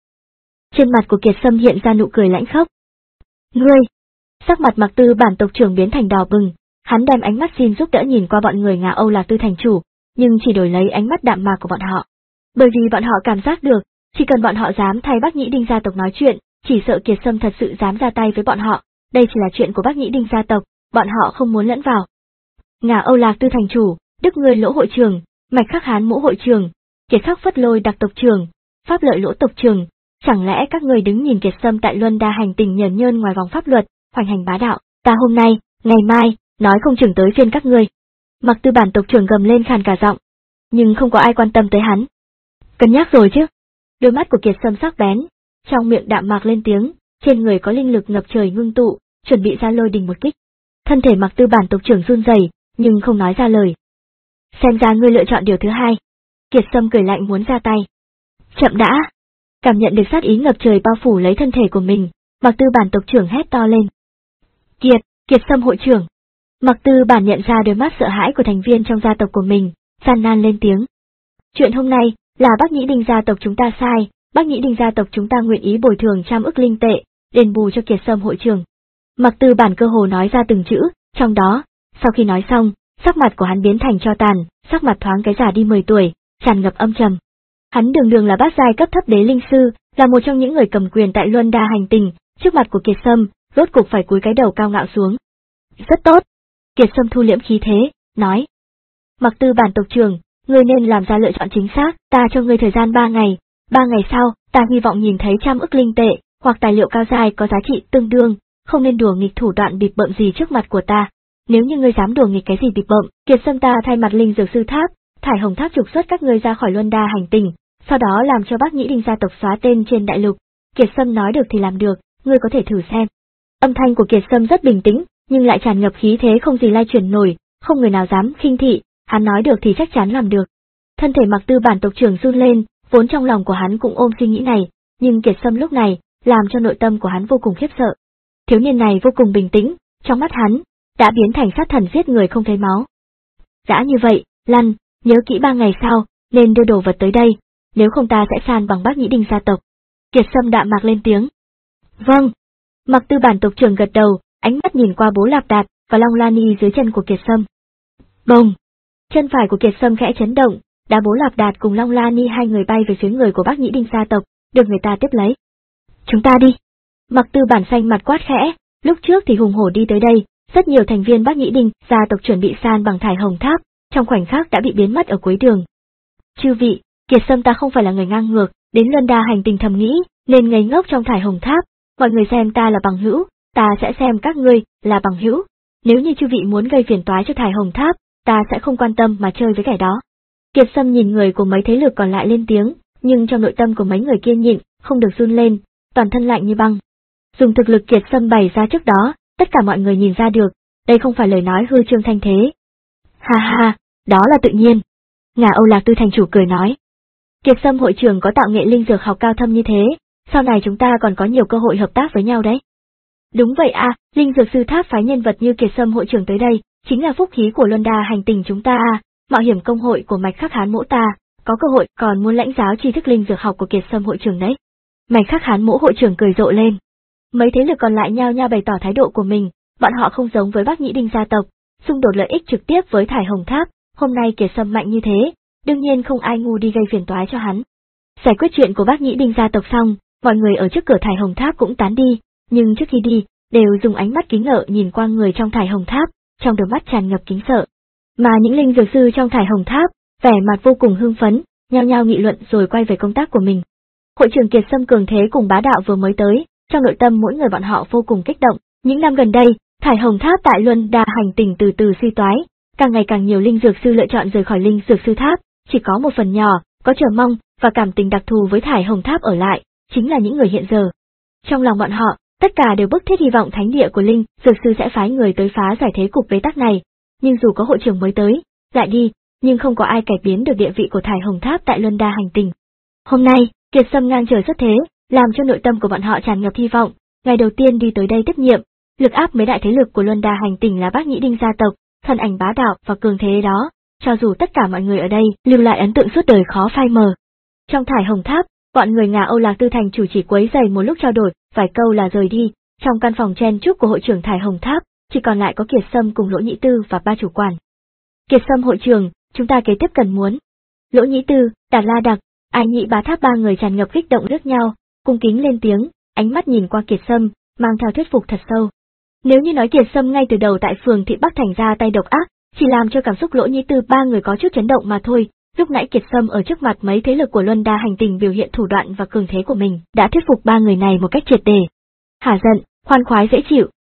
Trên mặt của Kiệt Sâm hiện ra nụ cười lãnh khốc. Ngươi! Sắc mặt Mạc Tư Bản tộc trưởng biến thành đỏ bừng, hắn đem ánh mắt xin giúp đỡ nhìn qua bọn người Ngà Âu Lạc Tư thành chủ, nhưng chỉ đổi lấy ánh mắt đạm mạc của bọn họ. Bởi vì bọn họ cảm giác được, chỉ cần bọn họ dám thay Bác Nhĩ Đinh gia tộc nói chuyện, chỉ sợ Kiệt Sâm thật sự dám ra tay với bọn họ, đây chỉ là chuyện của Bác Nhĩ Đinh gia tộc, bọn họ không muốn lẫn vào. Ngà Âu Lạc Tư thành chủ, Đức Ngươi Lỗ hội trưởng, Mạch Khắc Hán Mũ hội trưởng, Kiệt Khắc Phất Lôi đặc tộc trưởng, Pháp Lợi Lỗ tộc trưởng, chẳng lẽ các ngươi đứng nhìn Kiệt Sâm tại Luân Đa hành tinh nhờn nhơn ngoài vòng pháp luật, hoành hành bá đạo, ta hôm nay, ngày mai, nói không chừng tới phiên các ngươi. Mặc Tư bản tộc trưởng gầm lên khàn cả giọng, nhưng không có ai quan tâm tới hắn. Cân nhắc rồi chứ? Đôi mắt của Kiệt Sâm sắc bén, trong miệng đạm mạc lên tiếng, trên người có linh lực ngập trời ngưng tụ, chuẩn bị ra lôi đình một kích. Thân thể Mặc Tư bản tộc trưởng run rẩy, nhưng không nói ra lời. Xem ra ngươi lựa chọn điều thứ hai. Kiệt Sâm cười lạnh muốn ra tay. Chậm đã. Cảm nhận được sát ý ngập trời bao phủ lấy thân thể của mình, Mặc Tư bản tộc trưởng hét to lên. Kiệt, Kiệt Sâm hội trưởng. Mặc Tư bản nhận ra đôi mắt sợ hãi của thành viên trong gia tộc của mình, gian nan lên tiếng. Chuyện hôm nay là Bắc Nhĩ Đinh gia tộc chúng ta sai, Bắc Nhĩ Đinh gia tộc chúng ta nguyện ý bồi thường trăm ức linh tệ, đền bù cho Kiệt Sâm hội trưởng. Mặc Tư bản cơ hồ nói ra từng chữ, trong đó, sau khi nói xong, sắc mặt của hắn biến thành tro tàn, sắc mặt thoáng cái già đi mười tuổi, tràn ngập âm trầm. Hắn đường đường là bát giai cấp thấp đế linh sư, là một trong những người cầm quyền tại Luân Đa hành tinh, trước mặt của Kiệt Sâm, rốt cục phải cúi cái đầu cao ngạo xuống. Rất tốt. Kiệt Sâm thu liễm khí thế, nói. Mặc Tư bản tộc trưởng, ngươi nên làm ra lựa chọn chính xác, ta cho ngươi thời gian ba ngày, ba ngày sau, ta hy vọng nhìn thấy trăm ức linh tệ, hoặc tài liệu cao giai có giá trị tương đương, không nên đùa nghịch thủ đoạn bịp bợm gì trước mặt của ta. Nếu như ngươi dám đùa nghịch cái gì bịp bợm, Kiệt Sâm ta thay mặt linh dược sư tháp, thải hồng tháp trục xuất các ngươi ra khỏi Luân Đa hành tinh, sau đó làm cho Bắc Nhĩ Đinh gia tộc xóa tên trên đại lục. Kiệt Sâm nói được thì làm được, ngươi có thể thử xem. Âm thanh của Kiệt Sâm rất bình tĩnh, nhưng lại tràn ngập khí thế không gì lai chuyển nổi, không người nào dám khinh thị, hắn nói được thì chắc chắn làm được. Thân thể Mặc Tư bản tộc trưởng run lên, vốn trong lòng của hắn cũng ôm suy nghĩ này, nhưng Kiệt Sâm lúc này, làm cho nội tâm của hắn vô cùng khiếp sợ. Thiếu niên này vô cùng bình tĩnh, trong mắt hắn, đã biến thành sát thần giết người không thấy máu. Đã như vậy, Lăn, nhớ kỹ ba ngày sau, nên đưa đồ vật tới đây, nếu không ta sẽ san bằng Bắc Nhĩ Đinh gia tộc. Kiệt Sâm đạm mạc lên tiếng. Vâng. Mặc Tư bản tộc trưởng gật đầu, ánh mắt nhìn qua Bố Lạp Đạt và Long La Ni dưới chân của Kiệt Sâm. Bồng! Chân phải của Kiệt Sâm khẽ chấn động, đá Bố Lạp Đạt cùng Long La Ni hai người bay về phía người của Bắc Nhĩ Đinh gia tộc, được người ta tiếp lấy. Chúng ta đi! Mặc Tư bản xanh mặt quát khẽ, lúc trước thì hùng hổ đi tới đây, rất nhiều thành viên Bắc Nhĩ Đinh gia tộc chuẩn bị san bằng thải hồng tháp, trong khoảnh khắc đã bị biến mất ở cuối đường. Chư vị, Kiệt Sâm ta không phải là người ngang ngược, đến Luân Đa hành tinh thầm nghĩ, nên ngây ngốc trong thải hồng tháp, mọi người xem ta là bằng hữu, ta sẽ xem các ngươi là bằng hữu. Nếu như chư vị muốn gây phiền toái cho thải hồng tháp, ta sẽ không quan tâm mà chơi với kẻ đó. Kiệt Sâm nhìn người của mấy thế lực còn lại lên tiếng, nhưng trong nội tâm của mấy người kia nhịn, không được run lên, toàn thân lạnh như băng. Dùng thực lực Kiệt Sâm bày ra trước đó, tất cả mọi người nhìn ra được, đây không phải lời nói hư trương thanh thế. Ha ha, đó là tự nhiên. Ngà Âu Lạc Tư thành chủ cười nói. Kiệt Sâm hội trưởng có tạo nghệ linh dược học cao thâm như thế, sau này chúng ta còn có nhiều cơ hội hợp tác với nhau đấy. Đúng vậy à, linh dược sư tháp phái nhân vật như Kiệt Sâm hội trưởng tới đây, chính là phúc khí của Luân Đa hành tinh chúng ta à, mạo hiểm công hội của Mạch Khắc Hán Mỗ ta, có cơ hội còn muốn lãnh giáo tri thức linh dược học của Kiệt Sâm hội trưởng đấy. Mạch Khắc Hán Mỗ hội trưởng cười rộ lên. Mấy thế lực còn lại nhao nhao bày tỏ thái độ của mình, bọn họ không giống với Bắc Nhĩ Đinh gia tộc, xung đột lợi ích trực tiếp với thải hồng tháp, hôm nay Kiệt Sâm mạnh như thế, đương nhiên không ai ngu đi gây phiền toái cho hắn. Giải quyết chuyện của Bắc Nhĩ Đinh gia tộc xong, mọi người ở trước cửa thải hồng tháp cũng tán đi, nhưng trước khi đi, đều dùng ánh mắt kính ngợ nhìn qua người trong thải hồng tháp, trong đôi mắt tràn ngập kính sợ. Mà những linh dược sư trong thải hồng tháp, vẻ mặt vô cùng hưng phấn, nhao nhao nghị luận rồi quay về công tác của mình. Hội trưởng Kiệt Sâm cường thế cùng bá đạo vừa mới tới, trong nội tâm mỗi người bọn họ vô cùng kích động. Những năm gần đây, thải hồng tháp tại Luân Đa hành tinh từ từ suy toái, càng ngày càng nhiều linh dược sư lựa chọn rời khỏi linh dược sư tháp, chỉ có một phần nhỏ, có chờ mong và cảm tình đặc thù với thải hồng tháp ở lại, chính là những người hiện giờ. Trong lòng bọn họ, tất cả đều bức thiết hy vọng thánh địa của linh dược sư sẽ phái người tới phá giải thế cục bế tắc này, nhưng dù có hội trưởng mới tới, lại đi, nhưng không có ai cải biến được địa vị của thải hồng tháp tại Luân Đa hành tinh. Hôm nay, Kiệt Sâm ngang trời xuất thế, làm cho nội tâm của bọn họ tràn ngập hy vọng. Ngày đầu tiên đi tới đây tiếp nhiệm, lực áp mấy đại thế lực của Luân Đa hành tinh là Bắc Nhĩ Đinh gia tộc, thân ảnh bá đạo và cường thế đó, cho dù tất cả mọi người ở đây lưu lại ấn tượng suốt đời khó phai mờ. Trong thải hồng tháp, bọn người Ngà Âu Lạc Tư thành chủ chỉ quấy rầy một lúc trao đổi, vài câu là rời đi. Trong căn phòng chen chúc của hội trưởng thải hồng tháp, chỉ còn lại có Kiệt Sâm cùng Lỗ Nhĩ Tư và ba chủ quản. Kiệt Sâm hội trưởng, chúng ta kế tiếp cần muốn. Lỗ Nhĩ Tư, Đạt La Đặc, Ai Nhị Bá Tháp ba người tràn ngập kích động rước nhau, cung kính lên tiếng, ánh mắt nhìn qua Kiệt Sâm, mang theo thuyết phục thật sâu. Nếu như nói Kiệt Sâm ngay từ đầu tại phường thị Bắc thành ra tay độc ác, chỉ làm cho cảm xúc Lỗ Nhĩ Tư ba người có chút chấn động mà thôi, lúc nãy Kiệt Sâm ở trước mặt mấy thế lực của Luân Đa hành tinh biểu hiện thủ đoạn và cường thế của mình, đã thuyết phục ba người này một cách triệt để. Hả giận, khoan khoái dễ chịu,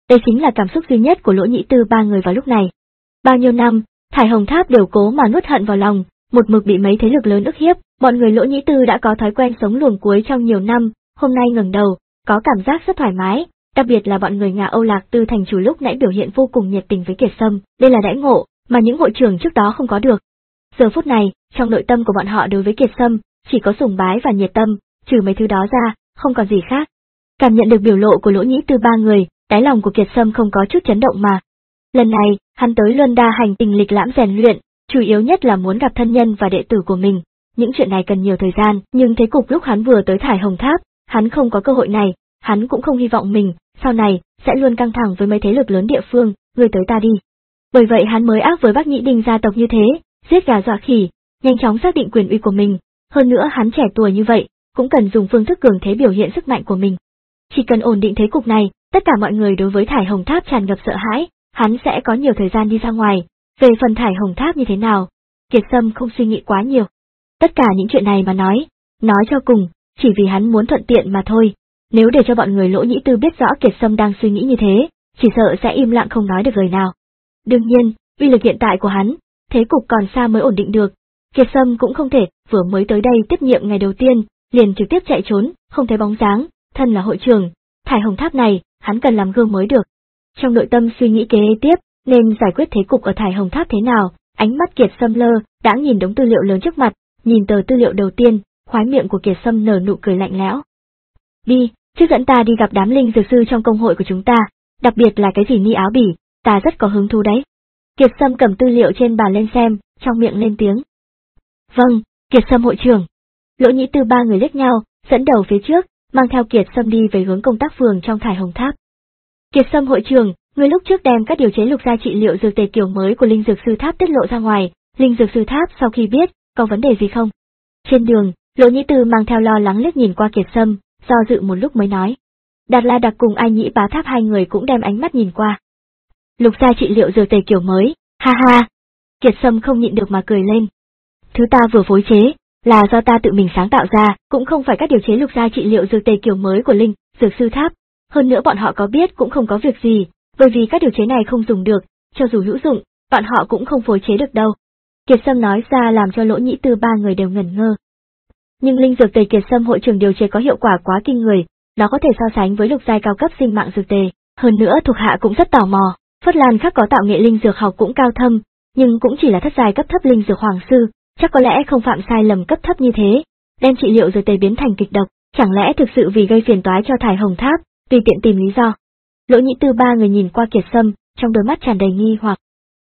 Đây chính là cảm xúc duy nhất của Lỗ Nhĩ Tư ba người vào lúc này. Bao nhiêu năm, Thải Hồng Tháp đều cố mà nuốt hận vào lòng, một mực bị mấy thế lực lớn ức hiếp, bọn người Lỗ Nhĩ Tư đã có thói quen sống luồng cuối trong nhiều năm, hôm nay ngẩng đầu, có cảm giác rất thoải mái, đặc biệt là bọn người nhà Âu Lạc Tư thành chủ lúc nãy biểu hiện vô cùng nhiệt tình với Kiệt Sâm, đây là đãi ngộ mà những hội trưởng trước đó không có được. Giờ phút này, trong nội tâm của bọn họ đối với Kiệt Sâm, chỉ có sùng bái và nhiệt tâm, trừ mấy thứ đó ra, không còn gì khác. Cảm nhận được biểu lộ của Lỗ Nhĩ Tư ba người, đáy lòng của Kiệt Sâm không có chút chấn động mà. Lần này, hắn tới Luân Đa hành tinh lịch lãm rèn luyện, chủ yếu nhất là muốn gặp thân nhân và đệ tử của mình. Những chuyện này cần nhiều thời gian, nhưng thế cục lúc hắn vừa tới Thải Hồng Tháp, hắn không có cơ hội này, hắn cũng không hy vọng mình, sau này, sẽ luôn căng thẳng với mấy thế lực lớn địa phương, người tới ta đi. Bởi vậy hắn mới ác với Bắc Nhĩ Đinh gia tộc như thế, giết gà dọa khỉ, nhanh chóng xác định quyền uy của mình, hơn nữa hắn trẻ tuổi như vậy, cũng cần dùng phương thức cường thế biểu hiện sức mạnh của mình. Chỉ cần ổn định thế cục này, tất cả mọi người đối với Thải Hồng Tháp tràn ngập sợ hãi, hắn sẽ có nhiều thời gian đi ra ngoài. Về phần Thải Hồng Tháp như thế nào, Kiệt Sâm không suy nghĩ quá nhiều. Tất cả những chuyện này mà nói, nói cho cùng, chỉ vì hắn muốn thuận tiện mà thôi. Nếu để cho bọn người Lỗ Nhĩ Tư biết rõ Kiệt Sâm đang suy nghĩ như thế, chỉ sợ sẽ im lặng không nói được lời nào. Đương nhiên, uy lực hiện tại của hắn, thế cục còn xa mới ổn định được. Kiệt Sâm cũng không thể, vừa mới tới đây tiếp nhiệm ngày đầu tiên, liền trực tiếp chạy trốn, không thấy bóng dáng, thân là hội trưởng, Thải Hồng Tháp này, hắn cần làm gương mới được. Trong nội tâm suy nghĩ kế tiếp, nên giải quyết thế cục ở Thải Hồng Tháp thế nào, ánh mắt Kiệt Sâm lơ, đã nhìn đống tư liệu lớn trước mặt, nhìn tờ tư liệu đầu tiên, khóe miệng của Kiệt Sâm nở nụ cười lạnh lẽo. Đi, trước dẫn ta đi gặp đám linh dược sư trong công hội của chúng ta, đặc biệt là cái gì ni áo bỉ, ta rất có hứng thú đấy. Kiệt Sâm cầm tư liệu trên bàn lên xem, trong miệng lên tiếng. Vâng, Kiệt Sâm hội trưởng. Lỗ Nhĩ Tư ba người liếc nhau, dẫn đầu phía trước, mang theo Kiệt Sâm đi về hướng công tác phường trong Thải Hồng Tháp. Kiệt Sâm hội trưởng, người lúc trước đem các điều chế lục gia trị liệu dược tề kiểu mới của linh dược sư tháp tiết lộ ra ngoài, linh dược sư tháp sau khi biết, có vấn đề gì không? Trên đường, Lỗ Nhĩ Tư mang theo lo lắng liếc nhìn qua Kiệt Sâm, do dự một lúc mới nói. Đạt La Đặc cùng Ai Nhĩ Bá Tháp hai người cũng đem ánh mắt nhìn qua. Lục gia trị liệu dược tề kiểu mới, ha ha. Kiệt Sâm không nhịn được mà cười lên. Thứ ta vừa phối chế, là do ta tự mình sáng tạo ra, cũng không phải các điều chế lục gia trị liệu dược tề kiểu mới của linh dược sư tháp. Hơn nữa bọn họ có biết cũng không có việc gì, bởi vì các điều chế này không dùng được, cho dù hữu dụng, bọn họ cũng không phối chế được đâu. Kiệt Sâm nói ra làm cho Lỗ Nhĩ Tư ba người đều ngẩn ngơ. Nhưng linh dược tề Kiệt Sâm hội trưởng điều chế có hiệu quả quá kinh người, nó có thể so sánh với lục giai cao cấp sinh mạng dược tề, hơn nữa thuộc hạ cũng rất tò mò, Phất Lan Khắc có tạo nghệ linh dược học cũng cao thâm, nhưng cũng chỉ là thất giai cấp thấp linh dược hoàng sư, chắc có lẽ không phạm sai lầm cấp thấp như thế, đem trị liệu dược tề biến thành kịch độc, chẳng lẽ thực sự vì gây phiền toái cho Thải Hồng Tháp, tùy tiện tìm lý do. Lỗ Nhĩ Tư ba người nhìn qua Kiệt Sâm, trong đôi mắt tràn đầy nghi hoặc.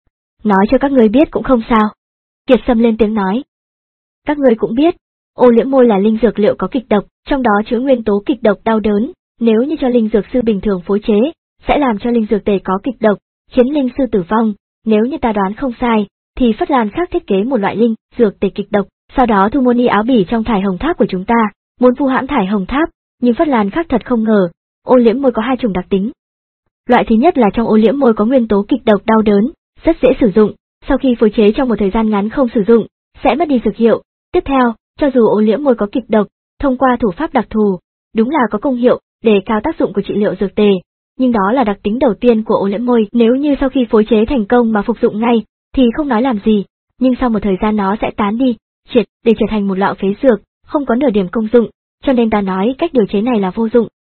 Nói cho các ngươi biết cũng không sao. Kiệt Sâm lên tiếng nói. Các ngươi cũng biết, ô liễm môi là linh dược liệu có kịch độc, trong đó chứa nguyên tố kịch độc đau đớn, nếu như cho linh dược sư bình thường phối chế, sẽ làm cho linh dược tề có kịch độc, khiến linh sư tử vong, nếu như ta đoán không sai, thì Phất Lan Khắc thiết kế một loại linh dược tề kịch độc, sau đó thu mua ni áo bỉ trong Thải Hồng Tháp của chúng ta, muốn vu hãm Thải Hồng Tháp, nhưng Phất Lan Khắc thật không ngờ, ô liễm môi có hai chủng đặc tính. Loại thứ nhất là trong ô liễm môi có nguyên tố kịch độc đau đớn, rất dễ sử dụng, sau khi phối chế trong một thời gian ngắn không sử dụng, sẽ mất đi dược hiệu. Tiếp theo, cho dù ô liễm môi có kịch độc, thông qua thủ pháp đặc thù, đúng là có công hiệu, đề cao tác dụng của trị liệu dược tề, nhưng đó là đặc tính đầu tiên của ô liễm môi, nếu như sau khi phối chế thành công mà phục dụng ngay, thì không nói làm gì, nhưng sau một thời gian nó sẽ tán đi, triệt để trở thành một lọ phế dược, không có nửa điểm công dụng, cho nên ta nói cách điều chế này là vô dụng.